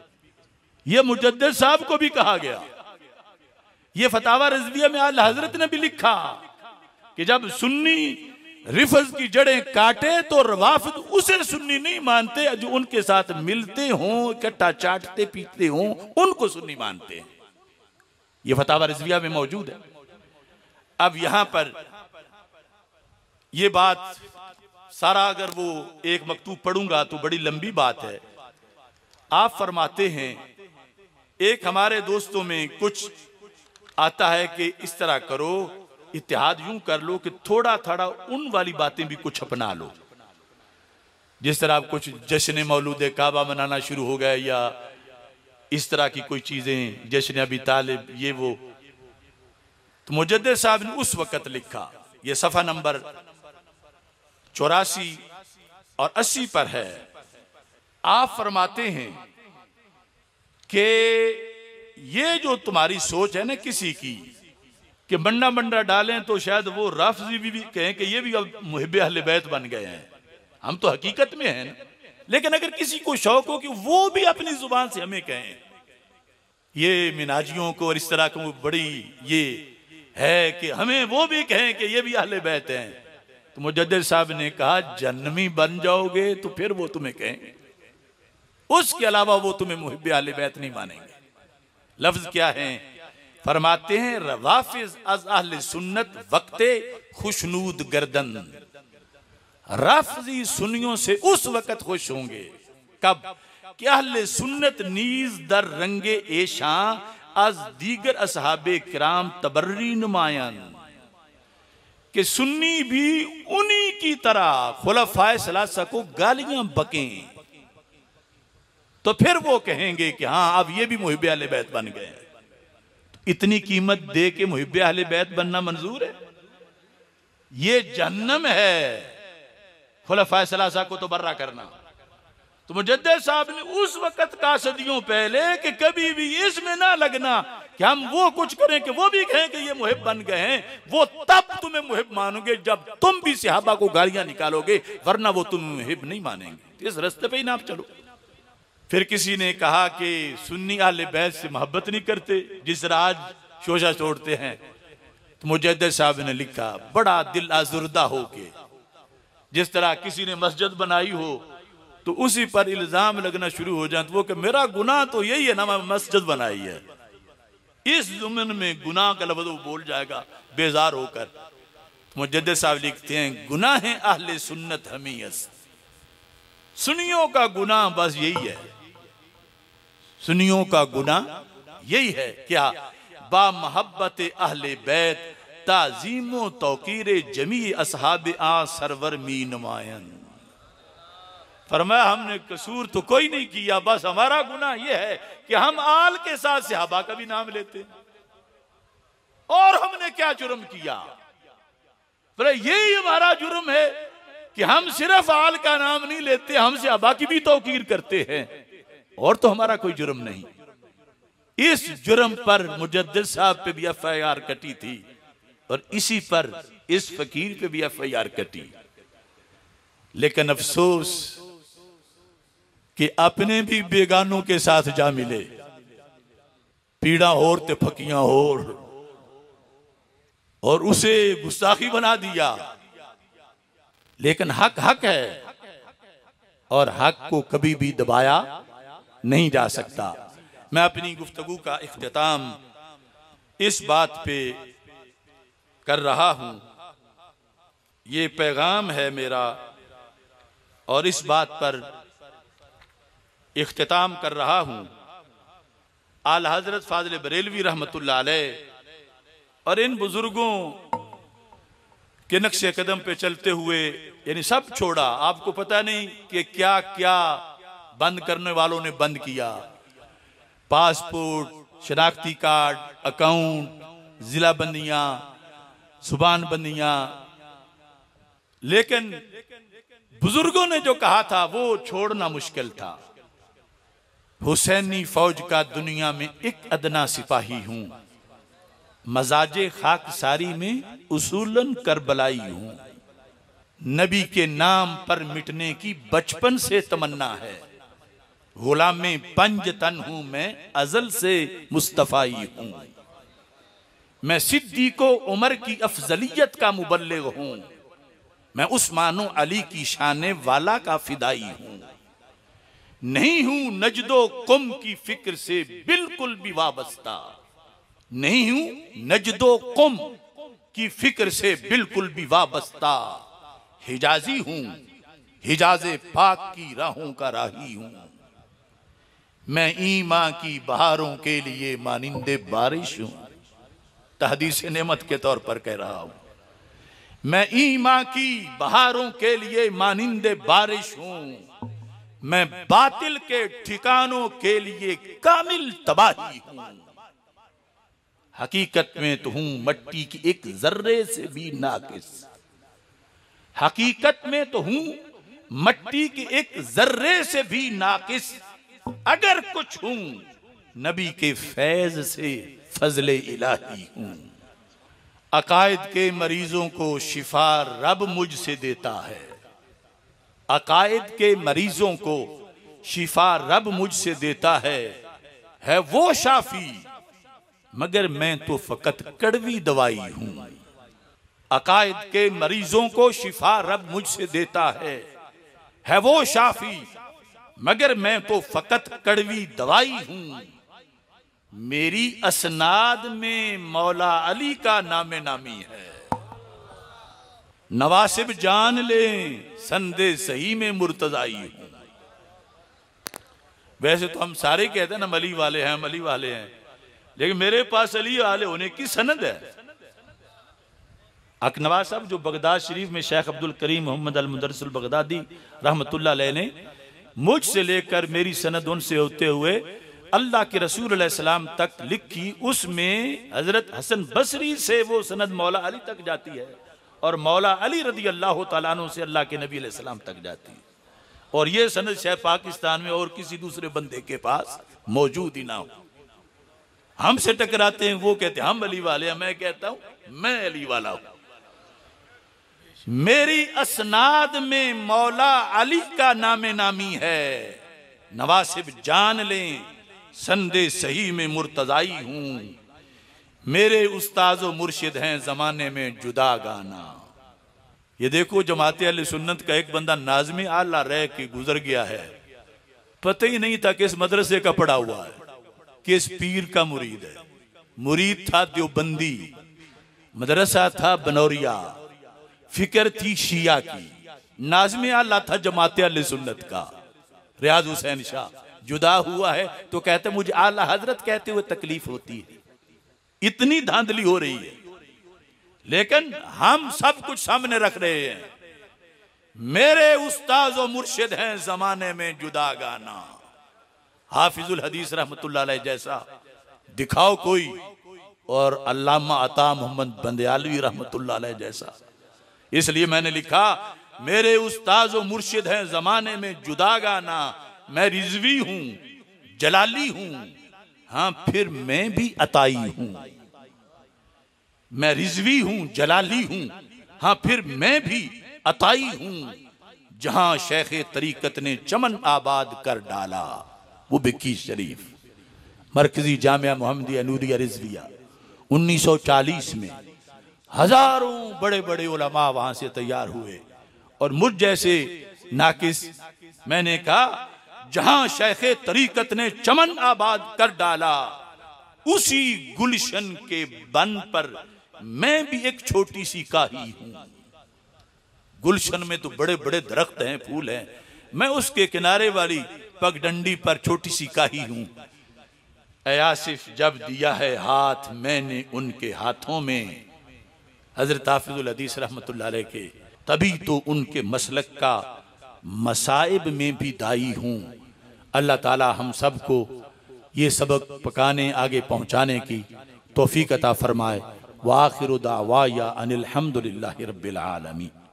[SPEAKER 1] ये मुजद्दिद साहब को भी कहा गया। ये फतावा रिजविया में आला हजरत ने भी लिखा कि जब सुन्नी रिफज की जड़ें काटे तो रवाफिद उसे सुन्नी नहीं मानते, जो उनके साथ मिलते हों, इकट्ठा चाटते पीते हों, उनको सुन्नी मानते हैं। ये फतावा रिजविया में मौजूद है। अब यहां पर ये बात सारा अगर वो एक मकतूब पढ़ूंगा तो बड़ी लंबी बात है। आप फरमाते हैं एक हमारे दोस्तों में कुछ आता है कि इस तरह करो, इत्तेहाद यूं कर लो कि थोड़ा थोड़ा उन वाली बातें भी कुछ अपना लो, जिस तरह आप कुछ जश्न मौलूद काबा मनाना शुरू हो गया या इस तरह की कोई चीजें, जश्न अबी तालिब, ये वो। तो मुजद्दिद साहब ने उस वक्त लिखा, ये सफा नंबर 84 और 80 पर है। आप फरमाते हैं कि ये जो तुम्हारी सोच है ना किसी की कि बंडा बंडा डालें तो शायद वो राफजी भी कहें कि ये भी अब मुहिब्बे अहले बैत बन गए हैं। हम तो हकीकत में हैं ना, लेकिन अगर किसी को शौक हो कि वो भी अपनी जुबान से हमें कहें, ये मिनाजियों को और इस तरह को बड़ी ये है कि हमें वो भी कहें कि ये भी अहले बैत हैं, तो मुजद्दिद साहब ने कहा जन्नमी बन जाओगे तो फिर वो तुम्हें कहेंगे, उसके अलावा वो तुम्हें मुहिब्बे अहले बैत नहीं मानेंगे। लफ्ज क्या है? फरमाते हैं रवाफिज अज अहले सुन्नत वक्ते खुशनूद गर्दन, राफजी सुन्नियों से उस वक्त खुश होंगे कब कि अहले सुन्नत नीज दर रंगे एशा अज दीगर असहाबे किराम तबर्री नुमायन, कि सुन्नी भी उन्हीं की तरह खुलफाए सलासा को गालियां बकें तो फिर वो कहेंगे कि हाँ अब ये भी मुहिब्बे अहले बैत बन गए। इतनी कीमत दे के मुहिब्बे अहले बैत बनना मंजूर है? ये जहन्नम है खुलफाए सलासा को तो बर्रा करना। तो मुजद्दिद साहब ने उस वक्त का सदियों पहले कि कभी भी इसमें ना लगना कि हम वो कुछ करें कि वो भी कहें कि ये मुहिब बन गए हैं, वो तब तुम्हें मुहिब मानोगे जब तुम भी सहाबा को गालियां निकालोगे, वरना वो तुम्हें मुहिब नहीं मानेंगे। इस रास्ते पे ही ना आप चलो। फिर किसी ने कहा कि सुन्नी अहले बैत से मोहब्बत नहीं करते जिस राज शोशा छोड़ते हैं। तो मुजद्दिद साहब ने लिखा बड़ा दिल आजुर्दा हो के, जिस तरह किसी ने मस्जिद बनाई हो तो उसी पर इल्जाम लगना शुरू हो जाए, तो वो कि मेरा गुनाह तो यही है ना, मैं मस्जिद बनाई है। इस जुम्मन में गुनाह का लफ्ज़ वो बोल जाएगा बेजार होकर। मुजद्दिद साहब लिखते हैं गुनाह है अहले सुन्नत हमीयस, सुन्नियों का गुनाह बस यही है, सुन्नियों का गुनाह यही है क्या? बा मोहब्बत अहले बैत ताजीमो तौकीर जमी असहाब आ सरवर मी नुमायन। फरमाया हमने कसूर तो कोई नहीं किया, बस हमारा गुनाह यह है कि हम आल के साथ सहाबा का भी नाम लेते हैं। और हमने क्या जुर्म किया? यही हमारा जुर्म है कि हम सिर्फ आल का नाम नहीं लेते, हम सहाबा की भी तौकीर करते हैं, और तो हमारा कोई जुर्म नहीं। इस जुर्म पर मुजद्दिद साहब पे भी FIR कटी थी और इसी पर इस फकीर पे भी FIR कटी। लेकिन अफसोस कि अपने भी बेगानों के साथ जा मिले, पीड़ा होर ते फकियां होर, और उसे गुस्ताखी बना दिया। लेकिन हक हक है और हक को कभी भी दबाया नहीं जा सकता। मैं अपनी गुफ्तगू का इख्तिताम इस बात पे कर रहा हूं, ये पैगाम है मेरा, और इस बात पर इख्तिताम कर रहा हूं। आला हजरत फाजिल बरेलवी रहमतुल्लाह अलैह और इन बुजुर्गों के नक्शे कदम पे चलते हुए, यानी सब छोड़ा। आपको पता नहीं कि क्या क्या बंद करने वालों ने बंद किया, पासपोर्ट, शनाख्ती कार्ड, अकाउंट, जिला बंदियां, जुबान बंदियां। लेकिन बुजुर्गों ने जो कहा था वो छोड़ना मुश्किल था। हुसैनी फौज का दुनिया में एक अदना सिपाही हूं, मजाजे खाकसारी में उसूलन करबलाई हूं। नबी के नाम पर मिटने की बचपन से तमन्ना है। गुलामे पंज तन हूं मैं, अजल से मुस्तफाई हूं। मैं सिद्दीको उमर की अफजलियत का मुबल्लिग हूं। मैं उस्मानो अली की शाने वाला का फिदाई हूं। नहीं हूं नजदो कुम की फिक्र से बिल्कुल भी वाबस्ता। नहीं हूं नजदो कुम की फिक्र से बिल्कुल भी वाबस्ता। हिजाजी हूं, हिजाजे पाक की राहों का राही हूं। मैं ईमा की बहारों के लिए मानिंदे बारिश हूं। तहदीस नेमत के तौर पर कह रहा हूं। मैं ईमा की बहारों के लिए मानिंदे बारिश हूं। मैं बातिल के ठिकानों के लिए कामिल तबाही हूं। हकीकत में तो हूं मट्टी की एक जर्रे से भी नाकिस। हकीकत में तो हूं मट्टी की एक जर्रे से भी नाकिस। अगर कुछ हूं नबी के फैज से फजले इलाही हूं। अकायद के मरीजों को शिफा रब मुझसे देता है। अकायद के मरीजों को शिफा रब मुझसे देता है वो शाफी, मगर मैं तो फकत कड़वी दवाई हूं। अकायद के मरीजों को शिफा रब मुझसे देता है वो शाफी, मगर मैं तो फकत कड़वी दवाई हूं। मेरी असनाद में मौला अली का नामे नामी है। नवासिब जान ले संदे सही में मुर्तजाई हूं। वैसे तो हम सारे कहते हैं ना अली वाले हैं, अली वाले हैं, लेकिन मेरे पास अली वाले होने की सनद है। अकनवाज साहब जो बगदाद शरीफ में Sheikh Abdul Karim Mohammad al Mudarris al Baghdadi रहमतुल्लाह अलैह ने मुझसे लेकर मेरी सनद उनसे होते हुए अल्लाह के रसूल अलैहि सलाम तक लिखी, उसमें हजरत हसन बसरी से वो सनद मौला अली तक जाती है और मौला अली रदी अल्लाह तआला अन्हु से अल्लाह के नबी अलैहि सलाम तक जाती है। और ये सनद शायद पाकिस्तान में और किसी दूसरे बंदे के पास मौजूद ही ना हो। हमसे टकराते हैं, वो कहते हैं हम अली वाले हैं, मैं कहता हूं मैं अली वाला हूं। मेरी असनाद में मौला अली का नामे नामी है। नवासिब जान लें संदे सही में मुर्तजाई हूं। मेरे उस्ताज़ो मुर्शिद हैं जमाने में जुदा गाना। ये देखो जमाते अहले सुन्नत का एक बंदा नाज़मे आला रह के गुजर गया है, पता ही नहीं था कि इस मदरसे का पढ़ा हुआ है, कि इस पीर का मुरीद है। मुरीद था देवबंदी, मदरसा था बनौरिया, फिक्र थी शिया की, नाज़मे आला था जमाते अहले सुन्नत का रियाज हुसैन शाह। जुदा हुआ है तो कहते मुझे आला हजरत कहते हुए तकलीफ होती है। इतनी धांधली हो रही है। लेकिन हम सब कुछ सामने रख रहे हैं। मेरे उस्ताद और मुर्शिद हैं जमाने में जुदा गाना। हाफिजुल हदीस रहमतुल्लाह अलैह जैसा दिखाओ कोई, और अल्लामा अता मोहम्मद बंदयालवी रहमतुल्लाह अलैह जैसा। इसलिए मैंने लिखा, मेरे उस्ताद और मुर्शिद हैं जमाने में जुदा गाना। मैं रिजवी हूं, जलाली हूं, हाँ फिर मैं भी अताई हूं। मैं रिजवी हूं, जलाली हूं, हाँ फिर मैं भी अताई हूं। जहां शेख तरीकत ने चमन आबाद कर डाला, वो बिक्की शरीफ मरकजी जामिया मोहम्मदिया नूरिया रिजविया 1940 में हजारों बड़े बड़े उलमा वहां से तैयार हुए। और मुझ जैसे नाकिस, मैंने कहा जहां शेख तरीकत ने चमन आबाद कर डाला, उसी गुलशन के बन पर मैं भी एक छोटी सी काही हूं। गुलशन में तो बड़े बड़े दरख्त हैं, फूल हैं, मैं उसके किनारे वाली पगडंडी पर छोटी सी काही हूं। ऐ आसिफ जब दिया है हाथ मैंने उनके हाथों में, हजरत हाफिजुल हदीस रहमतुल्लाह अलैह के, तभी तो उनके मसलक का मसाइब में भी दाई हूं। अल्लाह ताला हम सबको ये सबक पकाने आगे पहुंचाने की तौफीक अता फरमाए। व आखिरु दावाया अनिल हम्दुलिल्लाहि रब्बिल आलमीन।